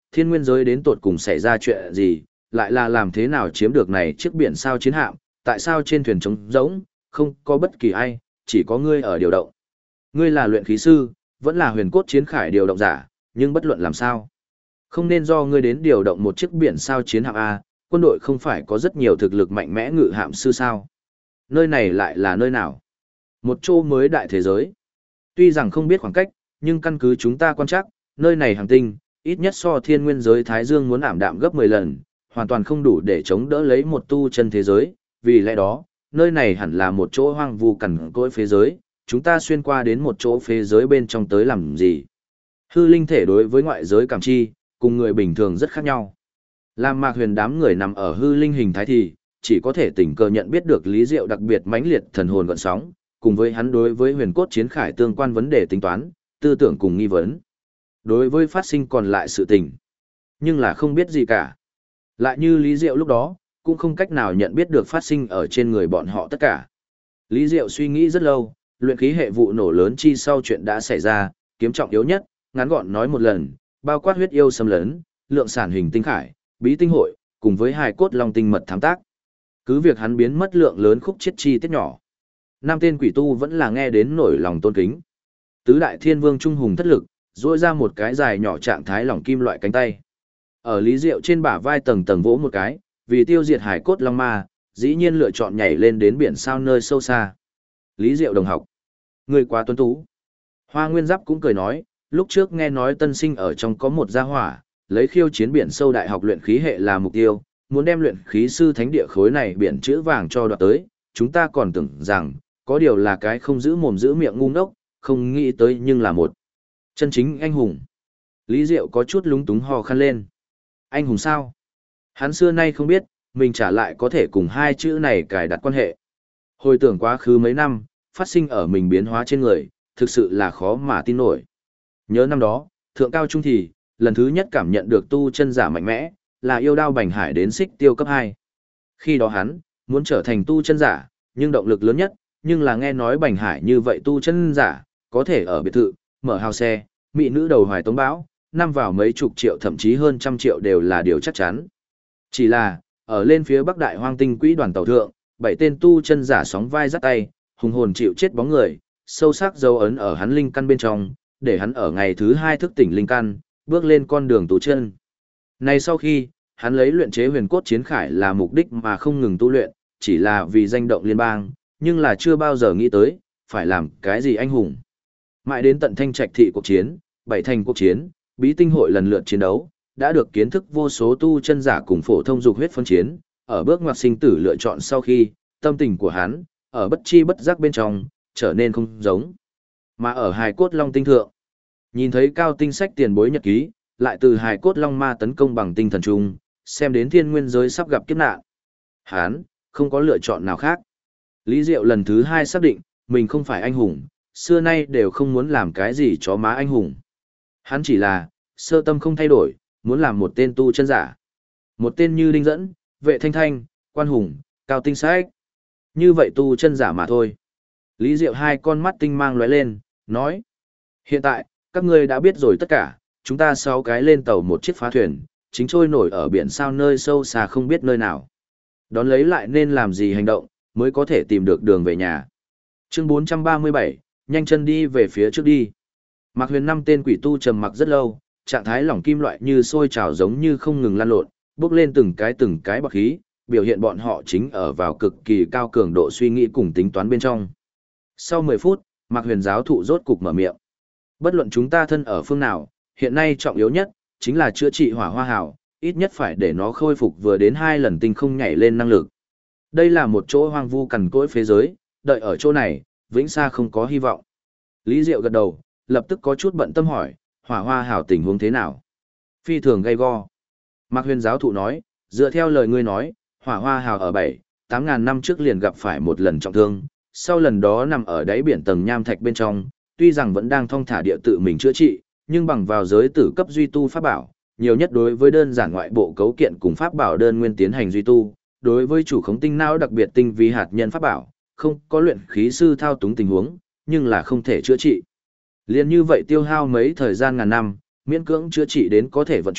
thiên nguyên giới đến tột cùng xảy ra chuyện gì, lại là làm thế nào chiếm được này chiếc biển sao chiến hạm, tại sao trên thuyền trống rỗng, không có bất kỳ ai, chỉ có ngươi ở điều động. Ngươi là luyện khí sư, vẫn là huyền cốt chiến khải điều động giả, nhưng bất luận làm sao. Không nên do ngươi đến điều động một chiếc biển sao chiến hạm A, quân đội không phải có rất nhiều thực lực mạnh mẽ ngự hạm sư sao. Nơi này lại là nơi nào? Một chỗ mới đại thế giới. Tuy rằng không biết khoảng cách, nhưng căn cứ chúng ta quan trắc, nơi này hành tinh, ít nhất so thiên nguyên giới Thái Dương muốn ảm đạm gấp 10 lần, hoàn toàn không đủ để chống đỡ lấy một tu chân thế giới, vì lẽ đó, nơi này hẳn là một chỗ hoang vu cằn cỗi phế giới, chúng ta xuyên qua đến một chỗ phế giới bên trong tới làm gì? Hư linh thể đối với ngoại giới cảm chi, cùng người bình thường rất khác nhau. Làm Mạc Huyền đám người nằm ở hư linh hình thái thì, chỉ có thể tình cờ nhận biết được Lý Diệu đặc biệt mãnh liệt thần hồn gợn sóng, cùng với hắn đối với huyền cốt chiến khải tương quan vấn đề tính toán, tư tưởng cùng nghi vấn. Đối với phát sinh còn lại sự tình, nhưng là không biết gì cả. Lại như Lý Diệu lúc đó, cũng không cách nào nhận biết được phát sinh ở trên người bọn họ tất cả. Lý Diệu suy nghĩ rất lâu, luyện khí hệ vụ nổ lớn chi sau chuyện đã xảy ra, kiếm trọng yếu nhất, ngắn gọn nói một lần, bao quát huyết yêu xâm lấn, lượng sản hình tinh khải, bí tinh hội, cùng với hài cốt long tinh mật thám tác. Cứ việc hắn biến mất lượng lớn khúc chết chi tiết nhỏ. Năm tên quỷ tu vẫn là nghe đến nổi lòng tôn kính. Tứ đại thiên vương trung hùng thất lực, duỗi ra một cái dài nhỏ trạng thái lỏng kim loại cánh tay. Ở Lý Diệu trên bả vai tầng tầng vỗ một cái, vì tiêu diệt hải cốt long ma, dĩ nhiên lựa chọn nhảy lên đến biển sao nơi sâu xa. Lý Diệu đồng học, người quá tuấn tú. Hoa Nguyên Giáp cũng cười nói, lúc trước nghe nói tân sinh ở trong có một gia hỏa, lấy khiêu chiến biển sâu đại học luyện khí hệ là mục tiêu, muốn đem luyện khí sư thánh địa khối này biển chữ vàng cho đoạt tới, chúng ta còn tưởng rằng, có điều là cái không giữ mồm giữ miệng ngu ngốc, không nghĩ tới nhưng là một chân chính anh hùng. Lý Diệu có chút lúng túng hò khăn lên. Anh hùng sao? Hắn xưa nay không biết, mình trả lại có thể cùng hai chữ này cài đặt quan hệ. Hồi tưởng quá khứ mấy năm, phát sinh ở mình biến hóa trên người, thực sự là khó mà tin nổi. Nhớ năm đó, thượng cao trung thì, lần thứ nhất cảm nhận được tu chân giả mạnh mẽ, là yêu đao bành hải đến xích tiêu cấp 2. Khi đó hắn, muốn trở thành tu chân giả, nhưng động lực lớn nhất, nhưng là nghe nói bành hải như vậy tu chân giả, có thể ở biệt thự, mở hào xe, mỹ nữ đầu hoài tống bão, năm vào mấy chục triệu thậm chí hơn trăm triệu đều là điều chắc chắn. Chỉ là, ở lên phía bắc đại hoang tinh quỹ đoàn tàu thượng, 7 tên tu chân giả sóng vai dắt tay, hùng hồn chịu chết bóng người, sâu sắc dấu ấn ở hắn linh căn bên trong, để hắn ở ngày thứ 2 thức tỉnh linh căn, bước lên con đường tu chân. Này sau khi, hắn lấy luyện chế huyền cốt chiến khải là mục đích mà không ngừng tu luyện, chỉ là vì danh động liên bang, nhưng là chưa bao giờ nghĩ tới, phải làm cái gì anh hùng. Mãi đến tận Thanh Trạch thị cuộc chiến, 7 thành cuộc chiến, bí tinh hội lần lượt chiến đấu, đã được kiến thức vô số tu chân giả cùng phổ thông dục huyết phân chiến, ở bước ngoặt sinh tử lựa chọn sau khi, tâm tình của hắn, ở bất chi bất giác bên trong, trở nên không giống. Mà ở hài cốt long tinh thượng, nhìn thấy cao tinh sách tiền bối nhật ký, lại từ hài cốt long ma tấn công bằng tinh thần trung, xem đến thiên nguyên giới sắp gặp kiếp nạn. Hắn, không có lựa chọn nào khác. Lý Diệu lần thứ 2 xác định, mình không phải anh hùng, xưa nay đều không muốn làm cái gì chó má anh hùng. Hắn chỉ là, sơ tâm không thay đổi, muốn làm một tên tu chân giả. Một tên như Đinh Dẫn, Vệ Thanh Thanh, Quan Hùng, Cao Tinh Sách. Như vậy tu chân giả mà thôi. Lý Diệu hai con mắt tinh mang lóe lên, nói. Hiện tại, các ngươi đã biết rồi tất cả, chúng ta 6 cái lên tàu một chiếc phá thuyền, chính trôi nổi ở biển sao nơi sâu xa không biết nơi nào. Đón lấy lại nên làm gì hành động, mới có thể tìm được đường về nhà. Chương 437, nhanh chân đi về phía trước đi. Mạc Huyền 5 tên quỷ tu trầm mặc rất lâu, trạng thái lỏng kim loại như sôi trào giống như không ngừng lan lộn, bốc lên từng cái bọc khí, biểu hiện bọn họ chính ở vào cực kỳ cao cường độ suy nghĩ cùng tính toán bên trong. Sau 10 phút, Mạc Huyền giáo thụ rốt cục mở miệng. Bất luận chúng ta thân ở phương nào, hiện nay trọng yếu nhất chính là chữa trị hỏa hoa hào, ít nhất phải để nó khôi phục vừa đến 2 lần tinh không nhảy lên năng lực. Đây là một chỗ hoang vu cằn cỗi phế giới, đợi ở chỗ này, vĩnh xa không có hy vọng. Lý Diệu gật đầu, lập tức có chút bận tâm hỏi, hỏa hoa hào tình huống thế nào? Phi thường gay go. Mạc Huyền giáo thụ nói, dựa theo lời ngươi nói, hỏa hoa hào ở 7-8 ngàn năm trước liền gặp phải một lần trọng thương, sau lần đó nằm ở đáy biển tầng nham thạch bên trong, tuy rằng vẫn đang thong thả địa tự mình chữa trị, nhưng bằng vào giới tử cấp duy tu pháp bảo, nhiều nhất đối với đơn giản ngoại bộ cấu kiện cùng pháp bảo đơn nguyên tiến hành duy tu, đối với chủ khống tinh não đặc biệt tinh vi hạt nhân pháp bảo, không có luyện khí sư thao túng tình huống, nhưng là không thể chữa trị. Liên như vậy tiêu hao mấy thời gian ngàn năm, miễn cưỡng chữa trị đến có thể vận chuyển,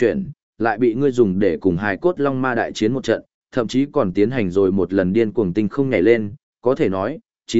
lại bị ngươi dùng để cùng hài cốt long ma đại chiến một trận, thậm chí còn tiến hành rồi một lần điên cuồng tinh không nhảy lên, có thể nói,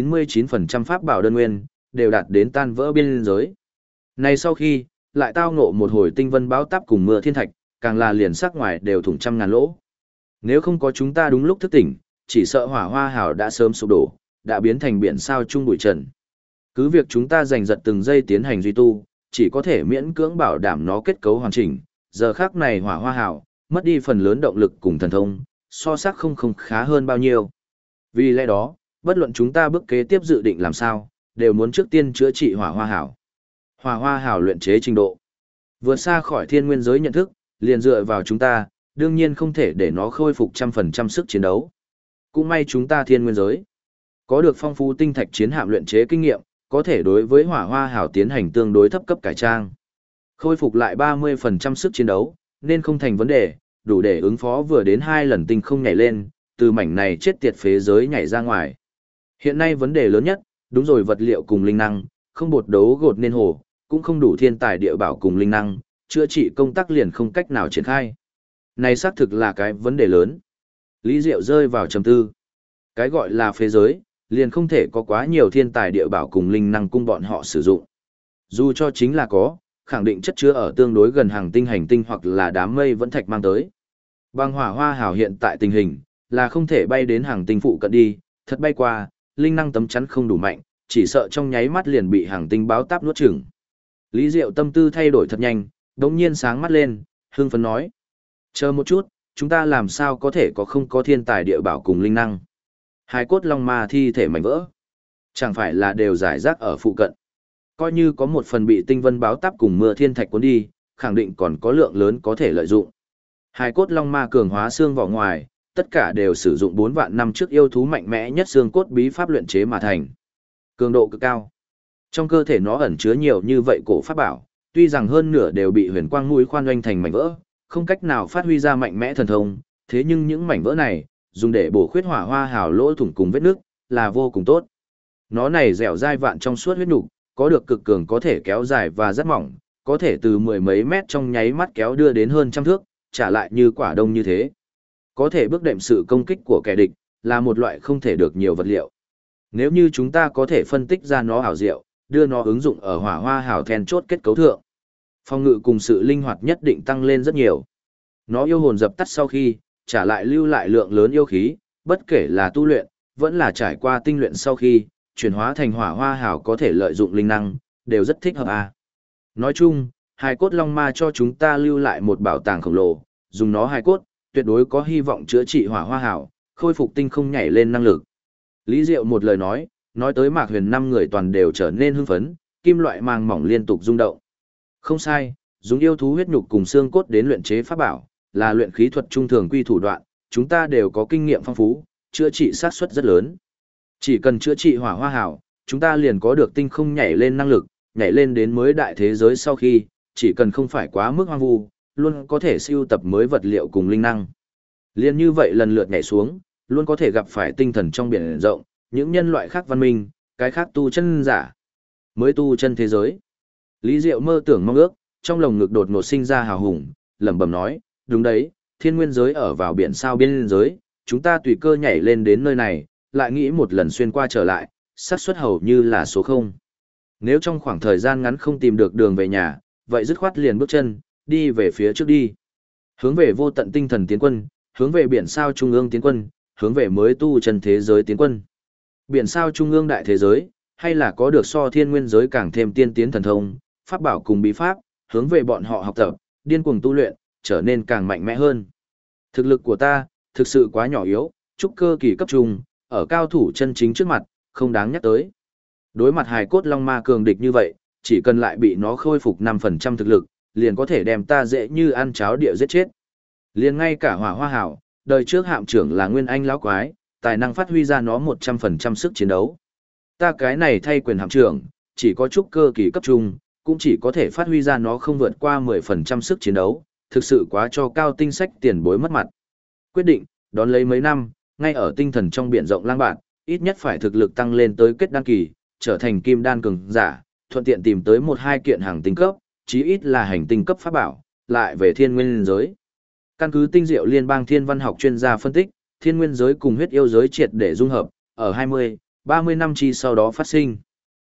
99% pháp bảo đơn nguyên, đều đạt đến tan vỡ biên giới. Này sau khi, lại tao ngộ một hồi tinh vân báo táp cùng mưa thiên thạch, càng là liền sắc ngoài đều thủng trăm ngàn lỗ. Nếu không có chúng ta đúng lúc thức tỉnh, chỉ sợ hỏa hoa hào đã sớm sụp đổ, đã biến thành biển sao trung bụi trần. Cứ việc chúng ta giành giật từng giây tiến hành duy tu, chỉ có thể miễn cưỡng bảo đảm nó kết cấu hoàn chỉnh, giờ khác này hỏa hoa hào, mất đi phần lớn động lực cùng thần thông, so sắc không khá hơn bao nhiêu. Vì lẽ đó, bất luận chúng ta bước kế tiếp dự định làm sao, đều muốn trước tiên chữa trị hỏa hoa hào. Hỏa hoa hào luyện chế trình độ vượt xa khỏi thiên nguyên giới nhận thức, liền dựa vào chúng ta, đương nhiên không thể để nó khôi phục 100% sức chiến đấu. Cũng may chúng ta thiên nguyên giới có được phong phú tinh thạch chiến hạm luyện chế kinh nghiệm, có thể đối với hỏa hoa hào tiến hành tương đối thấp cấp cải trang. Khôi phục lại 30% sức chiến đấu, nên không thành vấn đề, đủ để ứng phó vừa đến 2 lần tinh không nhảy lên, từ mảnh này chết tiệt phế giới nhảy ra ngoài. Hiện nay vấn đề lớn nhất, đúng rồi vật liệu cùng linh năng, không bột đấu gột nên hồ, cũng không đủ thiên tài địa bảo cùng linh năng, chữa trị công tác liền không cách nào triển khai. Này xác thực là cái vấn đề lớn. Lý Diệu rơi vào trầm tư. Cái gọi là phế giới, liền không thể có quá nhiều thiên tài địa bảo cùng linh năng cung bọn họ sử dụng. Dù cho chính là có, khẳng định chất chứa ở tương đối gần hàng tinh hành tinh hoặc là đám mây vẫn thạch mang tới. Bằng hỏa hoa hào hiện tại tình hình, là không thể bay đến hàng tinh phụ cận đi, thật bay qua, linh năng tấm chắn không đủ mạnh, chỉ sợ trong nháy mắt liền bị hàng tinh báo táp nuốt chửng. Lý Diệu tâm tư thay đổi thật nhanh, đống nhiên sáng mắt lên, hưng phấn nói. Chờ một chút, chúng ta làm sao có thể không có thiên tài địa bảo cùng linh năng. Hai cốt long ma thi thể mảnh vỡ. Chẳng phải là đều giải rác ở phụ cận. Coi như có một phần bị tinh vân báo táp cùng mưa thiên thạch cuốn đi, khẳng định còn có lượng lớn có thể lợi dụng. Hai cốt long ma cường hóa xương vỏ ngoài, tất cả đều sử dụng 4 vạn năm trước yêu thú mạnh mẽ nhất xương cốt bí pháp luyện chế mà thành. Cường độ cực cao. Trong cơ thể nó ẩn chứa nhiều như vậy cổ pháp bảo, tuy rằng hơn nửa đều bị huyền quang mũi khoan doanh thành mảnh vỡ, không cách nào phát huy ra mạnh mẽ thần thông, thế nhưng những mảnh vỡ này, dùng để bổ khuyết hỏa hoa hào lỗ thủng cùng vết nước, là vô cùng tốt. Nó này dẻo dai vạn trong suốt huyết nục, có được cực cường có thể kéo dài và rất mỏng, có thể từ mười mấy mét trong nháy mắt kéo đưa đến hơn trăm thước, trả lại như quả đông như thế. Có thể bước đệm sự công kích của kẻ địch, là một loại không thể được nhiều vật liệu. Nếu như chúng ta có thể phân tích ra nó hảo diệu, đưa nó ứng dụng ở hỏa hoa hào then chốt kết cấu thượng, phòng ngự cùng sự linh hoạt nhất định tăng lên rất nhiều. Nó yêu hồn dập tắt sau khi, trả lại lưu lại lượng lớn yêu khí, bất kể là tu luyện, vẫn là trải qua tinh luyện sau khi, chuyển hóa thành hỏa hoa hào có thể lợi dụng linh năng, đều rất thích hợp. Nói chung, hài cốt long ma cho chúng ta lưu lại một bảo tàng khổng lồ, dùng nó hài cốt, tuyệt đối có hy vọng chữa trị hỏa hoa hào, khôi phục tinh không nhảy lên năng lực. Lý Diệu một lời nói tới Mạc Huyền 5 người toàn đều trở nên hưng phấn, kim loại màng mỏng liên tục rung động. Không sai, dùng yêu thú huyết nhục cùng xương cốt đến luyện chế pháp bảo, là luyện khí thuật trung thường quy thủ đoạn, chúng ta đều có kinh nghiệm phong phú, chữa trị xác suất rất lớn. Chỉ cần chữa trị hỏa hoa hào, chúng ta liền có được tinh không nhảy lên năng lực, nhảy lên đến mới đại thế giới sau khi, chỉ cần không phải quá mức hoang vu, luôn có thể siêu tập mới vật liệu cùng linh năng. Liên như vậy lần lượt nhảy xuống, luôn có thể gặp phải tinh thần trong biển rộng, những nhân loại khác văn minh, cái khác tu chân giả, mới tu chân thế giới. Lý Diệu mơ tưởng mong ước, trong lồng ngực đột ngột sinh ra hào hùng, lẩm bẩm nói, đúng đấy, thiên nguyên giới ở vào biển sao biên giới, chúng ta tùy cơ nhảy lên đến nơi này, lại nghĩ một lần xuyên qua trở lại, xác suất hầu như là số 0. Nếu trong khoảng thời gian ngắn không tìm được đường về nhà, vậy dứt khoát liền bước chân, đi về phía trước đi. Hướng về vô tận tinh thần tiến quân, hướng về biển sao trung ương tiến quân, hướng về mới tu chân thế giới tiến quân. Biển sao trung ương đại thế giới, hay là có được so thiên nguyên giới càng thêm tiên tiến thần thông, pháp bảo cùng bí pháp, hướng về bọn họ học tập, điên cuồng tu luyện, trở nên càng mạnh mẽ hơn. Thực lực của ta, thực sự quá nhỏ yếu, trúc cơ kỳ cấp trung, ở cao thủ chân chính trước mặt, không đáng nhắc tới. Đối mặt hài cốt long ma cường địch như vậy, chỉ cần lại bị nó khôi phục 5% thực lực, liền có thể đem ta dễ như ăn cháo địa giết chết. Liền ngay cả hỏa hoa hảo, đời trước hạm trưởng là nguyên anh lão quái, tài năng phát huy ra nó 100% sức chiến đấu. Ta cái này thay quyền hạm trưởng, chỉ có trúc cơ kỳ cấp trung, cũng chỉ có thể phát huy ra nó không vượt qua 10% sức chiến đấu, thực sự quá cho cao tinh sách tiền bối mất mặt. Quyết định, đón lấy mấy năm, ngay ở tinh thần trong biển rộng lang bạt, ít nhất phải thực lực tăng lên tới kết đan kỳ, trở thành kim đan cường giả, thuận tiện tìm tới 1-2 kiện hàng tinh cấp, chí ít là hành tinh cấp pháp bảo, lại về thiên nguyên giới. Căn cứ tinh diệu liên bang thiên văn học chuyên gia phân tích, thiên nguyên giới cùng huyết yêu giới triệt để dung hợp, ở 20, 30 năm chi sau đó phát sinh.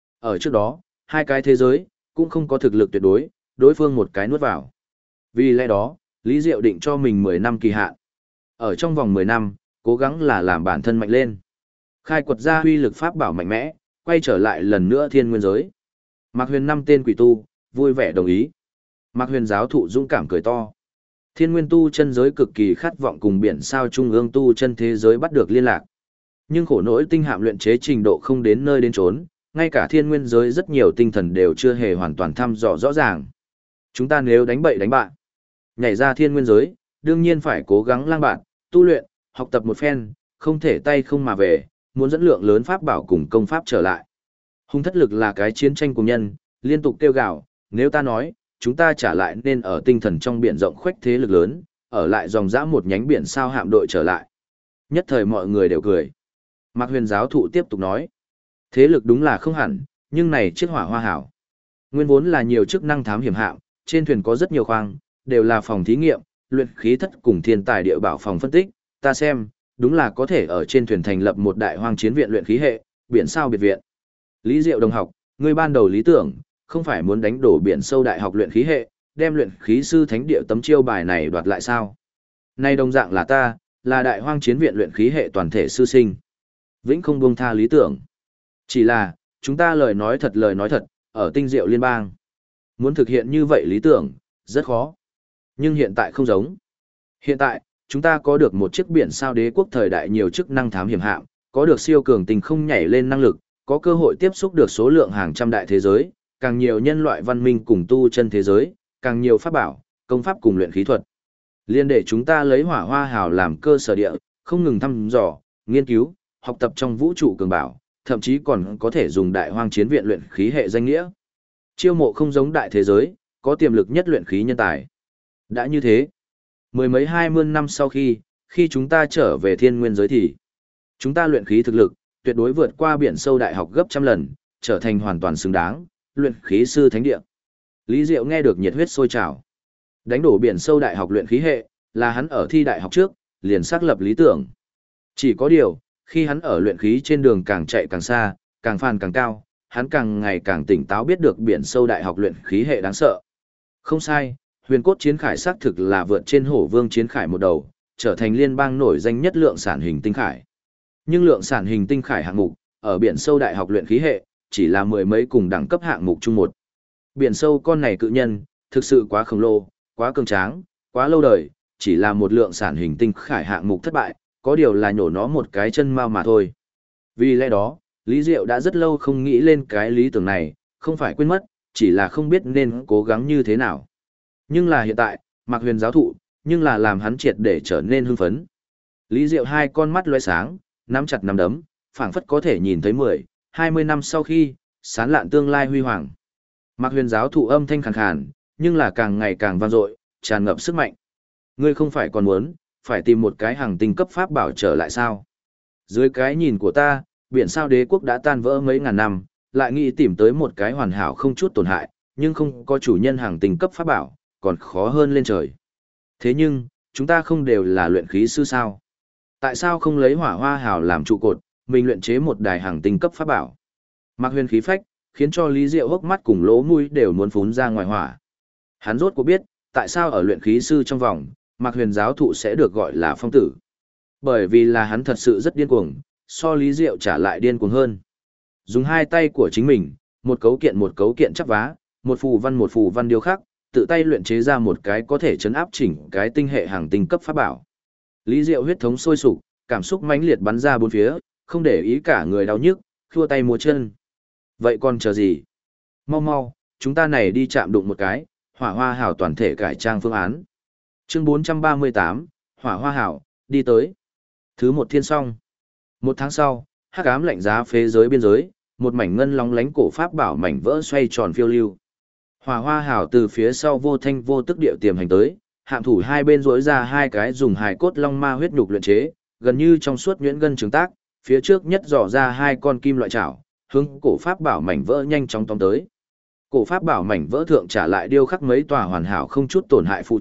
Ở trước đó, hai cái thế giới cũng không có thực lực tuyệt đối, đối phương một cái nuốt vào. Vì lẽ đó, Lý Diệu định cho mình 10 năm kỳ hạn. Ở trong vòng 10 năm, cố gắng là làm bản thân mạnh lên. Khai quật ra huy lực pháp bảo mạnh mẽ, quay trở lại lần nữa thiên nguyên giới. Mạc Huyền năm tên quỷ tu, vui vẻ đồng ý. Mạc Huyền giáo thụ dũng cảm cười to. Thiên nguyên tu chân giới cực kỳ khát vọng cùng biển sao trung ương tu chân thế giới bắt được liên lạc. Nhưng khổ nỗi tinh hạm luyện chế trình độ không đến nơi đến chốn, ngay cả thiên nguyên giới rất nhiều tinh thần đều chưa hề hoàn toàn thăm dò rõ ràng. Chúng ta nếu đánh bậy đánh bạn, nhảy ra thiên nguyên giới, đương nhiên phải cố gắng lang bạn, tu luyện, học tập một phen, không thể tay không mà về, muốn dẫn lượng lớn pháp bảo cùng công pháp trở lại. Hung thất lực là cái chiến tranh cùng nhân, liên tục kêu gào, nếu ta nói, chúng ta trả lại nên ở tinh thần trong biển rộng khuếch thế lực lớn, ở lại dòng dã một nhánh biển sao hạm đội trở lại. Nhất thời mọi người đều cười. Mạc Huyền giáo thụ tiếp tục nói, thế lực đúng là không hẳn, nhưng này chiếc hỏa hoa hảo. Nguyên vốn là nhiều chức năng thám hiểm hạm, trên thuyền có rất nhiều khoang, đều là phòng thí nghiệm, luyện khí thất cùng thiên tài địa bảo phòng phân tích, ta xem, đúng là có thể ở trên thuyền thành lập một đại hoang chiến viện luyện khí hệ, biển sao biệt viện. Lý Diệu đồng học, ngươi ban đầu lý tưởng, không phải muốn đánh đổ biển sâu đại học luyện khí hệ, đem luyện khí sư thánh địa tấm chiêu bài này đoạt lại sao? Nay đồng dạng là ta, là đại hoang chiến viện luyện khí hệ toàn thể sư sinh. Vĩnh không buông tha lý tưởng. Chỉ là, chúng ta lời nói thật, ở tinh diệu liên bang. Muốn thực hiện như vậy lý tưởng, rất khó. Nhưng hiện tại không giống. Hiện tại, chúng ta có được một chiếc biển sao đế quốc thời đại nhiều chức năng thám hiểm hạm, có được siêu cường tình không nhảy lên năng lực, có cơ hội tiếp xúc được số lượng hàng trăm đại thế giới, càng nhiều nhân loại văn minh cùng tu chân thế giới, càng nhiều pháp bảo, công pháp cùng luyện khí thuật. Liên để chúng ta lấy hỏa hoa hào làm cơ sở địa, không ngừng thăm dò, nghiên cứu, học tập trong vũ trụ cường bảo, thậm chí còn có thể dùng đại hoang chiến viện luyện khí hệ danh nghĩa. Chiêu mộ không giống đại thế giới, có tiềm lực nhất luyện khí nhân tài. Đã như thế, mười mấy 20 năm sau khi chúng ta trở về thiên nguyên giới thì, chúng ta luyện khí thực lực, tuyệt đối vượt qua biển sâu đại học gấp trăm lần, trở thành hoàn toàn xứng đáng, luyện khí sư thánh địa. Lý Diệu nghe được nhiệt huyết sôi trào. Đánh đổ biển sâu đại học luyện khí hệ, là hắn ở thi đại học trước, liền xác lập lý tưởng. Chỉ có điều, khi hắn ở luyện khí trên đường càng chạy càng xa, càng phàn càng cao, hắn càng ngày càng tỉnh táo biết được biển sâu đại học luyện khí hệ đáng sợ. Không sai, huyền cốt chiến khải xác thực là vượt trên hổ vương chiến khải một đầu, trở thành liên bang nổi danh nhất lượng sản hình tinh khải. Nhưng lượng sản hình tinh khải hạng mục, ở biển sâu đại học luyện khí hệ, chỉ là mười mấy cùng đẳng cấp hạng mục chung một. Biển sâu con này cự nhân, thực sự quá khổng lồ, quá cường tráng, quá lâu đời, chỉ là một lượng sản hình tinh khải hạng mục thất bại, có điều là nhổ nó một cái chân mao mà thôi. Vì lẽ đó, Lý Diệu đã rất lâu không nghĩ lên cái lý tưởng này, không phải quên mất, chỉ là không biết nên cố gắng như thế nào. Nhưng là hiện tại, Mạc Huyền giáo thụ, nhưng là làm hắn triệt để trở nên hưng phấn. Lý Diệu hai con mắt lóe sáng, nắm chặt nắm đấm, phảng phất có thể nhìn thấy 10, 20 năm sau khi, sáng lạn tương lai huy hoàng. Mạc Huyền giáo thụ âm thanh khàn khàn, nhưng là càng ngày càng vang dội, tràn ngập sức mạnh. Ngươi không phải còn muốn, phải tìm một cái hàng tinh cấp pháp bảo trở lại sao? Dưới cái nhìn của ta, biển sao đế quốc đã tan vỡ mấy ngàn năm, lại nghĩ tìm tới một cái hoàn hảo không chút tổn hại, nhưng không có chủ nhân hàng tinh cấp pháp bảo, còn khó hơn lên trời. Thế nhưng, chúng ta không đều là luyện khí sư sao? Tại sao không lấy hỏa hoa hào làm trụ cột, mình luyện chế một đài hàng tinh cấp pháp bảo? Mạc Huyền khí phách, khiến cho Lý Diệu hốc mắt cùng lỗ mũi đều muốn phún ra ngoài hỏa. Hắn rốt cuộc biết, tại sao ở luyện khí sư trong vòng, Mạc Huyền giáo thụ sẽ được gọi là phong tử. Bởi vì là hắn thật sự rất điên cuồng, so Lý Diệu trả lại điên cuồng hơn. Dùng hai tay của chính mình, một cấu kiện chắp vá, một phù văn điêu khắc, tự tay luyện chế ra một cái có thể chấn áp chỉnh cái tinh hệ hàng tinh cấp pháp bảo. Lý Diệu huyết thống sôi sục, cảm xúc mãnh liệt bắn ra bốn phía, không để ý cả người đau nhức, khua tay múa chân. Vậy còn chờ gì? Mau mau, chúng ta này đi chạm đụng một cái, hỏa hoa hảo toàn thể cải trang phương án. Chương 438, hỏa hoa hảo, đi tới. Thứ một thiên song. Một tháng sau, hắc ám lạnh giá phế giới biên giới, một mảnh ngân lóng lánh cổ pháp bảo mảnh vỡ xoay tròn phiêu lưu. Hỏa hoa hảo từ phía sau vô thanh vô tức điệu tiềm hành tới, hạm thủ hai bên rỗi ra hai cái dùng hài cốt long ma huyết nhục luyện chế, gần như trong suốt nhuyễn gân trường tác, phía trước nhất dò ra hai con kim loại chảo, hướng cổ pháp bảo mảnh vỡ nhanh chóng tóm tới. Cổ pháp bảo mảnh vỡ thượng trả lại điêu khắc mấy tòa hoàn hảo không chút tổn hại phụ trận,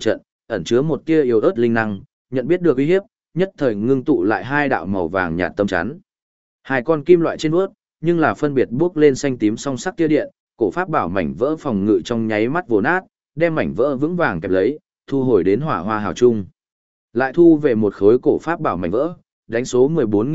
ẩn chứa một tia yếu ớt linh năng, nhận biết được uy hiếp, nhất thời ngưng tụ lại hai đạo màu vàng nhạt tâm chắn. Hai con kim loại trên vuốt, nhưng là phân biệt bước lên xanh tím song sắc tia điện, cổ pháp bảo mảnh vỡ phòng ngự trong nháy mắt vồ nát, đem mảnh vỡ vững vàng kẹp lấy, thu hồi đến hỏa hoa hào trung. Lại thu về một khối cổ pháp bảo mảnh vỡ, đánh số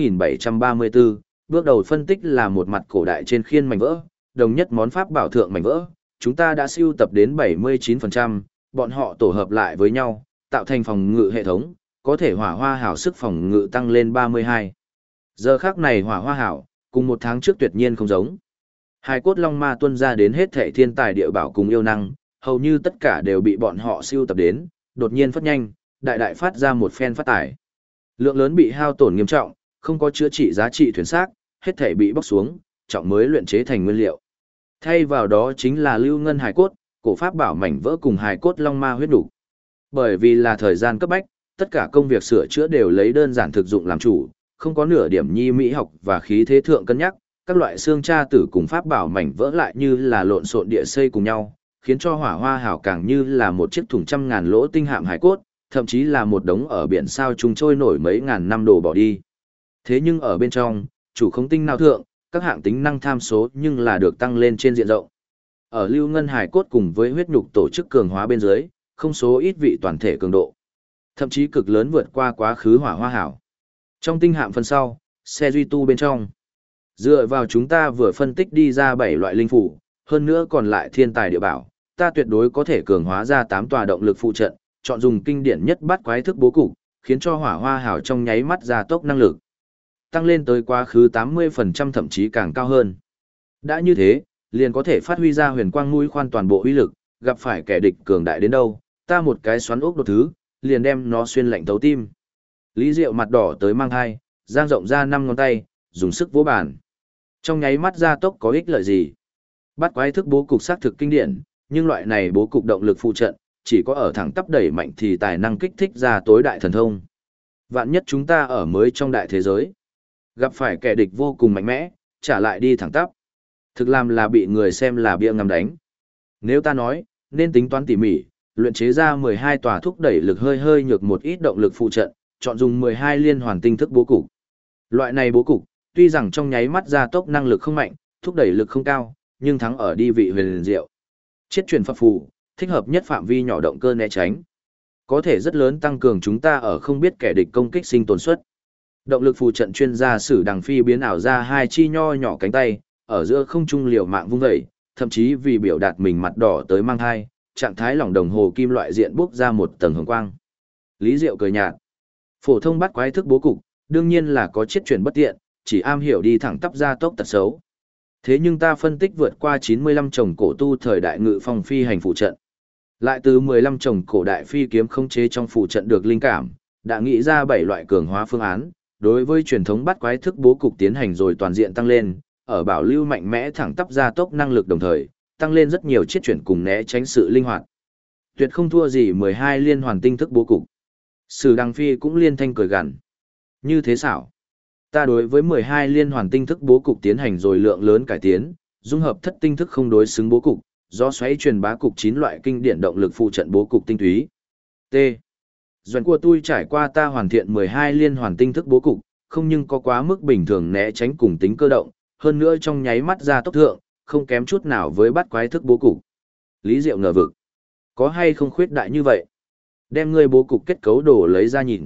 14.734, bước đầu phân tích là một mặt cổ đại trên khiên mảnh vỡ, đồng nhất món pháp bảo thượng mảnh vỡ, chúng ta đã siêu tập đến 79%, bọn họ tổ hợp lại với nhau, tạo thành phòng ngự hệ thống, có thể hỏa hoa hảo sức phòng ngự tăng lên 32. Giờ khắc này hỏa hoa hảo, cùng một tháng trước tuyệt nhiên không giống. Hai cốt long ma tuân ra đến hết thệ thiên tài địa bảo cùng yêu năng, hầu như tất cả đều bị bọn họ siêu tập đến, đột nhiên phát nhanh, đại đại phát ra một phen phát tải. Lượng lớn bị hao tổn nghiêm trọng, không có chữa trị giá trị thuyền xác, hết thảy bị bóc xuống, trọng mới luyện chế thành nguyên liệu. Thay vào đó chính là lưu ngân hài cốt, cổ pháp bảo mảnh vỡ cùng hài cốt long ma huyết đủ. Bởi vì là thời gian cấp bách, tất cả công việc sửa chữa đều lấy đơn giản thực dụng làm chủ, không có nửa điểm nhi mỹ học và khí thế thượng cân nhắc, các loại xương tra tử cùng pháp bảo mảnh vỡ lại như là lộn xộn địa xây cùng nhau, khiến cho hỏa hoa hảo càng như là một chiếc thùng trăm ngàn lỗ tinh hạm hải cốt, thậm chí là một đống ở biển sao trùng trôi nổi mấy ngàn năm đồ bỏ đi. Thế nhưng ở bên trong, chủ không tinh nào thượng, các hạng tính năng tham số nhưng là được tăng lên trên diện rộng. Ở lưu ngân hải cốt cùng với huyết nhục tổ chức cường hóa bên dưới, không số ít vị toàn thể cường độ, thậm chí cực lớn vượt qua quá khứ hỏa hoa hảo. Trong tinh hạm phần sau, xe duy tu bên trong, dựa vào chúng ta vừa phân tích đi ra 7 loại linh phủ, hơn nữa còn lại thiên tài địa bảo, ta tuyệt đối có thể cường hóa ra 8 tòa động lực phụ trận, chọn dùng kinh điển nhất bắt quái thức bố cục, khiến cho hỏa hoa hảo trong nháy mắt gia tốc năng lực, tăng lên tới quá khứ 80% thậm chí càng cao hơn. Đã như thế, liền có thể phát huy ra huyền quang mũi khoan toàn bộ uy lực, gặp phải kẻ địch cường đại đến đâu, ta một cái xoắn ốc đột thứ, liền đem nó xuyên lạnh thấu tim. Lý Diệu mặt đỏ tới mang hai, giang rộng ra 5 ngón tay, dùng sức vỗ bàn. Trong nháy mắt gia tốc có ích lợi gì? Bắt quái thức bố cục xác thực kinh điển, nhưng loại này bố cục động lực phụ trận, chỉ có ở thẳng tắp đẩy mạnh thì tài năng kích thích ra tối đại thần thông. Vạn nhất chúng ta ở mới trong đại thế giới, gặp phải kẻ địch vô cùng mạnh mẽ, trả lại đi thẳng tắp. Thực làm là bị người xem là bia ngắm đánh. Nếu ta nói, nên tính toán tỉ mỉ, luyện chế ra 12 tòa thúc đẩy lực hơi hơi nhược một ít động lực phụ trận, chọn dùng 12 liên hoàn tinh thức bố cục. Loại này bố cục, tuy rằng trong nháy mắt gia tốc năng lực không mạnh, thúc đẩy lực không cao, nhưng thắng ở đi vị huyền diệu. Chiết truyền pháp phù, thích hợp nhất phạm vi nhỏ động cơ né tránh. Có thể rất lớn tăng cường chúng ta ở không biết kẻ địch công kích sinh tồn suất. Động lực phù trận chuyên gia Sử Đằng Phi biến ảo ra hai chi nho nhỏ cánh tay, ở giữa không trung liều mạng vung dậy, thậm chí vì biểu đạt mình mặt đỏ tới mang hai, trạng thái lỏng đồng hồ kim loại diện bốc ra một tầng hồng quang. Lý Diệu cười nhạt. Phổ thông bắt quái thức bố cục, đương nhiên là có chiết chuyển bất tiện, chỉ am hiểu đi thẳng tắp ra tốc tật xấu. Thế nhưng ta phân tích vượt qua 95 chồng cổ tu thời đại ngự phong phi hành phụ trận. Lại từ 15 chồng cổ đại phi kiếm không chế trong phụ trận được linh cảm, đã nghĩ ra 7 loại cường hóa phương án, đối với truyền thống bắt quái thức bố cục tiến hành rồi toàn diện tăng lên, ở bảo lưu mạnh mẽ thẳng tắp ra tốc năng lực đồng thời, tăng lên rất nhiều chiết chuyển cùng né tránh sự linh hoạt. Tuyệt không thua gì 12 liên hoàn tinh thức bố cục. Sử Đằng Phi cũng liên thanh cười gằn. Như thế xảo. Ta đối với 12 liên hoàn tinh thức bố cục tiến hành rồi lượng lớn cải tiến, dung hợp thất tinh thức không đối xứng bố cục, do xoáy truyền bá cục 9 loại kinh điển động lực phụ trận bố cục tinh túy. T. Doãn của tôi trải qua ta hoàn thiện 12 liên hoàn tinh thức bố cục, không nhưng có quá mức bình thường né tránh cùng tính cơ động, hơn nữa trong nháy mắt ra tốc thượng, không kém chút nào với bắt quái thức bố cục. Lý Diệu ngờ vực. Có hay không khuyết đại như vậy? Đem ngươi bố cục kết cấu đồ lấy ra nhìn.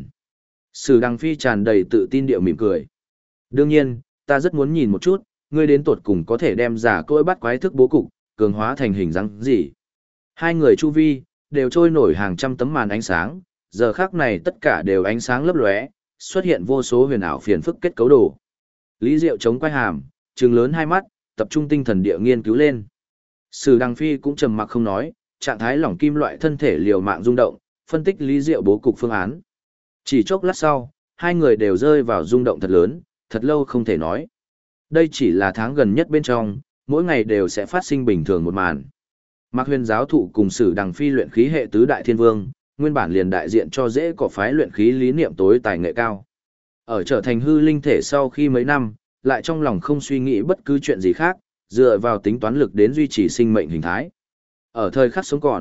Sử Đằng Phi tràn đầy tự tin điệu mỉm cười. Đương nhiên, ta rất muốn nhìn một chút, ngươi đến tột cùng có thể đem giả cỗi bắt quái thức bố cục, cường hóa thành hình dáng gì. Hai người chu vi, đều trôi nổi hàng trăm tấm màn ánh sáng, giờ khắc này tất cả đều ánh sáng lấp lóe, xuất hiện vô số huyền ảo phiền phức kết cấu đồ. Lý Diệu chống quay hàm, trừng lớn hai mắt, tập trung tinh thần địa nghiên cứu lên. Sử Đằng Phi cũng trầm mặc không nói, trạng thái lỏng kim loại thân thể liều mạng rung động, phân tích Lý Diệu bố cục phương án. Chỉ chốc lát sau, hai người đều rơi vào rung động thật lớn, thật lâu không thể nói. Đây chỉ là tháng gần nhất bên trong, mỗi ngày đều sẽ phát sinh bình thường một màn. Mạc Huyền giáo thụ cùng Sử Đằng Phi luyện khí hệ tứ đại thiên vương, nguyên bản liền đại diện cho dễ cỏ phái luyện khí lý niệm tối tài nghệ cao. Ở trở thành hư linh thể sau khi mấy năm, lại trong lòng không suy nghĩ bất cứ chuyện gì khác, dựa vào tính toán lực đến duy trì sinh mệnh hình thái. Ở thời khắc sống còn,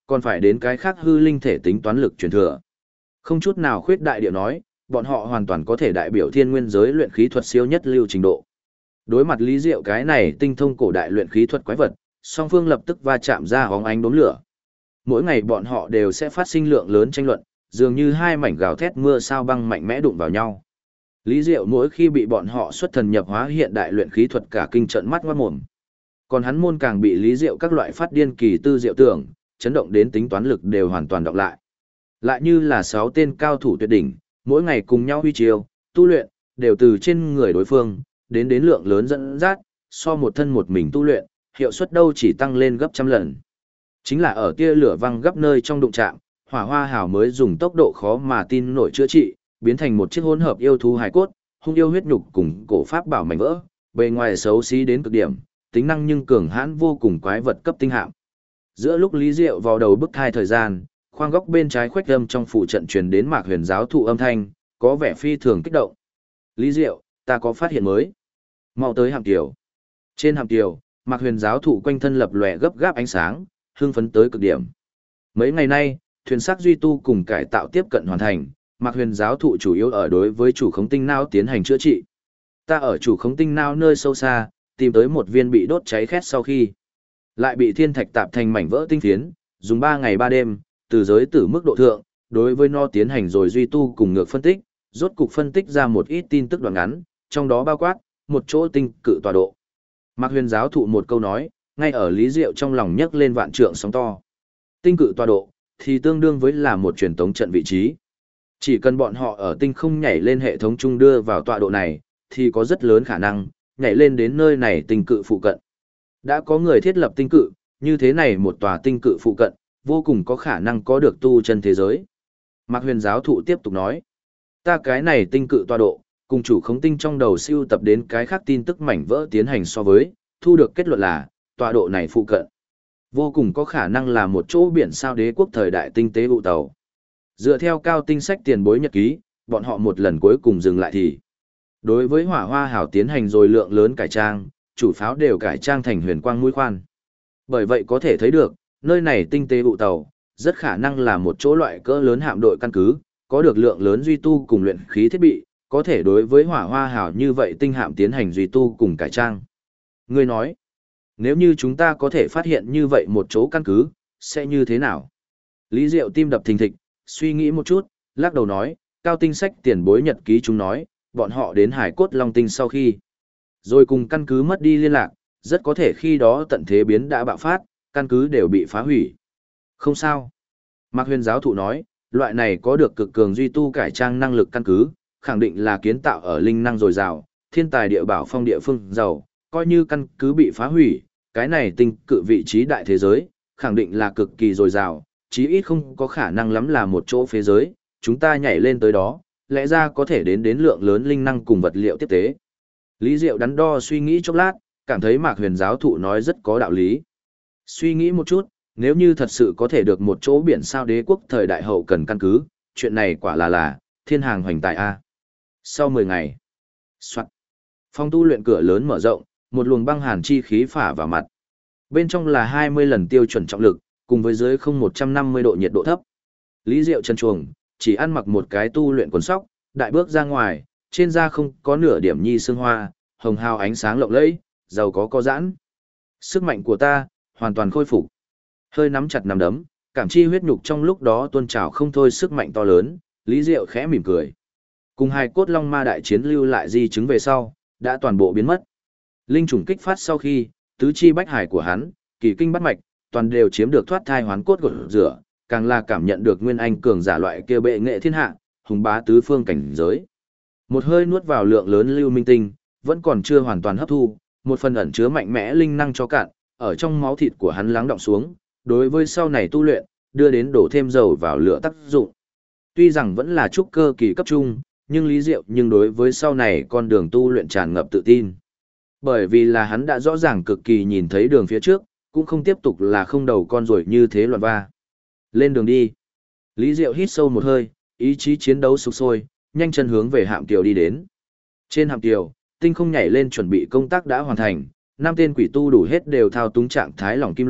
Còn phải đến cái khác hư linh thể tính toán lực truyền thừa. Không chút nào khuyết đại điệu nói, bọn họ hoàn toàn có thể đại biểu thiên nguyên giới luyện khí thuật siêu nhất lưu trình độ. Đối mặt Lý Diệu cái này tinh thông cổ đại luyện khí thuật quái vật, song phương lập tức va chạm ra hóng ánh đốm lửa. Mỗi ngày bọn họ đều sẽ phát sinh lượng lớn tranh luận, dường như hai mảnh gào thét mưa sao băng mạnh mẽ đụng vào nhau. Lý Diệu mỗi khi bị bọn họ xuất thần nhập hóa hiện đại luyện khí thuật cả kinh trận mắt ngoát mồm. Còn hắn môn càng bị Lý Diệu các loại phát điên kỳ tư diệu tưởng, chấn động đến tính toán lực đều hoàn toàn đọc lại. Lại như là 6 tên cao thủ tuyệt đỉnh, mỗi ngày cùng nhau huy chiêu, tu luyện, đều từ trên người đối phương, đến lượng lớn dẫn dắt, so một thân một mình tu luyện, hiệu suất đâu chỉ tăng lên gấp trăm lần. Chính là ở tia lửa văng gấp nơi trong đụng chạm, Hỏa Hoa Hào mới dùng tốc độ khó mà tin nổi chữa trị, biến thành một chiếc hỗn hợp yêu thú hài cốt, hung yêu huyết nhục cùng cổ pháp bảo mảnh vỡ, bề ngoài xấu xí đến cực điểm, tính năng nhưng cường hãn vô cùng quái vật cấp tinh hạng. Giữa lúc Lý Diệu vào đầu bức thai thời gian, khoang góc bên trái khuếch âm trong phủ trận truyền đến Mạc Huyền giáo thụ âm thanh, có vẻ phi thường kích động. Lý Diệu, ta có phát hiện mới. Mau tới hàm tiểu. Trên hàm tiểu, Mạc Huyền giáo thụ quanh thân lập lòe gấp gáp ánh sáng, hưng phấn tới cực điểm. Mấy ngày nay, thuyền xác duy tu cùng cải tạo tiếp cận hoàn thành, Mạc Huyền giáo thụ chủ yếu ở đối với chủ khống tinh não tiến hành chữa trị. Ta ở chủ khống tinh não nơi sâu xa, tìm tới một viên bị đốt cháy khét sau khi lại bị thiên thạch tạp thành mảnh vỡ tinh phiến, dùng 3 ngày 3 đêm, từ giới tử mức độ thượng, đối với nó tiến hành rồi duy tu cùng ngược phân tích, rốt cục phân tích ra một ít tin tức đoạn ngắn, trong đó bao quát một chỗ tinh cự tọa độ. Mạc Huyền giáo thụ một câu nói, ngay ở Lý Diệu trong lòng nhấc lên vạn trượng sóng to. Tinh cự tọa độ thì tương đương với là một truyền tống trận vị trí. Chỉ cần bọn họ ở tinh không nhảy lên hệ thống chung đưa vào tọa độ này, thì có rất lớn khả năng nhảy lên đến nơi này tinh cự phụ cận. Đã có người thiết lập tinh cự, như thế này một tòa tinh cự phụ cận, vô cùng có khả năng có được tu chân thế giới. Mạc Huyền giáo thụ tiếp tục nói, ta cái này tinh cự tọa độ, cùng chủ khống tinh trong đầu siêu tập đến cái khác tin tức mảnh vỡ tiến hành so với, thu được kết luận là, tọa độ này phụ cận. Vô cùng có khả năng là một chỗ biển sao đế quốc thời đại tinh tế vụ tàu. Dựa theo cao tinh sách tiền bối nhật ký, bọn họ một lần cuối cùng dừng lại thì. Đối với Hỏa Hoa Hảo tiến hành rồi lượng lớn cải trang, chủ pháo đều cải trang thành huyền quang mũi khoan. Bởi vậy có thể thấy được, nơi này tinh tế vụ tàu, rất khả năng là một chỗ loại cỡ lớn hạm đội căn cứ, có được lượng lớn duy tu cùng luyện khí thiết bị, có thể đối với Hỏa Hoa Hảo như vậy tinh hạm tiến hành duy tu cùng cải trang. Ngươi nói, nếu như chúng ta có thể phát hiện như vậy một chỗ căn cứ, sẽ như thế nào? Lý Diệu tim đập thình thịch, suy nghĩ một chút, lắc đầu nói, cao tinh sách tiền bối nhật ký chúng nói, bọn họ đến Hải Cốt Long Tinh sau khi, rồi cùng căn cứ mất đi liên lạc, rất có thể khi đó tận thế biến đã bạo phát, căn cứ đều bị phá hủy. Không sao. Mạc Huyền giáo thụ nói, loại này có được cực cường duy tu cải trang năng lực căn cứ, khẳng định là kiến tạo ở linh năng dồi dào, thiên tài địa bảo phong địa phương giàu, coi như căn cứ bị phá hủy, cái này tinh cự vị trí đại thế giới, khẳng định là cực kỳ dồi dào, chí ít không có khả năng lắm là một chỗ phế giới, chúng ta nhảy lên tới đó, lẽ ra có thể đến lượng lớn linh năng cùng vật liệu tiếp tế. Lý Diệu đắn đo suy nghĩ chốc lát, cảm thấy Mạc Huyền giáo thụ nói rất có đạo lý. Suy nghĩ một chút, nếu như thật sự có thể được một chỗ biển sao đế quốc thời đại hậu cần căn cứ, chuyện này quả là thiên hàng hoành tài A. Sau 10 ngày, soạn, phòng tu luyện cửa lớn mở rộng, một luồng băng hàn chi khí phả vào mặt. Bên trong là 20 lần tiêu chuẩn trọng lực, cùng với dưới 150 độ nhiệt độ thấp. Lý Diệu chân chuồng, chỉ ăn mặc một cái tu luyện quần sóc, đại bước ra ngoài, trên da không có nửa điểm nhi sương hoa, hồng hào ánh sáng lộng lẫy, giàu có giãn. Sức mạnh của ta, hoàn toàn khôi phục. Hơi nắm chặt nắm đấm, cảm chi huyết nhục trong lúc đó tuôn trào không thôi sức mạnh to lớn, Lý Diệu khẽ mỉm cười. Cùng hai cốt long ma đại chiến lưu lại di chứng về sau, đã toàn bộ biến mất. Linh trùng kích phát sau khi, tứ chi bách hải của hắn, kỳ kinh bắt mạch, toàn đều chiếm được thoát thai hoán cốt gột rửa, càng là cảm nhận được nguyên anh cường giả loại kia bệ nghệ thiên hạ, hùng bá tứ phương cảnh giới. Một hơi nuốt vào lượng lớn lưu minh tinh, vẫn còn chưa hoàn toàn hấp thu, một phần ẩn chứa mạnh mẽ linh năng cho cạn, ở trong máu thịt của hắn lắng đọng xuống, đối với sau này tu luyện, đưa đến đổ thêm dầu vào lửa tác dụng. Tuy rằng vẫn là trúc cơ kỳ cấp trung, nhưng Lý Diệu nhưng đối với sau này con đường tu luyện tràn ngập tự tin. Bởi vì là hắn đã rõ ràng cực kỳ nhìn thấy đường phía trước, cũng không tiếp tục là không đầu con rồi như thế loạn va. Lên đường đi. Lý Diệu hít sâu một hơi, ý chí chiến đấu sục sôi, nhanh chân hướng về hạm tiểu đi đến. Trên hạm tiểu, tinh không nhảy lên chuẩn bị công tác đã hoàn thành, 5 tên quỷ tu đủ hết đều thao túng trạng thái lỏng kim loại,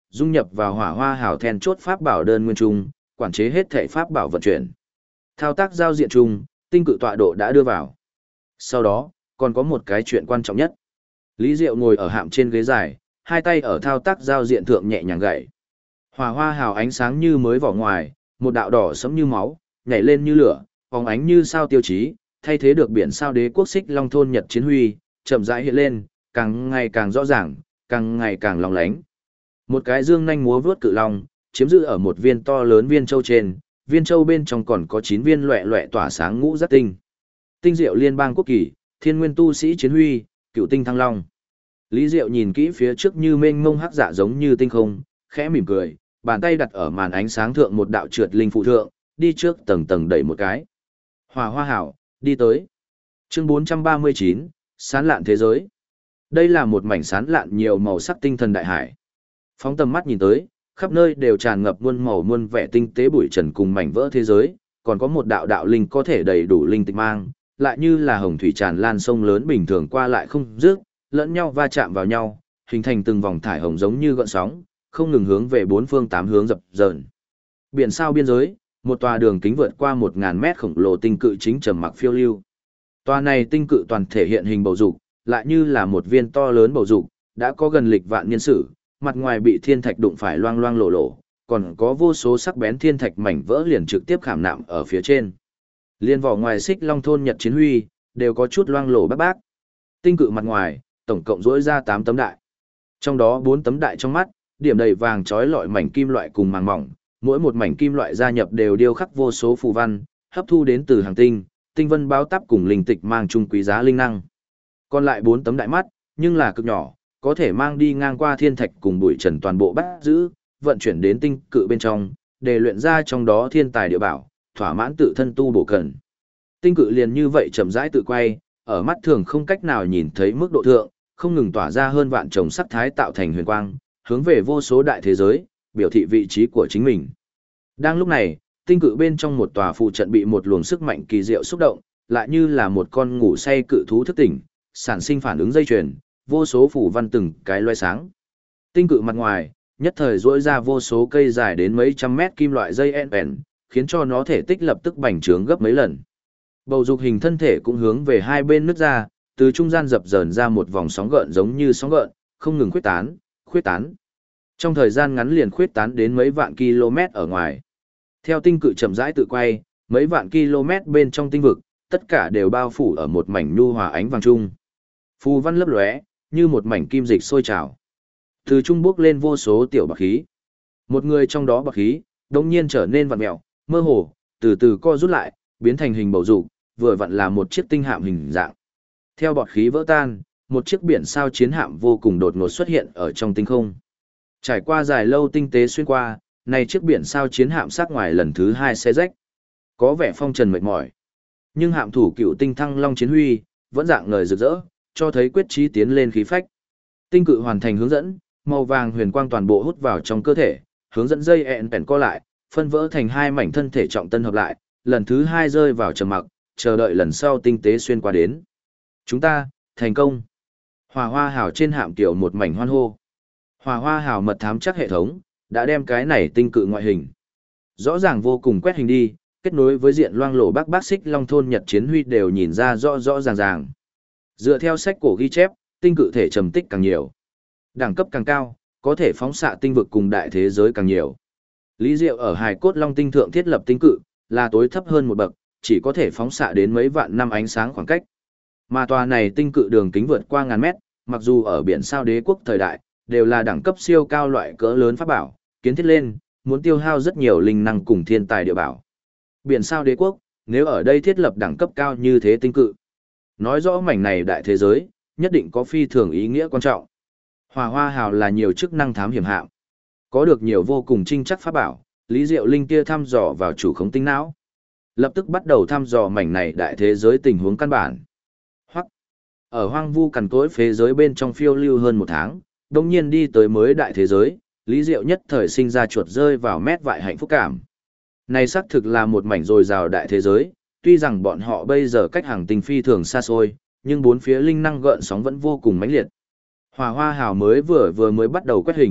dung nhập vào hỏa hoa hào then chốt pháp bảo đơn nguyên trung, quản chế hết thể pháp bảo vận chuyển. Thao tác giao diện chung, tinh cự tọa độ đã đưa vào. Sau đó, còn có một cái chuyện quan trọng nhất. Lý Diệu ngồi ở hạm trên ghế dài, hai tay ở thao tác giao diện thượng nhẹ nhàng gảy. Hỏa hoa hào ánh sáng như mới vỏ ngoài, một đạo đỏ sẫm như máu, nhảy lên như lửa, phóng ánh như sao tiêu chí, thay thế được biển sao đế quốc Xích Long thôn Nhật chiến huy, chậm rãi hiện lên, càng ngày càng rõ ràng, càng ngày càng lóng lánh. Một cái dương nhanh múa vướt cự long, chiếm giữ ở một viên to lớn viên châu trên, viên châu bên trong còn có 9 viên loẹ loẹ tỏa sáng ngũ giác tinh. Tinh diệu liên bang quốc kỳ, thiên nguyên tu sĩ chiến huy, cựu tinh thăng long. Lý Diệu nhìn kỹ phía trước như mênh mông hắc dạ giống như tinh không, khẽ mỉm cười, bàn tay đặt ở màn ánh sáng thượng một đạo trượt linh phụ thượng, đi trước tầng tầng đẩy một cái. Hỏa hoa hảo, đi tới. Chương 439, sán lạn thế giới. Đây là một mảnh sán lạn nhiều màu sắc tinh thần đại hải. Phóng tầm mắt nhìn tới, khắp nơi đều tràn ngập muôn màu muôn vẻ tinh tế bụi trần cùng mảnh vỡ thế giới, còn có một đạo đạo linh có thể đầy đủ linh tịch mang, lại như là hồng thủy tràn lan sông lớn bình thường qua lại không dứt, lẫn nhau va chạm vào nhau, hình thành từng vòng thải hồng giống như gợn sóng, không ngừng hướng về bốn phương tám hướng dập dờn. Biển sao biên giới, một tòa đường kính vượt qua 1000 mét khổng lồ tinh cự chính trầm mặc phiêu lưu. Tòa này tinh cự toàn thể hiện hình bầu dục, lại như là một viên to lớn bầu dục, đã có gần lịch vạn niên sử, mặt ngoài bị thiên thạch đụng phải loang loang lổ lổ, còn có vô số sắc bén thiên thạch mảnh vỡ liền trực tiếp khảm nạm ở phía trên. Liên vỏ ngoài Xích Long thôn Nhật chiến huy, đều có chút loang lổ bác bác. Tinh cự mặt ngoài, tổng cộng rỗi ra 8 tấm đại. Trong đó 4 tấm đại trong mắt, điểm đầy vàng trói lọi mảnh kim loại cùng màng mỏng, mỗi một mảnh kim loại gia nhập đều điêu khắc vô số phù văn, hấp thu đến từ hàng tinh, tinh vân báo táp cùng linh tịch mang chung quý giá linh năng. Còn lại 4 tấm đại mắt, nhưng là cực nhỏ, có thể mang đi ngang qua thiên thạch cùng bụi trần toàn bộ bắt giữ, vận chuyển đến tinh cự bên trong, để luyện ra trong đó thiên tài địa bảo, thỏa mãn tự thân tu bổ cần. Tinh cự liền như vậy chậm rãi tự quay, ở mắt thường không cách nào nhìn thấy mức độ thượng, không ngừng tỏa ra hơn vạn chồng sắc thái tạo thành huyền quang, hướng về vô số đại thế giới, biểu thị vị trí của chính mình. Đang lúc này, tinh cự bên trong một tòa phụ trận bị một luồng sức mạnh kỳ diệu xúc động, lại như là một con ngủ say cự thú thức tỉnh, sản sinh phản ứng dây chuyền, vô số phủ văn từng cái loe sáng. Tinh cự mặt ngoài, nhất thời rỗi ra vô số cây dài đến mấy trăm mét kim loại dây en, khiến cho nó thể tích lập tức bành trướng gấp mấy lần. Bầu dục hình thân thể cũng hướng về hai bên nứt ra, từ trung gian dập dờn ra một vòng sóng gợn giống như sóng gợn, không ngừng khuyết tán, khuyết tán. Trong thời gian ngắn liền khuyết tán đến mấy vạn km ở ngoài. Theo tinh cự chậm rãi tự quay, mấy vạn km bên trong tinh vực, tất cả đều bao phủ ở một mảnh nhu hòa ánh vàng trung. Phù văn lấp lóe, như một mảnh kim dịch sôi trào. Từ trung bước lên vô số tiểu bạc khí. Một người trong đó bạc khí, đột nhiên trở nên vặn mèo, mơ hồ, từ từ co rút lại, biến thành hình bầu dục, vừa vặn là một chiếc tinh hạm hình dạng. Theo bọt khí vỡ tan, một chiếc biển sao chiến hạm vô cùng đột ngột xuất hiện ở trong tinh không. Trải qua dài lâu tinh tế xuyên qua, này chiếc biển sao chiến hạm sắc ngoài lần thứ 2 xé rách. Có vẻ phong trần mệt mỏi. Nhưng hạm thủ cựu tinh thăng long chiến huy, vẫn dạng ngời rực rỡ, cho thấy quyết chí tiến lên khí phách. Tinh cự hoàn thành hướng dẫn, màu vàng huyền quang toàn bộ hút vào trong cơ thể, hướng dẫn dây ẹn bèn co lại, phân vỡ thành hai mảnh thân thể trọng tân hợp lại, lần thứ 2 rơi vào trầm mặc, chờ đợi lần sau tinh tế xuyên qua đến. Chúng ta, thành công. Hỏa hoa hào trên hạm tiểu một mảnh hoan hô. Hỏa hoa hào mật thám chắc hệ thống, đã đem cái này tinh cự ngoại hình. Rõ ràng vô cùng quét hình đi, kết nối với diện loang lổ bác Xích Long thôn Nhật chiến huy đều nhìn ra rõ rõ ràng ràng. Dựa theo sách cổ ghi chép, tinh cự thể trầm tích càng nhiều. Đẳng cấp càng cao, có thể phóng xạ tinh vực cùng đại thế giới càng nhiều. Lý Diệu ở Hải Cốt Long tinh thượng thiết lập tinh cự, là tối thấp hơn một bậc, chỉ có thể phóng xạ đến mấy vạn năm ánh sáng khoảng cách. Mà tòa này tinh cự đường kính vượt qua ngàn mét, mặc dù ở biển sao đế quốc thời đại, đều là đẳng cấp siêu cao loại cỡ lớn pháp bảo, kiến thiết lên, muốn tiêu hao rất nhiều linh năng cùng thiên tài địa bảo. Biển sao đế quốc, nếu ở đây thiết lập đẳng cấp cao như thế tinh cự, nói rõ mảnh này đại thế giới, nhất định có phi thường ý nghĩa quan trọng. Hỏa hoa hào là nhiều chức năng thám hiểm hạm, có được nhiều vô cùng trinh chắc pháp bảo, Lý Diệu Linh kia thăm dò vào chủ khống tinh não. Lập tức bắt đầu thăm dò mảnh này đại thế giới tình huống căn bản. Hoặc, ở hoang vu cằn cỗi phế giới bên trong phiêu lưu hơn 1 tháng, đồng nhiên đi tới mới đại thế giới, Lý Diệu nhất thời sinh ra chuột rơi vào mét vại hạnh phúc cảm. Này xác thực là một mảnh dồi dào đại thế giới, tuy rằng bọn họ bây giờ cách hàng tinh phi thường xa xôi, nhưng bốn phía linh năng gợn sóng vẫn vô cùng mãnh liệt. Hỏa hoa hào mới vừa mới bắt đầu quét hình,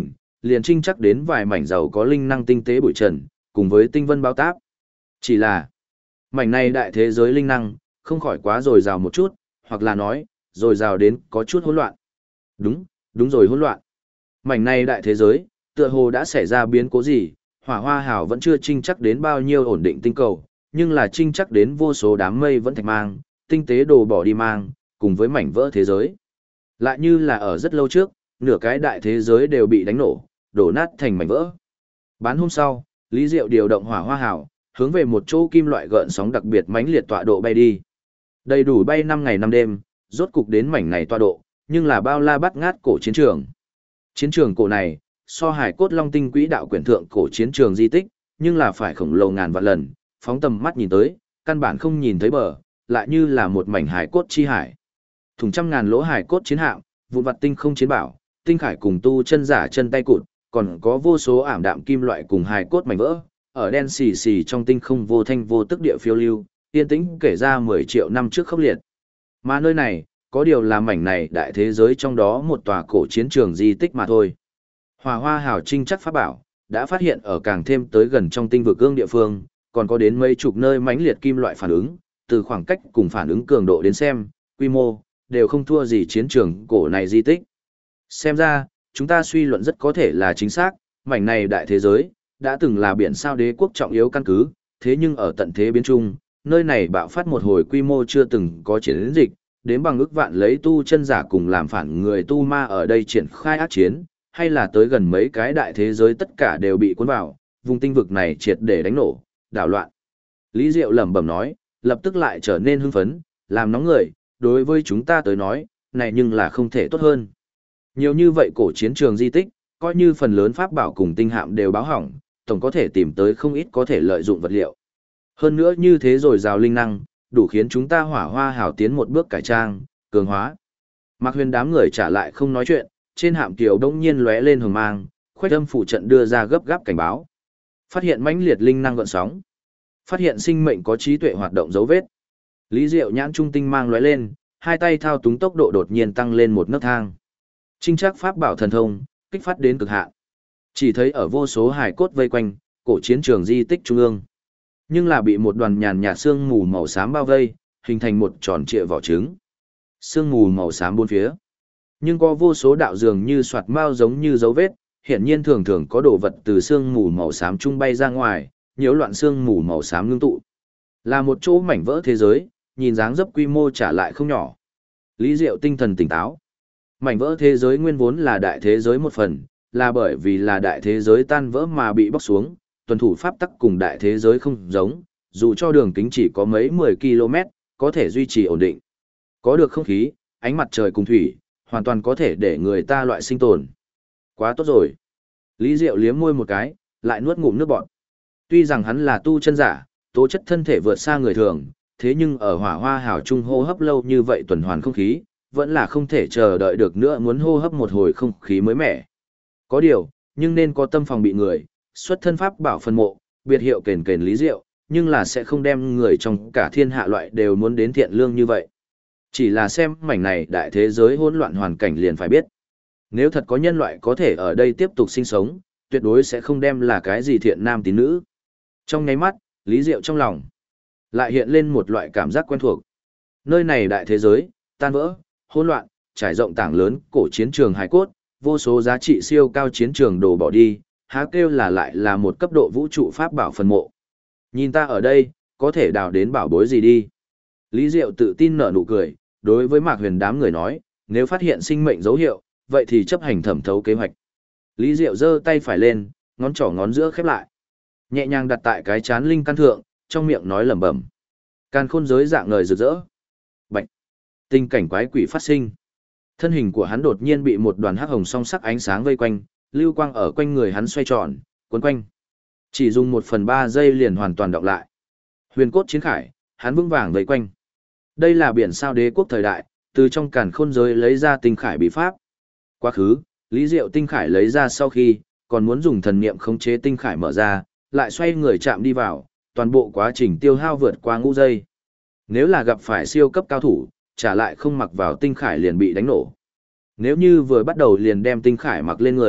liền trinh chắc đến vài mảnh giàu có linh năng tinh tế bụi trần, cùng với tinh vân bao táp. Chỉ là, mảnh này đại thế giới linh năng, không khỏi quá dồi dào một chút, hoặc là nói, dồi dào đến có chút hỗn loạn. Đúng rồi hỗn loạn. Mảnh này đại thế giới, tựa hồ đã xảy ra biến cố gì, Hỏa Hoa Hảo vẫn chưa trinh chắc đến bao nhiêu ổn định tinh cầu, nhưng là trinh chắc đến vô số đám mây vẫn thạch mang, tinh tế đồ bỏ đi mang, cùng với mảnh vỡ thế giới. Lại như là ở rất lâu trước, nửa cái đại thế giới đều bị đánh nổ, đổ nát thành mảnh vỡ. Bán hôm sau, Lý Diệu điều động Hỏa Hoa Hảo, hướng về một chỗ kim loại gợn sóng đặc biệt mãnh liệt tọa độ bay đi. Đầy đủ bay 5 ngày 5 đêm, rốt cục đến mảnh này tọa độ, nhưng là bao la bắt ngát cổ chiến trường. Chiến trường cổ này, so Hải Cốt Long Tinh quỹ đạo quyển thượng cổ chiến trường di tích, nhưng là phải khổng lồ ngàn vạn lần, phóng tầm mắt nhìn tới, căn bản không nhìn thấy bờ, lại như là một mảnh hải cốt chi hải. Thùng trăm ngàn lỗ hải cốt chiến hạm, vụn vặt tinh không chiến bảo, tinh khải cùng tu chân giả chân tay cụt, còn có vô số ảm đạm kim loại cùng hải cốt mảnh vỡ, ở đen xì xì trong tinh không vô thanh vô tức địa phiêu lưu, yên tĩnh kể ra 10 triệu năm trước khốc liệt. Mà nơi này, có điều là mảnh này đại thế giới trong đó một tòa cổ chiến trường di tích mà thôi. Hỏa Hoa Hảo trinh chắc pháp bảo, đã phát hiện ở càng thêm tới gần trong tinh vực cương địa phương, còn có đến mấy chục nơi mãnh liệt kim loại phản ứng, từ khoảng cách cùng phản ứng cường độ đến xem, quy mô, đều không thua gì chiến trường cổ này di tích. Xem ra, chúng ta suy luận rất có thể là chính xác, mảnh này đại thế giới, đã từng là biển sao đế quốc trọng yếu căn cứ, thế nhưng ở tận thế biến trung, nơi này bạo phát một hồi quy mô chưa từng có chiến dịch, đến bằng ước vạn lấy tu chân giả cùng làm phản người tu ma ở đây triển khai ác chiến, hay là tới gần mấy cái đại thế giới tất cả đều bị cuốn vào, vùng tinh vực này triệt để đánh nổ, đảo loạn. Lý Diệu lẩm bẩm nói, lập tức lại trở nên hưng phấn, làm nóng người, đối với chúng ta tới nói, này nhưng là không thể tốt hơn. Nhiều như vậy cổ chiến trường di tích, coi như phần lớn pháp bảo cùng tinh hạm đều báo hỏng, tổng có thể tìm tới không ít có thể lợi dụng vật liệu. Hơn nữa như thế rồi rào linh năng, đủ khiến chúng ta Hỏa Hoa Hảo tiến một bước cải trang, cường hóa. Mạc Huyền đám người trả lại không nói chuyện, trên hạm kiều đông nhiên lóe lên hồng mang, khoách âm phụ trận đưa ra gấp gáp cảnh báo. Phát hiện mãnh liệt linh năng gợn sóng. Phát hiện sinh mệnh có trí tuệ hoạt động dấu vết. Lý Diệu nhãn trung tinh mang lóe lên, hai tay thao túng tốc độ đột nhiên tăng lên một nấc thang. Trinh trác pháp bảo thần thông, kích phát đến cực hạn. Chỉ thấy ở vô số hải cốt vây quanh, cổ chiến trường di tích trung ương. Nhưng là bị một đoàn nhàn nhạt sương mù màu xám bao vây, hình thành một tròn trịa vỏ trứng. Sương mù màu xám bốn phía. Nhưng có vô số đạo dường như soạt mao giống như dấu vết, hiển nhiên thường thường có đồ vật từ sương mù màu xám trung bay ra ngoài, nhiễu loạn sương mù màu xám ngưng tụ. Là một chỗ mảnh vỡ thế giới, nhìn dáng dấp quy mô trả lại không nhỏ. Lý Diệu tinh thần tỉnh táo. Mảnh vỡ thế giới nguyên vốn là đại thế giới một phần, là bởi vì là đại thế giới tan vỡ mà bị bóc xuống, tuần thủ pháp tắc cùng đại thế giới không giống, dù cho đường kính chỉ có mấy 10 km, có thể duy trì ổn định. Có được không khí, ánh mặt trời cùng thủy, hoàn toàn có thể để người ta loại sinh tồn. Quá tốt rồi. Lý Diệu liếm môi một cái, lại nuốt ngụm nước bọt. Tuy rằng hắn là tu chân giả, tố chất thân thể vượt xa người thường, thế nhưng ở Hỏa Hoa Hảo trung hô hấp lâu như vậy tuần hoàn không khí, vẫn là không thể chờ đợi được nữa, muốn hô hấp một hồi không khí mới mẻ. Có điều, nhưng nên có tâm phòng bị người, xuất thân pháp bảo phân mộ, biệt hiệu kền kền Lý Diệu, nhưng là sẽ không đem người trong cả thiên hạ loại đều muốn đến thiện lương như vậy. Chỉ là xem mảnh này đại thế giới hỗn loạn hoàn cảnh liền phải biết. Nếu thật có nhân loại có thể ở đây tiếp tục sinh sống, tuyệt đối sẽ không đem là cái gì thiện nam tín nữ. Trong nháy mắt, Lý Diệu trong lòng lại hiện lên một loại cảm giác quen thuộc. Nơi này đại thế giới, tan vỡ, hỗn loạn, trải rộng tảng lớn, cổ chiến trường hải cốt, vô số giá trị siêu cao chiến trường đổ bỏ đi, há kêu là lại là một cấp độ vũ trụ pháp bảo phần mộ. Nhìn ta ở đây, có thể đào đến bảo bối gì đi. Lý Diệu tự tin nở nụ cười, đối với Mạc Huyền đám người nói, nếu phát hiện sinh mệnh dấu hiệu, vậy thì chấp hành thẩm thấu kế hoạch. Lý Diệu giơ tay phải lên, ngón trỏ ngón giữa khép lại. Nhẹ nhàng đặt tại cái chán linh căn thượng, trong miệng nói lẩm bẩm. Càn khôn giới dạng ngời rực rỡ. Bạch. Tình cảnh quái quỷ phát sinh. Thân hình của hắn đột nhiên bị một đoàn hắc hồng song sắc ánh sáng vây quanh, lưu quang ở quanh người hắn xoay tròn, quấn quanh. Chỉ dùng 1/3 giây liền hoàn toàn đọc lại. Huyền cốt chiến khải, hắn vững vàng vây quanh. Đây là biển sao đế quốc thời đại, từ trong càn khôn giới lấy ra tinh khải bí pháp. Quá khứ, Lý Diệu tinh khải lấy ra sau khi, còn muốn dùng thần niệm khống chế tinh khải mở ra, lại xoay người chạm đi vào, toàn bộ quá trình tiêu hao vượt qua ngũ giây. Nếu là gặp phải siêu cấp cao thủ, trả lại không mặc vào tinh khải liền bị đánh nổ. Nếu như vừa bắt đầu liền đem tinh khải mặc lên người,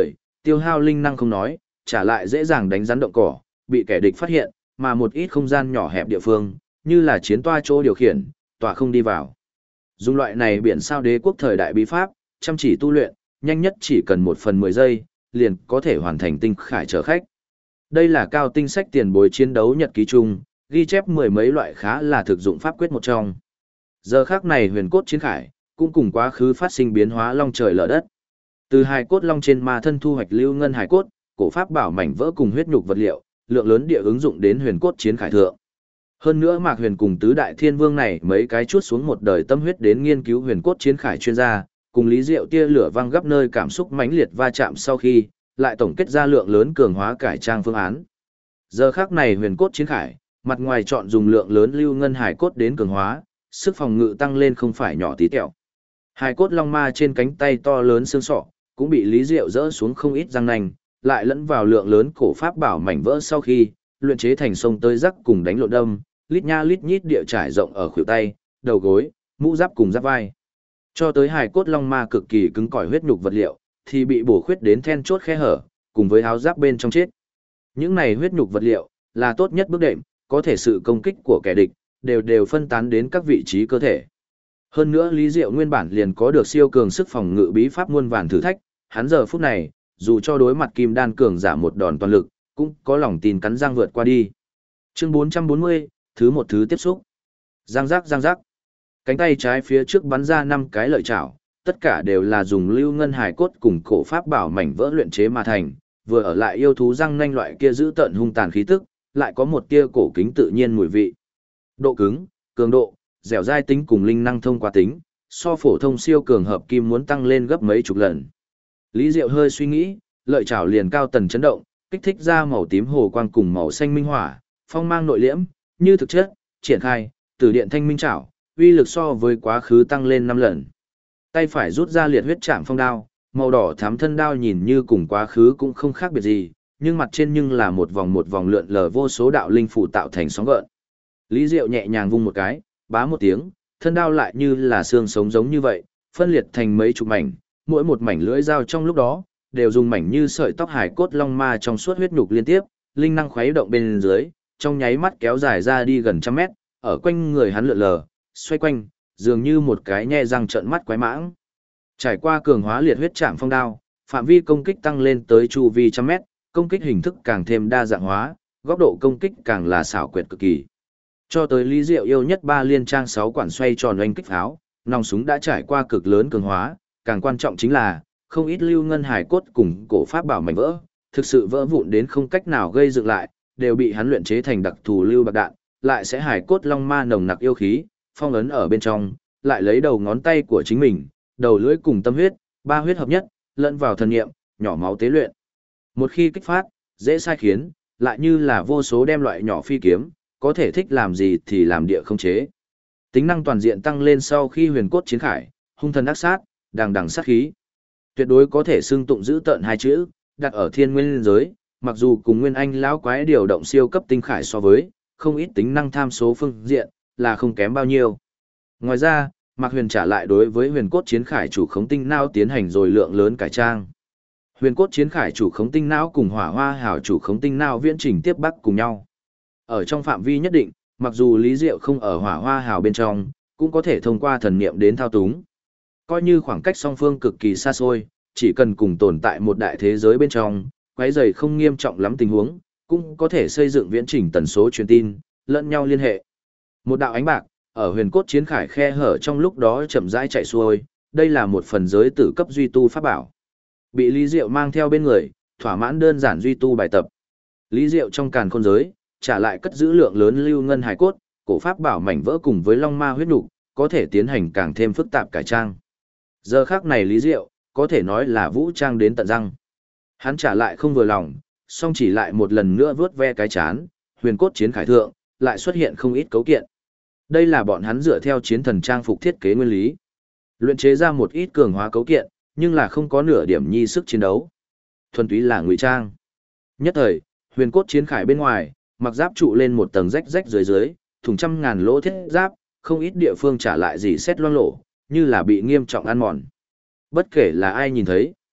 tiêu hao linh năng không nói, trả lại dễ dàng đánh rắn động cỏ, bị kẻ địch phát hiện, mà một ít không gian nhỏ hẹp địa phương, như là chiến toa chỗ điều khiển, tòa không đi vào. Dùng loại này biển sao đế quốc thời đại bí pháp, chăm chỉ tu luyện, nhanh nhất chỉ cần 1/10 giây, liền có thể hoàn thành tinh khải chở khách. Đây là cao tinh sách tiền bối chiến đấu nhật ký chung, ghi chép mười mấy loại khá là thực dụng pháp quyết một trong. Giờ khắc này huyền cốt chiến khải, cũng cùng quá khứ phát sinh biến hóa long trời lở đất. Từ hài cốt long trên ma thân thu hoạch lưu ngân hài cốt, cổ pháp bảo mảnh vỡ cùng huyết nhục vật liệu, lượng lớn địa ứng dụng đến huyền cốt chiến khải thượng. Hơn nữa Mạc Huyền cùng tứ đại thiên vương này mấy cái chuốt xuống một đời tâm huyết đến nghiên cứu huyền cốt chiến khải chuyên gia, cùng Lý Diệu tia lửa văng gấp nơi cảm xúc mãnh liệt va chạm sau khi, lại tổng kết ra lượng lớn cường hóa cải trang phương án. Giờ khắc này huyền cốt chiến khải, mặt ngoài chọn dùng lượng lớn lưu ngân hải cốt đến cường hóa, sức phòng ngự tăng lên không phải nhỏ tí tẹo. Hải cốt long ma trên cánh tay to lớn xương sọ, cũng bị Lý Diệu dỡ xuống không ít răng nanh, lại lẫn vào lượng lớn cổ pháp bảo mảnh vỡ sau khi, luyện chế thành sông tới rắc cùng đánh lộn đâm, lít nha lít nhít địa trải rộng ở khuỷu tay, đầu gối, mũ giáp cùng giáp vai. Cho tới hài cốt long ma cực kỳ cứng cỏi huyết nhục vật liệu, thì bị bổ khuyết đến then chốt khe hở, cùng với áo giáp bên trong chết. Những này huyết nhục vật liệu là tốt nhất bước đệm, có thể sự công kích của kẻ địch đều phân tán đến các vị trí cơ thể. Hơn nữa Lý Diệu nguyên bản liền có được siêu cường sức phòng ngự bí pháp muôn vàn thử thách, hắn giờ phút này, dù cho đối mặt kim đan cường giả một đòn toàn lực, cũng có lòng tin cắn răng vượt qua đi. Chương 440, thứ một thứ tiếp xúc. Giang giác giang giác. Cánh tay trái phía trước bắn ra 5 cái lợi chảo, tất cả đều là dùng lưu ngân hải cốt cùng cổ pháp bảo mảnh vỡ luyện chế mà thành, vừa ở lại yêu thú răng nanh loại kia giữ tợn hung tàn khí tức, lại có một tia cổ kính tự nhiên mùi vị. Độ cứng, cường độ, dẻo dai tính cùng linh năng thông qua tính, so phổ thông siêu cường hợp kim muốn tăng lên gấp mấy chục lần. Lý Diệu hơi suy nghĩ, lợi chảo liền cao tần chấn động, kích thích ra màu tím hồ quang cùng màu xanh minh hỏa, phong mang nội liễm, như thực chất, triển khai, từ điện thanh minh chảo, uy lực so với quá khứ tăng lên 5 lần. Tay phải rút ra liệt huyết trảm phong đao, màu đỏ thắm thân đao nhìn như cùng quá khứ cũng không khác biệt gì, nhưng mặt trên nhưng là một vòng lượn lờ vô số đạo linh phụ tạo thành sóng gợn. Lý Diệu nhẹ nhàng vung một cái, bá một tiếng, thân đao lại như là xương sống giống như vậy, phân liệt thành mấy chục mảnh, mỗi một mảnh lưỡi dao trong lúc đó đều dùng mảnh như sợi tóc hải cốt long ma trong suốt huyết nhục liên tiếp, linh năng khuấy động bên dưới, trong nháy mắt kéo dài ra đi gần trăm mét, ở quanh người hắn lượn lờ, xoay quanh, dường như một cái nhe răng trợn mắt quái mãng. Trải qua cường hóa liệt huyết trảm phong đao, phạm vi công kích tăng lên tới chu vi trăm mét, công kích hình thức càng thêm đa dạng hóa, góc độ công kích càng là xảo quyệt cực kỳ. Cho tới Lý Diệu yêu nhất 3 liên trang 6 quản xoay tròn oanh kích pháo, nòng súng đã trải qua cực lớn cường hóa, càng quan trọng chính là không ít lưu ngân hải cốt cùng cổ pháp bảo mảnh vỡ, thực sự vỡ vụn đến không cách nào gây dựng lại, đều bị hắn luyện chế thành đặc thù lưu bạc đạn, lại sẽ hải cốt long ma nồng nặc yêu khí, phong ấn ở bên trong, lại lấy đầu ngón tay của chính mình, đầu lưỡi cùng tâm huyết, ba huyết hợp nhất, lẫn vào thần niệm, nhỏ máu tế luyện. Một khi kích phát, dễ sai khiến, lại như là vô số đem loại nhỏ phi kiếm, có thể thích làm gì thì làm địa không chế. Tính năng toàn diện tăng lên sau khi huyền cốt chiến khải, hung thần ác sát, đằng đằng sát khí. Tuyệt đối có thể xưng tụng giữ tợn hai chữ, đặt ở thiên nguyên giới, mặc dù cùng nguyên anh lão quái điều động siêu cấp tinh khải so với, không ít tính năng tham số phương diện, là không kém bao nhiêu. Ngoài ra, Mạc Huyền trả lại đối với huyền cốt chiến khải chủ khống tinh não tiến hành rồi lượng lớn cải trang. Huyền cốt chiến khải chủ khống tinh não cùng hỏa hoa hảo chủ khống tinh não viễn trình tiếp bắc cùng nhau. Ở trong phạm vi nhất định, mặc dù Lý Diệu không ở hỏa hoa hảo bên trong, cũng có thể thông qua thần niệm đến thao túng. Coi như khoảng cách song phương cực kỳ xa xôi, chỉ cần cùng tồn tại một đại thế giới bên trong, quấy rầy không nghiêm trọng lắm tình huống, cũng có thể xây dựng viễn trình tần số truyền tin, lẫn nhau liên hệ. Một đạo ánh bạc, ở huyền cốt chiến khải khe hở trong lúc đó chậm rãi chạy xuôi, đây là một phần giới tử cấp duy tu pháp bảo. Bị Lý Diệu mang theo bên người, thỏa mãn đơn giản duy tu bài tập. Lý Diệu trong càn khôn giới, trả lại cất giữ lượng lớn lưu ngân hải cốt, cổ pháp bảo mảnh vỡ cùng với long ma huyết nục, có thể tiến hành càng thêm phức tạp cải trang. Giờ khắc này Lý Diệu, có thể nói là vũ trang đến tận răng. Hắn trả lại không vừa lòng, song chỉ lại một lần nữa vướt ve cái chán, huyền cốt chiến khải thượng, lại xuất hiện không ít cấu kiện. Đây là bọn hắn dựa theo chiến thần trang phục thiết kế nguyên lý. Luyện chế ra một ít cường hóa cấu kiện, nhưng là không có nửa điểm nhi sức chiến đấu. Thuần túy là ngụy trang. Nhất thời, huyền cốt chiến khải bên ngoài, mặc giáp trụ lên một tầng rách rách dưới, thùng trăm ngàn lỗ thiết giáp, không ít địa phương trả lại gì xét loang lổ, như là bị nghiêm trọng ăn mòn. Bất kể là ai nhìn thấy,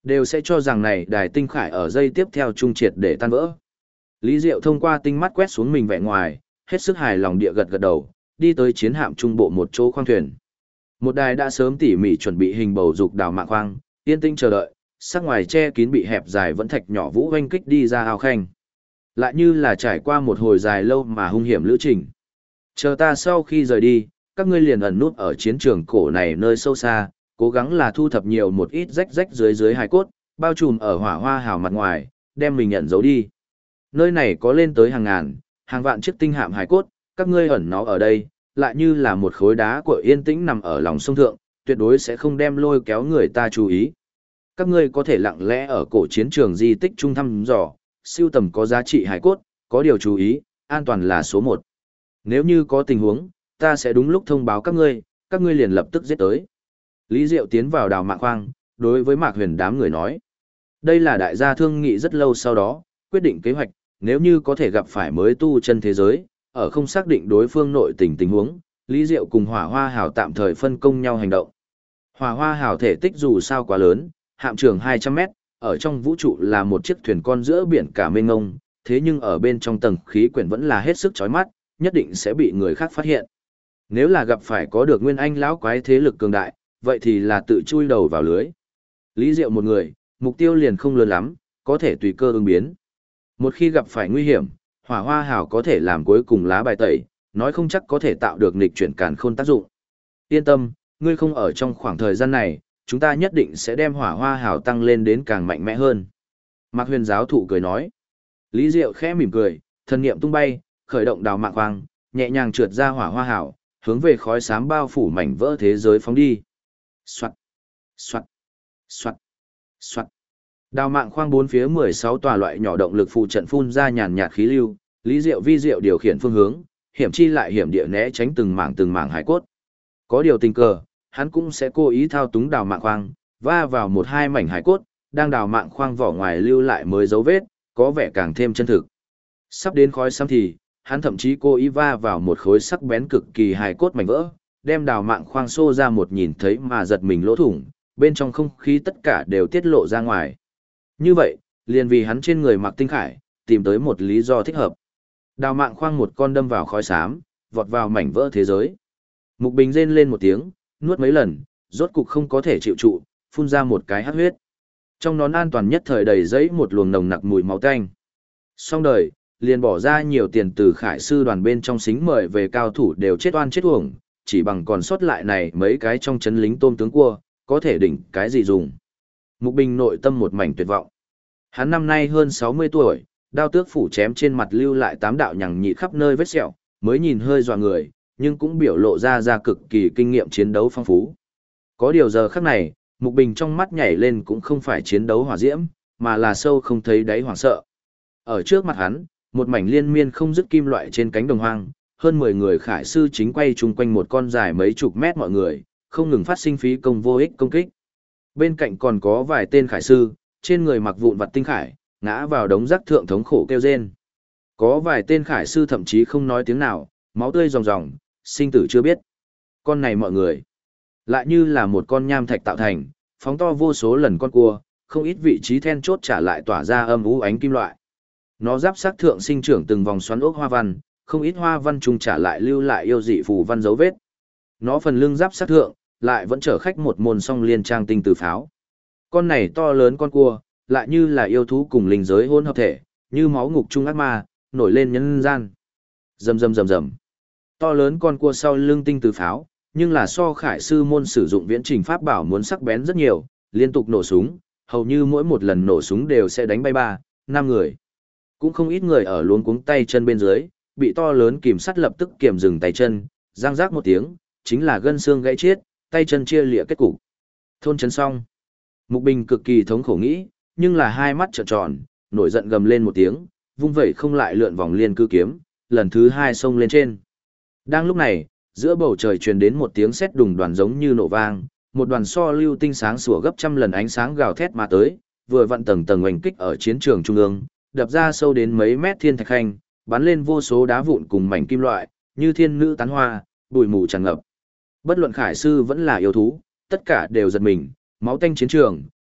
đều sẽ cho rằng này đài tinh khải ở dây tiếp theo trung triệt để tan vỡ. Lý Diệu thông qua tinh mắt quét xuống mình vẻ ngoài, hết sức hài lòng địa gật gật đầu, đi tới chiến hạm trung bộ một chỗ khoang thuyền. Một đài đã sớm tỉ mỉ chuẩn bị hình bầu dục đào mạng khoang, yên tĩnh chờ đợi, sắc ngoài che kín bị hẹp dài vẫn thạch nhỏ vũ oanh kích đi ra ao khanh. Lại như là trải qua một hồi dài lâu mà hung hiểm lữ trình. Chờ ta sau khi rời đi, các ngươi liền ẩn nút ở chiến trường cổ này nơi sâu xa, cố gắng là thu thập nhiều một ít rách rách dưới hài cốt, bao trùm ở hỏa hoa hào mặt ngoài, đem mình nhận giấu đi. Nơi này có lên tới hàng ngàn, hàng vạn chiếc tinh hạm hài cốt, các ngươi ẩn nó ở đây, lại như là một khối đá của yên tĩnh nằm ở lòng sông thượng, tuyệt đối sẽ không đem lôi kéo người ta chú ý. Các ngươi có thể lặng lẽ ở cổ chiến trường di tích trung thăm dò, siêu tầm có giá trị hài cốt, có điều chú ý, an toàn là số 1. Nếu như có tình huống, ta sẽ đúng lúc thông báo các ngươi liền lập tức giết tới. Lý Diệu tiến vào đào mạng khoang, đối với Mạc Huyền đám người nói. Đây là đại gia thương nghị rất lâu sau đó, quyết định kế hoạch, nếu như có thể gặp phải mới tu chân thế giới, ở không xác định đối phương nội tình huống, Lý Diệu cùng Hỏa Hoa Hào tạm thời phân công nhau hành động. Hỏa Hoa Hào thể tích dù sao quá lớn, hạm trường 200 mét, ở trong vũ trụ là một chiếc thuyền con giữa biển cả mênh mông, thế nhưng ở bên trong tầng khí quyển vẫn là hết sức chói mắt, nhất định sẽ bị người khác phát hiện. Nếu là gặp phải có được nguyên anh lão quái thế lực cường đại, vậy thì là tự chui đầu vào lưới. Lý Diệu một người, mục tiêu liền không lớn lắm, có thể tùy cơ ứng biến. Một khi gặp phải nguy hiểm, Hỏa Hoa Hào có thể làm cuối cùng lá bài tẩy, nói không chắc có thể tạo được nghịch chuyển càn khôn tác dụng. Yên tâm, ngươi không ở trong khoảng thời gian này, chúng ta nhất định sẽ đem Hỏa Hoa Hào tăng lên đến càng mạnh mẽ hơn. Mạc Huyền giáo thụ cười nói. Lý Diệu khẽ mỉm cười, thần niệm tung bay, khởi động đào mạng khoang, nhẹ nhàng trượt ra Hỏa Hoa Hào, hướng về khói xám bao phủ mảnh vỡ thế giới phóng đi. Soạt, soạt, soạt, soạt. Đào mạng khoang bốn phía 16 tòa loại nhỏ động lực phụ trận phun ra nhàn nhạt khí lưu, Lý Diệu vi diệu điều khiển phương hướng, hiểm chi lại hiểm địa né tránh từng mảng hải cốt. Có điều tình cờ, hắn cũng sẽ cố ý thao túng đào mạng khoang, va vào một hai mảnh hải cốt, đang đào mạng khoang vỏ ngoài lưu lại mới dấu vết, có vẻ càng thêm chân thực. Sắp đến khói xám thì, hắn thậm chí cố ý va vào một khối sắc bén cực kỳ hải cốt mảnh vỡ, đem đào mạng khoang xô ra một nhìn thấy mà giật mình lỗ thủng, bên trong không khí tất cả đều tiết lộ ra ngoài. Như vậy, liền vì hắn trên người mặc tinh khải, tìm tới một lý do thích hợp. Đào mạng khoang một con đâm vào khói xám, vọt vào mảnh vỡ thế giới. Mục Bình rên lên một tiếng, nuốt mấy lần, rốt cục không có thể chịu trụ, phun ra một cái hắc huyết. Trong nón an toàn nhất thời đầy giấy một luồng nồng nặc mùi máu tanh. Xong đời, liền bỏ ra nhiều tiền từ khải sư đoàn bên trong xính mời về cao thủ đều chết oan chết uổng, chỉ bằng còn sót lại này mấy cái trong chấn lính tôm tướng cua, có thể đỉnh cái gì dùng. Mục Bình nội tâm một mảnh tuyệt vọng. Hắn năm nay hơn 60 tuổi, đao tước phủ chém trên mặt lưu lại 8 đạo nhằng nhị khắp nơi vết sẹo, mới nhìn hơi dọa người, nhưng cũng biểu lộ ra cực kỳ kinh nghiệm chiến đấu phong phú. Có điều giờ khắc này, Mục Bình trong mắt nhảy lên cũng không phải chiến đấu hỏa diễm, mà là sâu không thấy đáy hoảng sợ. Ở trước mặt hắn, một mảnh liên miên không dứt kim loại trên cánh đồng hoang, hơn 10 người khải sư chính quay chung quanh một con dài mấy chục mét mọi người, không ngừng phát sinh phí công vô ích công kích. Bên cạnh còn có vài tên khải sư, trên người mặc vụn vặt tinh khải, ngã vào đống rác thượng thống khổ kêu rên. Có vài tên khải sư thậm chí không nói tiếng nào, máu tươi ròng ròng, sinh tử chưa biết. Con này mọi người, lại như là một con nham thạch tạo thành, phóng to vô số lần con cua, không ít vị trí then chốt trả lại tỏa ra âm u ánh kim loại. Nó giáp sát thượng sinh trưởng từng vòng xoắn ốc hoa văn, không ít hoa văn trùng trả lại lưu lại yêu dị phù văn dấu vết. Nó phần lưng giáp sát thượng, lại vẫn chở khách một môn song liên trang tinh từ pháo. Con này to lớn con cua, lại như là yêu thú cùng linh giới hỗn hợp thể, như máu ngục trung ác ma, nổi lên nhân gian. Rầm rầm rầm rầm. To lớn con cua sau lưng tinh từ pháo, nhưng là so khải sư môn sử dụng viễn trình pháp bảo muốn sắc bén rất nhiều, liên tục nổ súng, hầu như mỗi một lần nổ súng đều sẽ đánh bay 3, 5 người. Cũng không ít người ở luống cuống tay chân bên dưới, bị to lớn kìm sắt lập tức kiềm dừng tay chân, răng rác một tiếng, chính là gân xương gãy chết, tay chân chia lìa kết cục. Thôn trấn xong. Mục Bình cực kỳ thống khổ nghĩ, nhưng là hai mắt trợn tròn, nổi giận gầm lên một tiếng, vung vẩy không lại lượn vòng liên cư kiếm, lần thứ 2 xông lên trên. Đang lúc này, giữa bầu trời truyền đến một tiếng sét đùng đoàn giống như nổ vang, một đoàn so lưu tinh sáng sủa gấp trăm lần ánh sáng gào thét mà tới, vừa vặn tầng tầng oanh kích ở chiến trường trung ương, đập ra sâu đến mấy mét thiên thạch khanh, bắn lên vô số đá vụn cùng mảnh kim loại, như thiên nữ tán hoa, bụi mù tràn ngập. Bất luận khải sư vẫn là yêu thú, tất cả đều giật mình, máu tanh chiến trường,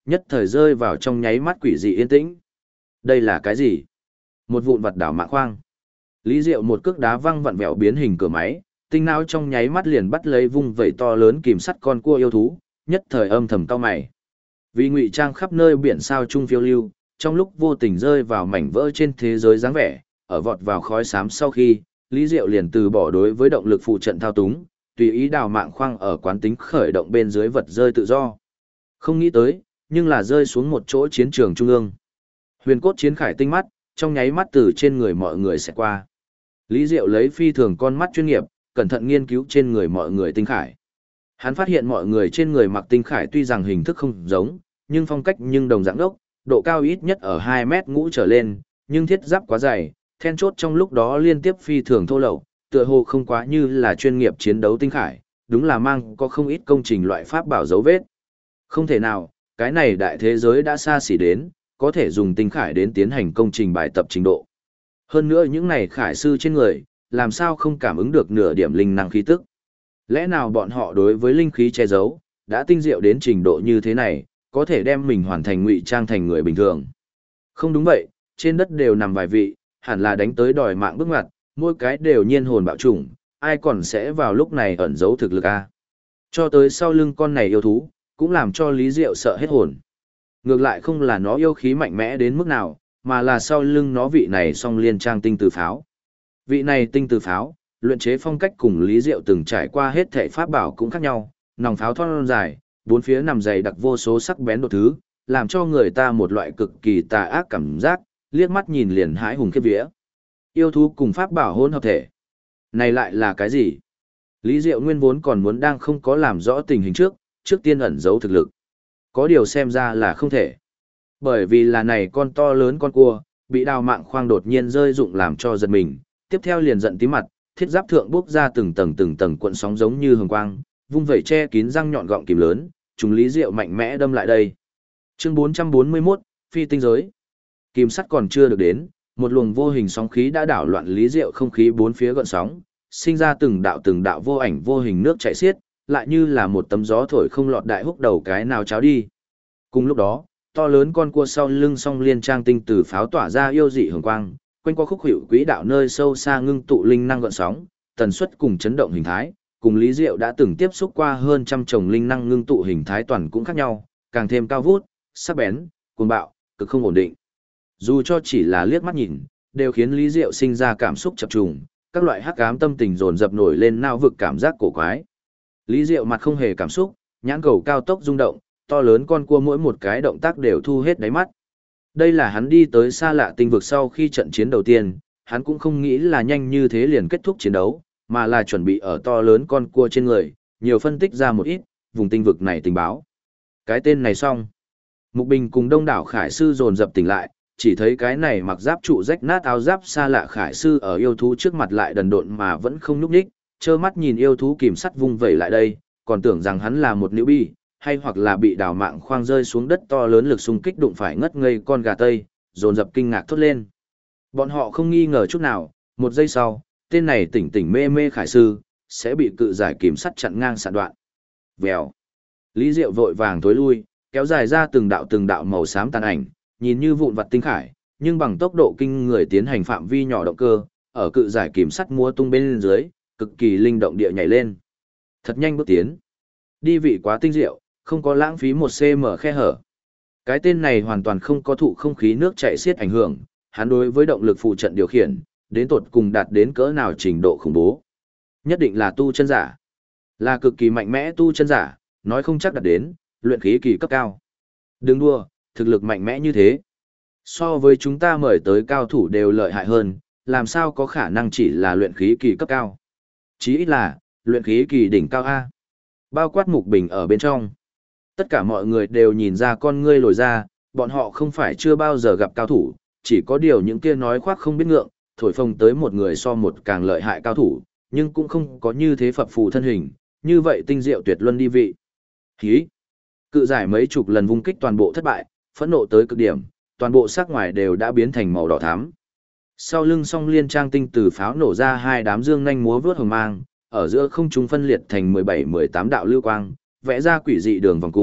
nhất thời rơi vào trong nháy mắt quỷ dị yên tĩnh. Đây là cái gì? Một vụn vật đảo mạng khoang. Lý Diệu một cước đá văng vặn vẹo biến hình cửa máy, tinh não trong nháy mắt liền bắt lấy vung vẩy to lớn kìm sắt con cua yêu thú, nhất thời âm thầm cau mày. Vì ngụy trang khắp nơi biển sao trung phiêu lưu, trong lúc vô tình rơi vào mảnh vỡ trên thế giới dáng vẻ, ở vọt vào khói xám sau khi, Lý Diệu liền từ bỏ đối với động lực phụ trận thao túng, tùy ý đào mạng khoang ở quán tính khởi động bên dưới vật rơi tự do. Không nghĩ tới, nhưng là rơi xuống một chỗ chiến trường trung ương. Huyền cốt chiến khải tinh mắt, trong nháy mắt từ trên người mọi người sẽ qua. Lý Diệu lấy phi thường con mắt chuyên nghiệp, cẩn thận nghiên cứu trên người mọi người tinh khải. Hắn phát hiện mọi người trên người mặc tinh khải tuy rằng hình thức không giống, nhưng phong cách nhưng đồng dạng đốc, độ cao ít nhất ở 2 mét ngũ trở lên, nhưng thiết giáp quá dày, then chốt trong lúc đó liên tiếp phi thường thô lậu, tựa hồ không quá như là chuyên nghiệp chiến đấu tinh khải, đúng là mang có không ít công trình loại pháp bảo dấu vết. Không thể nào, cái này đại thế giới đã xa xỉ đến, có thể dùng tinh khải đến tiến hành công trình bài tập trình độ. Hơn nữa những này khải sư trên người, làm sao không cảm ứng được nửa điểm linh năng khí tức. Lẽ nào bọn họ đối với linh khí che giấu, đã tinh diệu đến trình độ như thế này, có thể đem mình hoàn thành ngụy trang thành người bình thường. Không đúng vậy, trên đất đều nằm vài vị, hẳn là đánh tới đòi mạng bước ngoặt, mỗi cái đều nhiên hồn bạo chủng, ai còn sẽ vào lúc này ẩn giấu thực lực a? Cho tới sau lưng con này yêu thú, cũng làm cho Lý Diệu sợ hết hồn. Ngược lại không là nó yêu khí mạnh mẽ đến mức nào, mà là sau lưng nó vị này song liên trang tinh từ pháo. Vị này tinh từ pháo, luyện chế phong cách cùng Lý Diệu từng trải qua hết thảy pháp bảo cũng khác nhau, nòng pháo thon dài, bốn phía nằm dày đặc vô số sắc bén đột thứ, làm cho người ta một loại cực kỳ tà ác cảm giác, liếc mắt nhìn liền hãi hùng khiếp vía. Yêu thú cùng pháp bảo hỗn hợp thể. Này lại là cái gì? Lý Diệu nguyên vốn còn muốn đang không có làm rõ tình hình trước tiên ẩn giấu thực lực. Có điều xem ra là không thể. Bởi vì là này con to lớn con cua, bị đào mạng khoang đột nhiên rơi rụng làm cho giật mình, tiếp theo liền giận tím mặt, thiết giáp thượng bốc ra từng tầng cuộn sóng giống như hồng quang, vung vẩy che kín răng nhọn gọng kìm lớn, chúng Lý Diệu mạnh mẽ đâm lại đây. Chương 441, Phi tinh giới. Kìm sắt còn chưa được đến, một luồng vô hình sóng khí đã đảo loạn Lý Diệu không khí bốn phía gợn sóng, sinh ra từng đạo vô ảnh vô hình nước chảy xiết, lại như là một tấm gió thổi không lọt đại húc đầu cái nào cháo đi. Cùng lúc đó, to lớn con cua sau lưng song liên trang tinh từ pháo tỏa ra yêu dị hồng quang, quanh qua khúc hiệu quỹ đạo nơi sâu xa ngưng tụ linh năng gợn sóng, tần suất cùng chấn động hình thái, cùng Lý Diệu đã từng tiếp xúc qua hơn trăm chồng linh năng ngưng tụ hình thái toàn cũng khác nhau, càng thêm cao vút, sắc bén, cuồng bạo, cực không ổn định. Dù cho chỉ là liếc mắt nhìn, đều khiến Lý Diệu sinh ra cảm xúc chập trùng, các loại hắc ám tâm tình dồn dập nổi lên nao vực cảm giác cổ quái. Lý Diệu mặt không hề cảm xúc, nhãn cầu cao tốc rung động, to lớn con cua mỗi một cái động tác đều thu hết đáy mắt. Đây là hắn đi tới xa lạ tinh vực sau khi trận chiến đầu tiên, hắn cũng không nghĩ là nhanh như thế liền kết thúc chiến đấu, mà là chuẩn bị ở to lớn con cua trên người, nhiều phân tích ra một ít, vùng tinh vực này tình báo. Cái tên này xong. Mục Bình cùng đông đảo khải sư dồn dập tỉnh lại, chỉ thấy cái này mặc giáp trụ rách nát áo giáp xa lạ khải sư ở yêu thú trước mặt lại đần độn mà vẫn không nhúc nhích, trơ mắt nhìn yêu thú kìm sắt vung vẩy lại đây, còn tưởng rằng hắn là một nữ bi, hay hoặc là bị đào mạng khoang rơi xuống đất to lớn lực xung kích đụng phải ngất ngây con gà tây, dồn dập kinh ngạc thốt lên. Bọn họ không nghi ngờ chút nào, một giây sau, tên này tỉnh tỉnh mê mê khải sư, sẽ bị cự giải kìm sắt chặn ngang sạn đoạn. Vèo. Lý Diệu vội vàng tối lui, kéo dài ra từng đạo màu xám tàn ảnh, nhìn như vụn vặt tinh khải, nhưng bằng tốc độ kinh người tiến hành phạm vi nhỏ động cơ, ở cự giải kìm sắt múa tung bên dưới, cực kỳ linh động địa nhảy lên. Thật nhanh bước tiến. Đi vị quá tinh diệu, không có lãng phí một cm khe hở. Cái tên này hoàn toàn không có thụ không khí nước chảy xiết ảnh hưởng, hắn đối với động lực phụ trận điều khiển, đến tột cùng đạt đến cỡ nào trình độ khủng bố. Nhất định là tu chân giả. Là cực kỳ mạnh mẽ tu chân giả, nói không chắc đạt đến, luyện khí kỳ cấp cao. Đừng đua, thực lực mạnh mẽ như thế. So với chúng ta mời tới cao thủ đều lợi hại hơn, làm sao có khả năng chỉ là luyện khí kỳ cấp cao. Chí ít là, luyện khí kỳ đỉnh cao A. Bao quát Mục Bình ở bên trong. Tất cả mọi người đều nhìn ra con ngươi lồi ra, bọn họ không phải chưa bao giờ gặp cao thủ, chỉ có điều những kia nói khoác không biết ngượng, thổi phồng tới một người so một càng lợi hại cao thủ, nhưng cũng không có như thế phập phù thân hình, như vậy tinh diệu tuyệt luân đi vị. Hí! Cự giải mấy chục lần vung kích toàn bộ thất bại, phẫn nộ tới cực điểm, toàn bộ sắc ngoài đều đã biến thành màu đỏ thắm. Sau lưng song liên trang tinh từ pháo nổ ra hai đám dương nhanh múa vướt hồng mang, ở giữa không trung phân liệt thành 17-18 đạo lưu quang, vẽ ra quỷ dị đường vòng cung,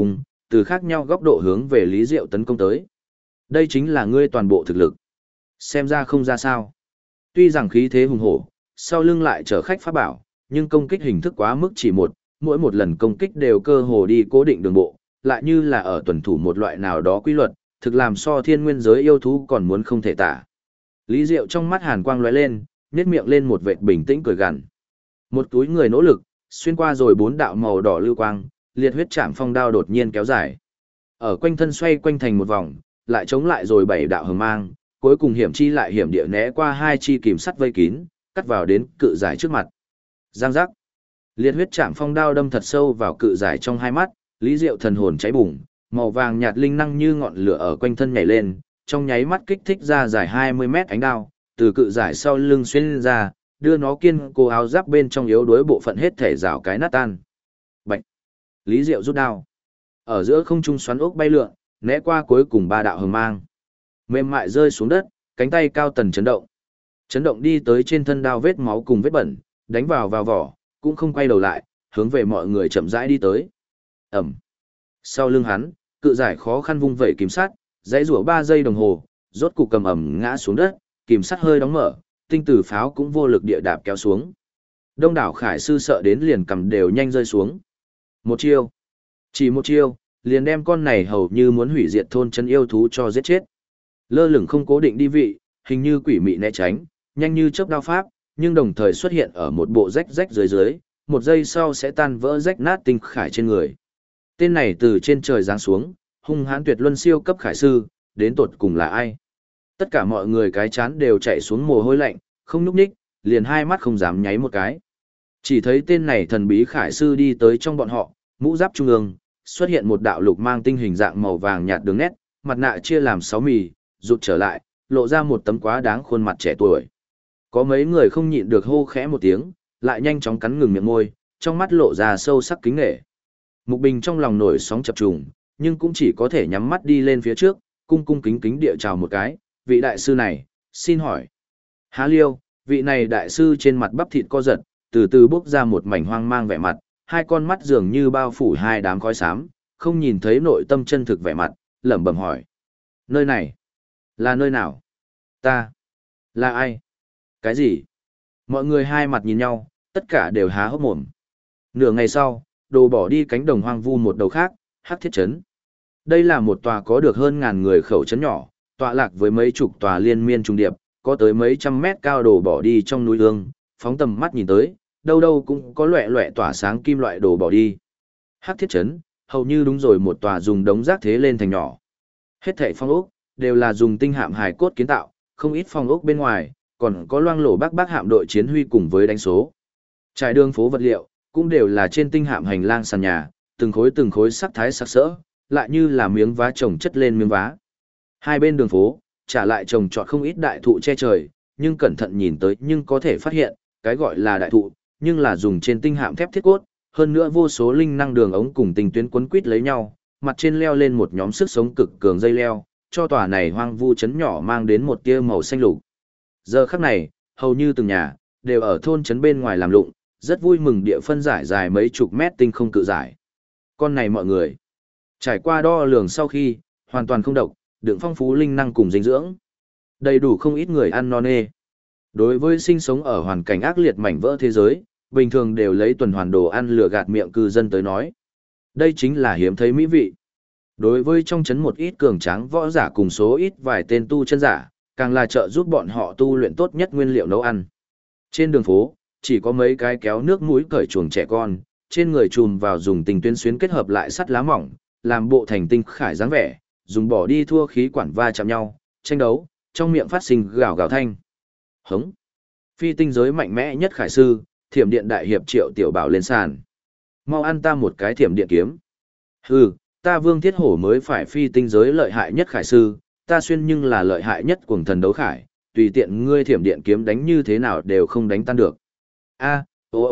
từ khác nhau góc độ hướng về Lý Diệu tấn công tới. Đây chính là ngươi toàn bộ thực lực. Xem ra không ra sao. Tuy rằng khí thế hùng hổ, sau lưng lại chở khách pháp bảo, nhưng công kích hình thức quá mức chỉ một, mỗi một lần công kích đều cơ hồ đi cố định đường bộ, lại như là ở tuần thủ một loại nào đó quy luật, thực làm so thiên nguyên giới yêu thú còn muốn không thể tả. Lý Diệu trong mắt hàn quang lóe lên, nhếch miệng lên một vệt bình tĩnh cười gằn. Một túi người nỗ lực, xuyên qua rồi 4 đạo màu đỏ lưu quang, liệt huyết chạm phong đao đột nhiên kéo dài. Ở quanh thân xoay quanh thành một vòng, lại chống lại rồi 7 đạo hừng mang, cuối cùng hiểm chi lại hiểm địa né qua 2 chi kìm sắt vây kín, cắt vào đến cự giải trước mặt. Giang giác. Liệt huyết chạm phong đao đâm thật sâu vào cự giải trong hai mắt, Lý Diệu thần hồn cháy bùng, màu vàng nhạt linh năng như ngọn lửa ở quanh thân nhảy lên, trong nháy mắt kích thích ra dài 20 mét ánh đao, từ cự giải sau lưng xuyên ra, đưa nó kiên cố áo giáp bên trong yếu đuối bộ phận hết thể rào cái nát tan. Bạch. Lý Diệu rút đao. Ở giữa không trung xoắn ốc bay lượn, né qua cuối cùng 3 đạo hừng mang. Mềm mại rơi xuống đất, cánh tay cao tần chấn động. Chấn động đi tới trên thân đao vết máu cùng vết bẩn, đánh vào vỏ, cũng không quay đầu lại, hướng về mọi người chậm rãi đi tới. Ẩm. Sau lưng hắn, cự giải khó khăn vung vẩy kìm sắt, dãy rủa 3 giây đồng hồ, rốt cục cầm ẩm ngã xuống đất, kìm sắt hơi đóng mở, tinh tử pháo cũng vô lực địa đạp kéo xuống. Đông đảo khải sư sợ đến liền cầm đều nhanh rơi xuống. Một chiêu. Chỉ một chiêu, liền đem con này hầu như muốn hủy diệt thôn chân yêu thú cho giết chết. Lơ lửng không cố định đi vị, hình như quỷ mị né tránh, nhanh như chớp đao pháp, nhưng đồng thời xuất hiện ở một bộ rách rách dưới, một giây sau sẽ tan vỡ rách nát tinh khải trên người. Tên này từ trên trời giáng xuống, hung hãn tuyệt luân siêu cấp khải sư, đến tột cùng là ai? Tất cả mọi người cái chán đều chạy xuống mồ hôi lạnh, không nhúc nhích, liền hai mắt không dám nháy một cái. Chỉ thấy tên này thần bí khải sư đi tới trong bọn họ, mũ giáp trung ương, xuất hiện một đạo lục mang tinh hình dạng màu vàng nhạt đường nét, mặt nạ chia làm 6 mì, rụt trở lại, lộ ra một tấm quá đáng khuôn mặt trẻ tuổi. Có mấy người không nhịn được hô khẽ một tiếng, lại nhanh chóng cắn ngừng miệng môi, trong mắt lộ ra sâu sắc kính nể. Mục Bình trong lòng nổi sóng chập trùng, nhưng cũng chỉ có thể nhắm mắt đi lên phía trước, cung cung kính kính địa chào một cái, vị đại sư này, xin hỏi. Há liêu, vị này đại sư trên mặt bắp thịt co giật, từ từ bốc ra một mảnh hoang mang vẻ mặt, hai con mắt dường như bao phủ hai đám khói xám, không nhìn thấy nội tâm chân thực vẻ mặt, lẩm bẩm hỏi. Nơi này, là nơi nào? Ta, là ai? Cái gì? Mọi người hai mặt nhìn nhau, tất cả đều há hốc mồm. Nửa ngày sau, đồ bỏ đi cánh đồng hoang vu một đầu khác, Hắc Thiết Trấn. Đây là một tòa có được hơn ngàn người khẩu trấn nhỏ, tọa lạc với mấy chục tòa liên miên trung điệp, có tới mấy trăm mét cao đồ bỏ đi trong núi ương, phóng tầm mắt nhìn tới, đâu đâu cũng có loẹ loẹ tỏa sáng kim loại đồ bỏ đi. Hắc Thiết Trấn, hầu như đúng rồi một tòa dùng đống rác thế lên thành nhỏ. Hết thảy phong ốc đều là dùng tinh hạm hài cốt kiến tạo, không ít phong ốc bên ngoài, còn có loang lổ bác hạm đội chiến huy cùng với đánh số. Trải đường phố vật liệu, cũng đều là trên tinh hạm hành lang sàn nhà, từng khối sắc thái sặc sỡ, lại như là miếng vá chồng chất lên miếng vá. Hai bên đường phố, trả lại trồng trọt không ít đại thụ che trời, nhưng cẩn thận nhìn tới nhưng có thể phát hiện, cái gọi là đại thụ, nhưng là dùng trên tinh hạm thép thiết cốt, hơn nữa vô số linh năng đường ống cùng tinh tuyến quấn quít lấy nhau, mặt trên leo lên một nhóm sức sống cực cường dây leo, cho tòa này hoang vu trấn nhỏ mang đến một tia màu xanh lục. Giờ khắc này, hầu như từng nhà, đều ở thôn trấn bên ngoài làm lụng, rất vui mừng địa phân giải dài mấy chục mét tinh không cự giải. Con này mọi người, trải qua đo lường sau khi, hoàn toàn không độc, đựng phong phú linh năng cùng dinh dưỡng. Đầy đủ không ít người ăn no nê. Đối với sinh sống ở hoàn cảnh ác liệt mảnh vỡ thế giới, bình thường đều lấy tuần hoàn đồ ăn lừa gạt miệng cư dân tới nói. Đây chính là hiếm thấy mỹ vị. Đối với trong trấn một ít cường tráng võ giả cùng số ít vài tên tu chân giả, càng là trợ giúp bọn họ tu luyện tốt nhất nguyên liệu nấu ăn. Trên đường phố, chỉ có mấy cái kéo nước mũi cởi chuồng trẻ con, trên người chùm vào dùng tình tuyến xuyến kết hợp lại sắt lá mỏng, làm bộ thành tinh khải dáng vẻ, dùng bỏ đi thua khí quản va chạm nhau, tranh đấu, trong miệng phát sinh gào gào thanh. Hống. Phi tinh giới mạnh mẽ nhất khải sư, thiểm điện đại hiệp Triệu Tiểu Bảo lên sàn. Mau ăn ta một cái thiểm điện kiếm. Hừ, ta Vương Thiết Hổ mới phải phi tinh giới lợi hại nhất khải sư, ta xuyên nhưng là lợi hại nhất cuồng thần đấu khải, tùy tiện ngươi thiểm điện kiếm đánh như thế nào đều không đánh tan được. A,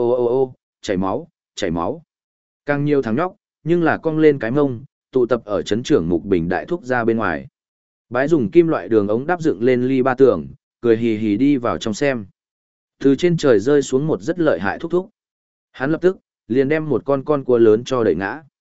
ô, chảy máu, chảy máu. Càng nhiều thằng nhóc, nhưng là cong lên cái mông, tụ tập ở trấn trưởng Mục Bình đại thúc ra bên ngoài. Bái dùng kim loại đường ống đắp dựng lên ly ba tường, cười hì hì đi vào trong xem. Từ trên trời rơi xuống một rất lợi hại thúc thúc. Hắn lập tức, liền đem một con cua lớn cho đẩy ngã.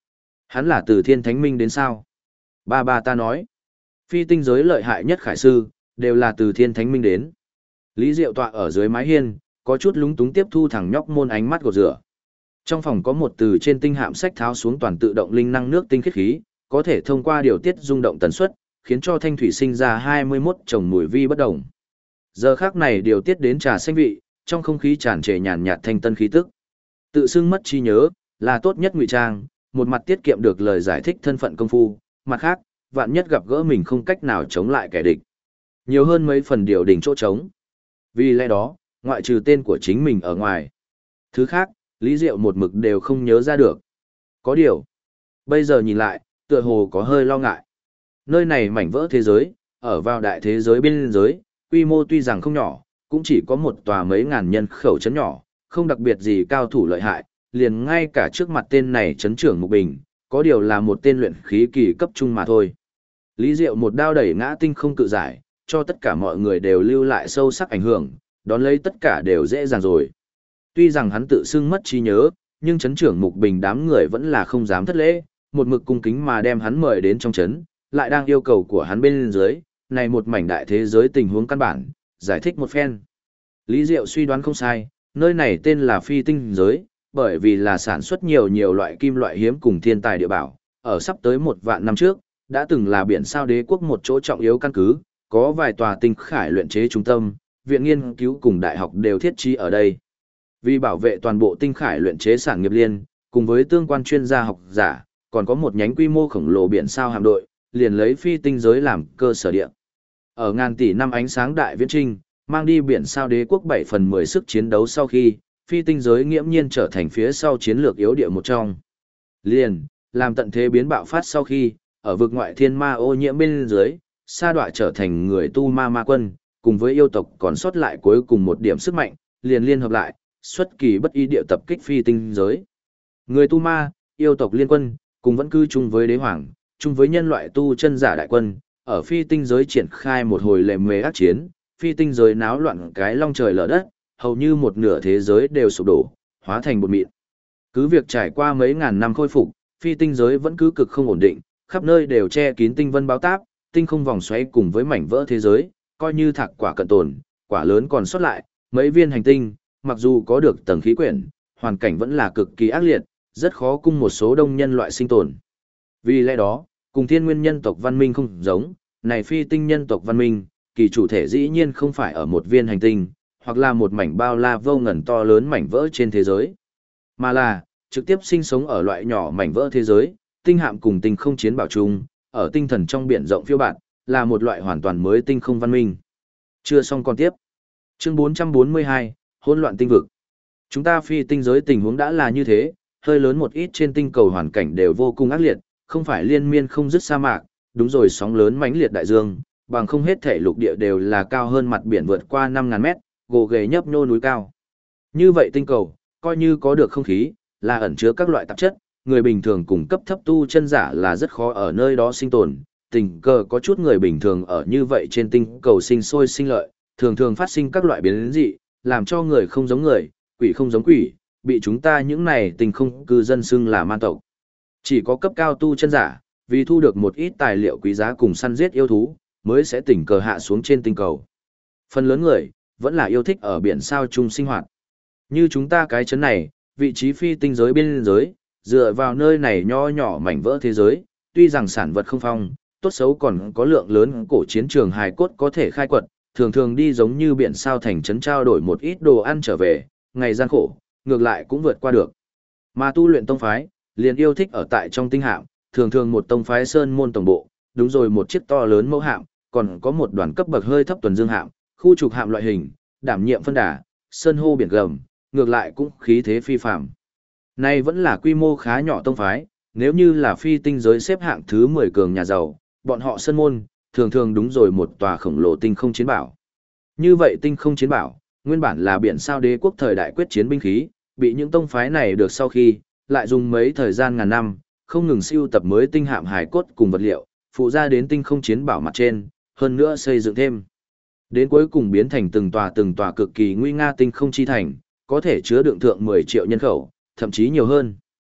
Hắn là từ thiên thánh minh đến sao? Ba ba ta nói. Phi tinh giới lợi hại nhất khải sư, đều là từ thiên thánh minh đến. Lý Diệu tọa ở dưới mái hiên, có chút lúng túng tiếp thu thằng nhóc môn ánh mắt gột rửa. Trong phòng có một từ trên tinh hạm sách tháo xuống toàn tự động linh năng nước tinh khiết khí, có thể thông qua điều tiết rung động tần suất, khiến cho thanh thủy sinh ra 21 chồng mùi vi bất đồng. Giờ khắc này điều tiết đến trà xanh vị, trong không khí tràn trề nhàn nhạt thanh tân khí tức. Tự xưng mất trí nhớ, là tốt nhất ngụy trang, một mặt tiết kiệm được lời giải thích thân phận công phu, mặt khác, vạn nhất gặp gỡ mình không cách nào chống lại kẻ địch. Nhiều hơn mấy phần điều đỉnh chỗ trống. Vì lẽ đó, ngoại trừ tên của chính mình ở ngoài. Thứ khác, Lý Diệu một mực đều không nhớ ra được. Có điều, bây giờ nhìn lại, tựa hồ có hơi lo ngại. Nơi này mảnh vỡ thế giới, ở vào đại thế giới biên giới, quy mô tuy rằng không nhỏ, cũng chỉ có một tòa mấy ngàn nhân khẩu trấn nhỏ, không đặc biệt gì cao thủ lợi hại, liền ngay cả trước mặt tên này trấn trưởng Mục Bình, có điều là một tên luyện khí kỳ cấp trung mà thôi. Lý Diệu một đao đẩy ngã tinh không cự giải, cho tất cả mọi người đều lưu lại sâu sắc ảnh hưởng, đón lấy tất cả đều dễ dàng rồi. Tuy rằng hắn tự xưng mất trí nhớ, nhưng trấn trưởng Mục Bình đám người vẫn là không dám thất lễ, một mực cung kính mà đem hắn mời đến trong trấn, lại đang yêu cầu của hắn bên dưới, này một mảnh đại thế giới tình huống căn bản, giải thích một phen. Lý Diệu suy đoán không sai, nơi này tên là phi tinh giới, bởi vì là sản xuất nhiều loại kim loại hiếm cùng thiên tài địa bảo, ở sắp tới 1 vạn năm trước, đã từng là biển sao đế quốc một chỗ trọng yếu căn cứ, có vài tòa tinh khải luyện chế trung tâm, viện nghiên cứu cùng đại học đều thiết trí ở đây. Vì bảo vệ toàn bộ tinh khải luyện chế sản nghiệp liên, cùng với tương quan chuyên gia học giả, còn có một nhánh quy mô khổng lồ biển sao hạm đội, liền lấy phi tinh giới làm cơ sở địa. Ở ngàn tỷ năm ánh sáng đại viễn trinh, mang đi biển sao đế quốc 7/10 sức chiến đấu sau khi, phi tinh giới nghiễm nhiên trở thành phía sau chiến lược yếu địa một trong. Liền, làm tận thế biến bạo phát sau khi, ở vực ngoại thiên ma ô nhiễm bên dưới, sa đọa trở thành người tu ma ma quân, cùng với yêu tộc còn sót lại cuối cùng một điểm sức mạnh, liền liên hợp lại, xuất kỳ bất ý địa tập kích phi tinh giới. Người tu ma, yêu tộc liên quân, cùng vẫn cư chung với đế hoàng, chung với nhân loại tu chân giả đại quân, ở phi tinh giới triển khai một hồi lề mề ác chiến, phi tinh giới náo loạn cái long trời lở đất, hầu như một nửa thế giới đều sụp đổ, hóa thành bột mịn. Cứ việc trải qua mấy ngàn năm khôi phục, phi tinh giới vẫn cứ cực không ổn định, khắp nơi đều che kín tinh vân báo táp, tinh không vòng xoáy cùng với mảnh vỡ thế giới, coi như thạc quả cận tồn, quả lớn còn sót lại, mấy viên hành tinh, mặc dù có được tầng khí quyển, hoàn cảnh vẫn là cực kỳ ác liệt, rất khó cung một số đông nhân loại sinh tồn. Vì lẽ đó, cùng thiên nguyên nhân tộc văn minh không giống, này phi tinh nhân tộc văn minh, kỳ chủ thể dĩ nhiên không phải ở một viên hành tinh, hoặc là một mảnh bao la vô ngần to lớn mảnh vỡ trên thế giới, mà là trực tiếp sinh sống ở loại nhỏ mảnh vỡ thế giới, tinh hạm cùng tinh không chiến bảo chung, ở tinh thần trong biển rộng phiêu bạt, là một loại hoàn toàn mới tinh không văn minh. Chưa xong còn tiếp. Chương 442, hỗn loạn tinh vực. Chúng ta phi tinh giới tình huống đã là như thế, hơi lớn một ít trên tinh cầu hoàn cảnh đều vô cùng ác liệt, không phải liên miên không dứt sa mạc, đúng rồi sóng lớn mãnh liệt đại dương, bằng không hết thể lục địa đều là cao hơn mặt biển vượt qua 5.000 mét, gồ ghề nhấp nhô núi cao. Như vậy tinh cầu, coi như có được không khí, là ẩn chứa các loại tạp chất, người bình thường cùng cấp thấp tu chân giả là rất khó ở nơi đó sinh tồn. Tình cờ có chút người bình thường ở như vậy trên tinh cầu sinh sôi sinh lợi, thường thường phát sinh các loại biến dị, làm cho người không giống người, quỷ không giống quỷ, bị chúng ta những này tình không cư dân xưng là man tộc. Chỉ có cấp cao tu chân giả, vì thu được một ít tài liệu quý giá cùng săn giết yêu thú, mới sẽ tình cờ hạ xuống trên tinh cầu. Phần lớn người, vẫn là yêu thích ở biển sao chung sinh hoạt. Như chúng ta cái chấn này, vị trí phi tinh giới biên giới, dựa vào nơi này nho nhỏ mảnh vỡ thế giới, tuy rằng sản vật không phong, tốt xấu còn có lượng lớn cổ chiến trường hài cốt có thể khai quật, thường thường đi giống như biển sao thành trấn trao đổi một ít đồ ăn trở về, ngày gian khổ, ngược lại cũng vượt qua được. Mà tu luyện tông phái, liền yêu thích ở tại trong tinh hạm, thường thường một tông phái sơn môn tổng bộ, đúng rồi một chiếc to lớn mẫu hạm, còn có một đoàn cấp bậc hơi thấp tuần dương hạm, khu trục hạm loại hình, đảm nhiệm phân đà, sơn hô biển gầm, ngược lại cũng khí thế phi phàm. Nay vẫn là quy mô khá nhỏ tông phái, nếu như là phi tinh giới xếp hạng thứ 10 cường nhà giàu, bọn họ sơn môn, thường thường đúng rồi một tòa khổng lồ tinh không chiến bảo. Như vậy tinh không chiến bảo, nguyên bản là biển sao đế quốc thời đại quyết chiến binh khí, bị những tông phái này được sau khi, lại dùng mấy thời gian ngàn năm, không ngừng siêu tập mới tinh hạm hài cốt cùng vật liệu, phụ ra đến tinh không chiến bảo mặt trên, hơn nữa xây dựng thêm. Đến cuối cùng biến thành từng tòa cực kỳ nguy nga tinh không chi thành, có thể chứa đựng thượng 10 triệu nhân khẩu, thậm chí nhiều hơn.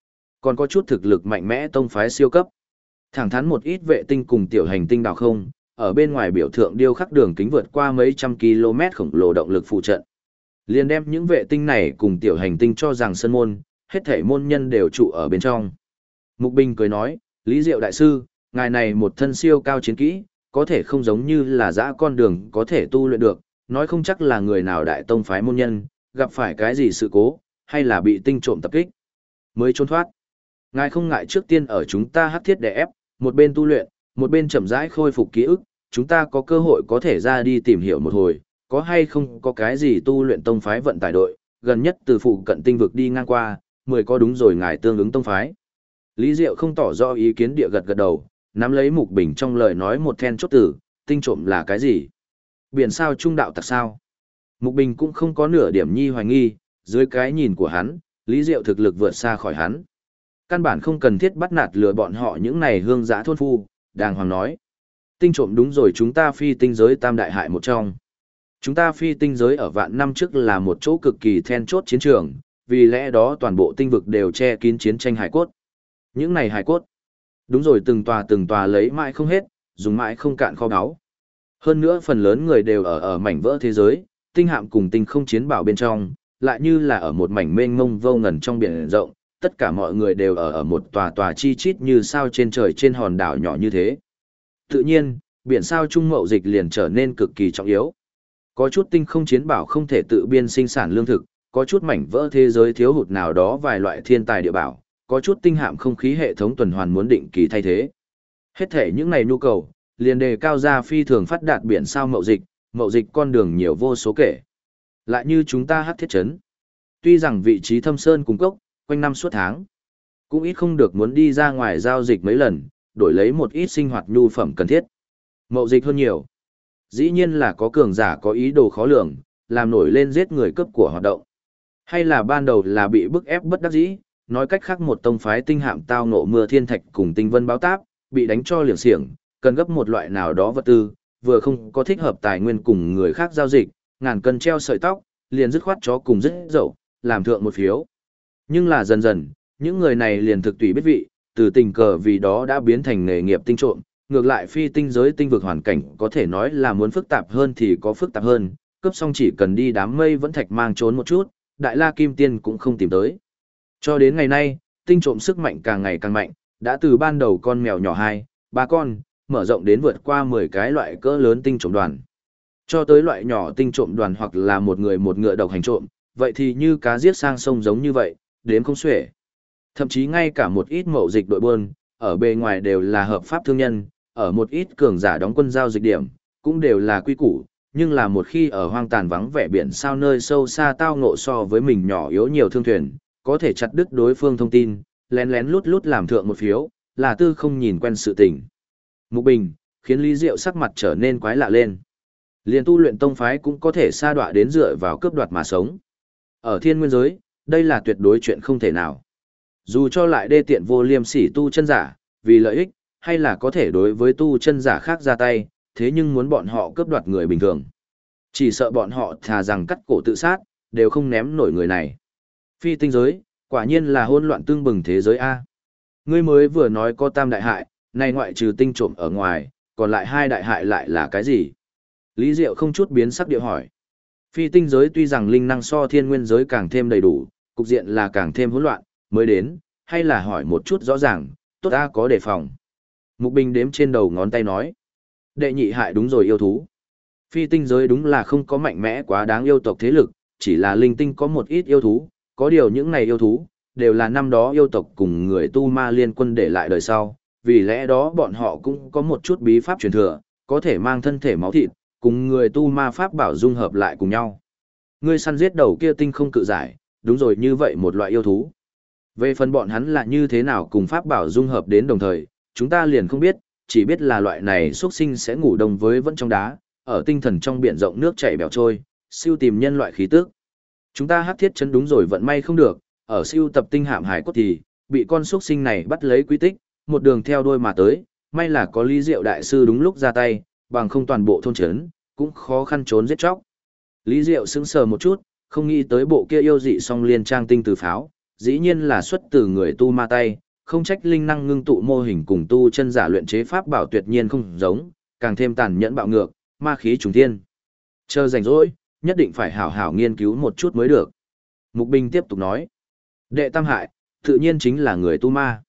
còn có chút thực lực mạnh mẽ tông phái siêu cấp. Thẳng thắn một ít vệ tinh cùng tiểu hành tinh đào không, ở bên ngoài biểu tượng điêu khắc đường kính vượt qua mấy trăm km khổng lồ động lực phụ trận. Liền đem những vệ tinh này cùng tiểu hành tinh cho rằng sân môn, hết thảy môn nhân đều trụ ở bên trong. Mục Bình cười nói, Lý Diệu đại sư, ngài này một thân siêu cao chiến kỹ, có thể không giống như là dã con đường có thể tu luyện được, nói không chắc là người nào đại tông phái môn nhân, gặp phải cái gì sự cố, hay là bị tinh trộm tập kích, mới trốn thoát. Ngài không ngại trước tiên ở chúng ta hắc thiết đè ép, một bên tu luyện, một bên chậm rãi khôi phục ký ức, chúng ta có cơ hội có thể ra đi tìm hiểu một hồi, có hay không có cái gì tu luyện tông phái vận tải đội, gần nhất từ phụ cận tinh vực đi ngang qua, 10 có đúng rồi ngài tương ứng tông phái. Lý Diệu không tỏ rõ ý kiến địa gật gật đầu, nắm lấy Mục Bình trong lời nói một then chốt tử, tinh trộm là cái gì? Biển sao trung đạo tặc sao? Mục Bình cũng không có nửa điểm nhi hoài nghi, dưới cái nhìn của hắn, Lý Diệu thực lực vượt xa khỏi hắn. Căn bản không cần thiết bắt nạt lừa bọn họ những này hương giã thôn phu, đàng hoàng nói. Tinh trộm đúng rồi, chúng ta phi tinh giới tam đại hại một trong. Chúng ta phi tinh giới ở vạn năm trước là một chỗ cực kỳ then chốt chiến trường, vì lẽ đó toàn bộ tinh vực đều che kín chiến tranh hải cốt. Những này hải cốt, đúng rồi, từng tòa lấy mãi không hết, dùng mãi không cạn kho báu. Hơn nữa phần lớn người đều ở mảnh vỡ thế giới, tinh hạm cùng tinh không chiến bảo bên trong, lại như là ở một mảnh mênh mông vô ngần trong biển rộng, tất cả mọi người đều ở một tòa chi chít như sao trên trời trên hòn đảo nhỏ như thế. Tự nhiên, biển sao trung mậu dịch liền trở nên cực kỳ trọng yếu. Có chút tinh không chiến bảo không thể tự biên sinh sản lương thực, có chút mảnh vỡ thế giới thiếu hụt nào đó vài loại thiên tài địa bảo, có chút tinh hạm không khí hệ thống tuần hoàn muốn định kỳ thay thế. Hết thể những này nhu cầu, liền đề cao ra phi thường phát đạt biển sao mậu dịch con đường nhiều vô số kể. Lại như chúng ta hắc thiết trấn. Tuy rằng vị trí thâm sơn cung cốc, quanh năm suốt tháng, cũng ít không được muốn đi ra ngoài giao dịch mấy lần, đổi lấy một ít sinh hoạt nhu phẩm cần thiết. Mậu dịch hơn nhiều. Dĩ nhiên là có cường giả có ý đồ khó lường, làm nổi lên giết người cướp của hoạt động. Hay là ban đầu là bị bức ép bất đắc dĩ, nói cách khác một tông phái tinh hạm tao ngộ mưa thiên thạch cùng tinh vân báo táp, bị đánh cho liều xiềng, cần gấp một loại nào đó vật tư, vừa không có thích hợp tài nguyên cùng người khác giao dịch, ngàn cân treo sợi tóc, liền dứt khoát chó cùng dứt dậu, làm thượng một phiếu. Nhưng là dần dần, những người này liền thực tùy biết vị, từ tình cờ vì đó đã biến thành nghề nghiệp tinh trộm, ngược lại phi tinh giới tinh vực hoàn cảnh có thể nói là muốn phức tạp hơn thì có phức tạp hơn, cướp xong chỉ cần đi đám mây vẫn thạch mang trốn một chút, đại la kim tiên cũng không tìm tới. Cho đến ngày nay, tinh trộm sức mạnh càng ngày càng mạnh, đã từ ban đầu con mèo nhỏ 2, 3 con, mở rộng đến vượt qua 10 cái loại cỡ lớn tinh trộm đoàn. Cho tới loại nhỏ tinh trộm đoàn hoặc là một người một ngựa độc hành trộm, vậy thì như cá giết sang sông giống như vậy, đếm không xuể. Thậm chí ngay cả một ít mậu dịch đội buôn, ở bề ngoài đều là hợp pháp thương nhân, ở một ít cường giả đóng quân giao dịch điểm, cũng đều là quy củ, nhưng là một khi ở hoang tàn vắng vẻ biển sao nơi sâu xa tao ngộ so với mình nhỏ yếu nhiều thương thuyền, có thể chặt đứt đối phương thông tin, lén lén lút lút làm thượng một phiếu, là tư không nhìn quen sự tình. Mục Bình, khiến Lý Diệu sắc mặt trở nên quái lạ lên. Liên tu luyện tông phái cũng có thể sa đọa đến dựa vào cướp đoạt mà sống. Ở thiên nguyên giới, đây là tuyệt đối chuyện không thể nào. Dù cho lại đê tiện vô liêm sỉ tu chân giả, vì lợi ích, hay là có thể đối với tu chân giả khác ra tay, thế nhưng muốn bọn họ cướp đoạt người bình thường. Chỉ sợ bọn họ thà rằng cắt cổ tự sát, đều không ném nổi người này. Phi tinh giới, quả nhiên là hỗn loạn tương bừng thế giới A. Ngươi mới vừa nói có tam đại hại, này ngoại trừ tinh trộm ở ngoài, còn lại 2 đại hại lại là cái gì? Lý Diệu không chút biến sắc điệu hỏi. Phi tinh giới tuy rằng linh năng so thiên nguyên giới càng thêm đầy đủ, cục diện là càng thêm hỗn loạn, mới đến, hay là hỏi một chút rõ ràng, tốt ta có đề phòng. Mục Bình đếm trên đầu ngón tay nói. Đệ nhị hại đúng rồi, yêu thú. Phi tinh giới đúng là không có mạnh mẽ quá đáng yêu tộc thế lực, chỉ là linh tinh có một ít yêu thú, có điều những này yêu thú, đều là năm đó yêu tộc cùng người tu ma liên quân để lại đời sau, vì lẽ đó bọn họ cũng có một chút bí pháp truyền thừa, có thể mang thân thể máu thịt, cùng người tu ma pháp bảo dung hợp lại cùng nhau. Ngươi săn giết đầu kia tinh không cự giải, đúng rồi, như vậy một loại yêu thú. Về phần bọn hắn là như thế nào cùng pháp bảo dung hợp đến đồng thời, chúng ta liền không biết, chỉ biết là loại này xuất sinh sẽ ngủ đồng với vẫn trong đá, ở tinh thần trong biển rộng nước chảy bèo trôi, siêu tìm nhân loại khí tức. Chúng ta hắc thiết chân đúng rồi vận may không được, ở siêu tập tinh hạm hải cốt thì, bị con xuất sinh này bắt lấy quy tích, một đường theo đuôi mà tới, may là có Lý Diệu đại sư đúng lúc ra tay, bằng không toàn bộ thôn trấn cũng khó khăn trốn giết chóc. Lý Diệu sững sờ một chút, không nghĩ tới bộ kia yêu dị song liên trang tinh từ pháo, Dĩ nhiên là xuất từ người tu ma tay, không trách linh năng ngưng tụ mô hình cùng tu chân giả luyện chế pháp bảo tuyệt nhiên không giống, càng thêm tàn nhẫn bạo ngược, ma khí trùng thiên. Chờ rảnh rỗi, nhất định phải hảo hảo nghiên cứu một chút mới được. Mục Bình tiếp tục nói, đệ tam hại, tự nhiên chính là người tu ma.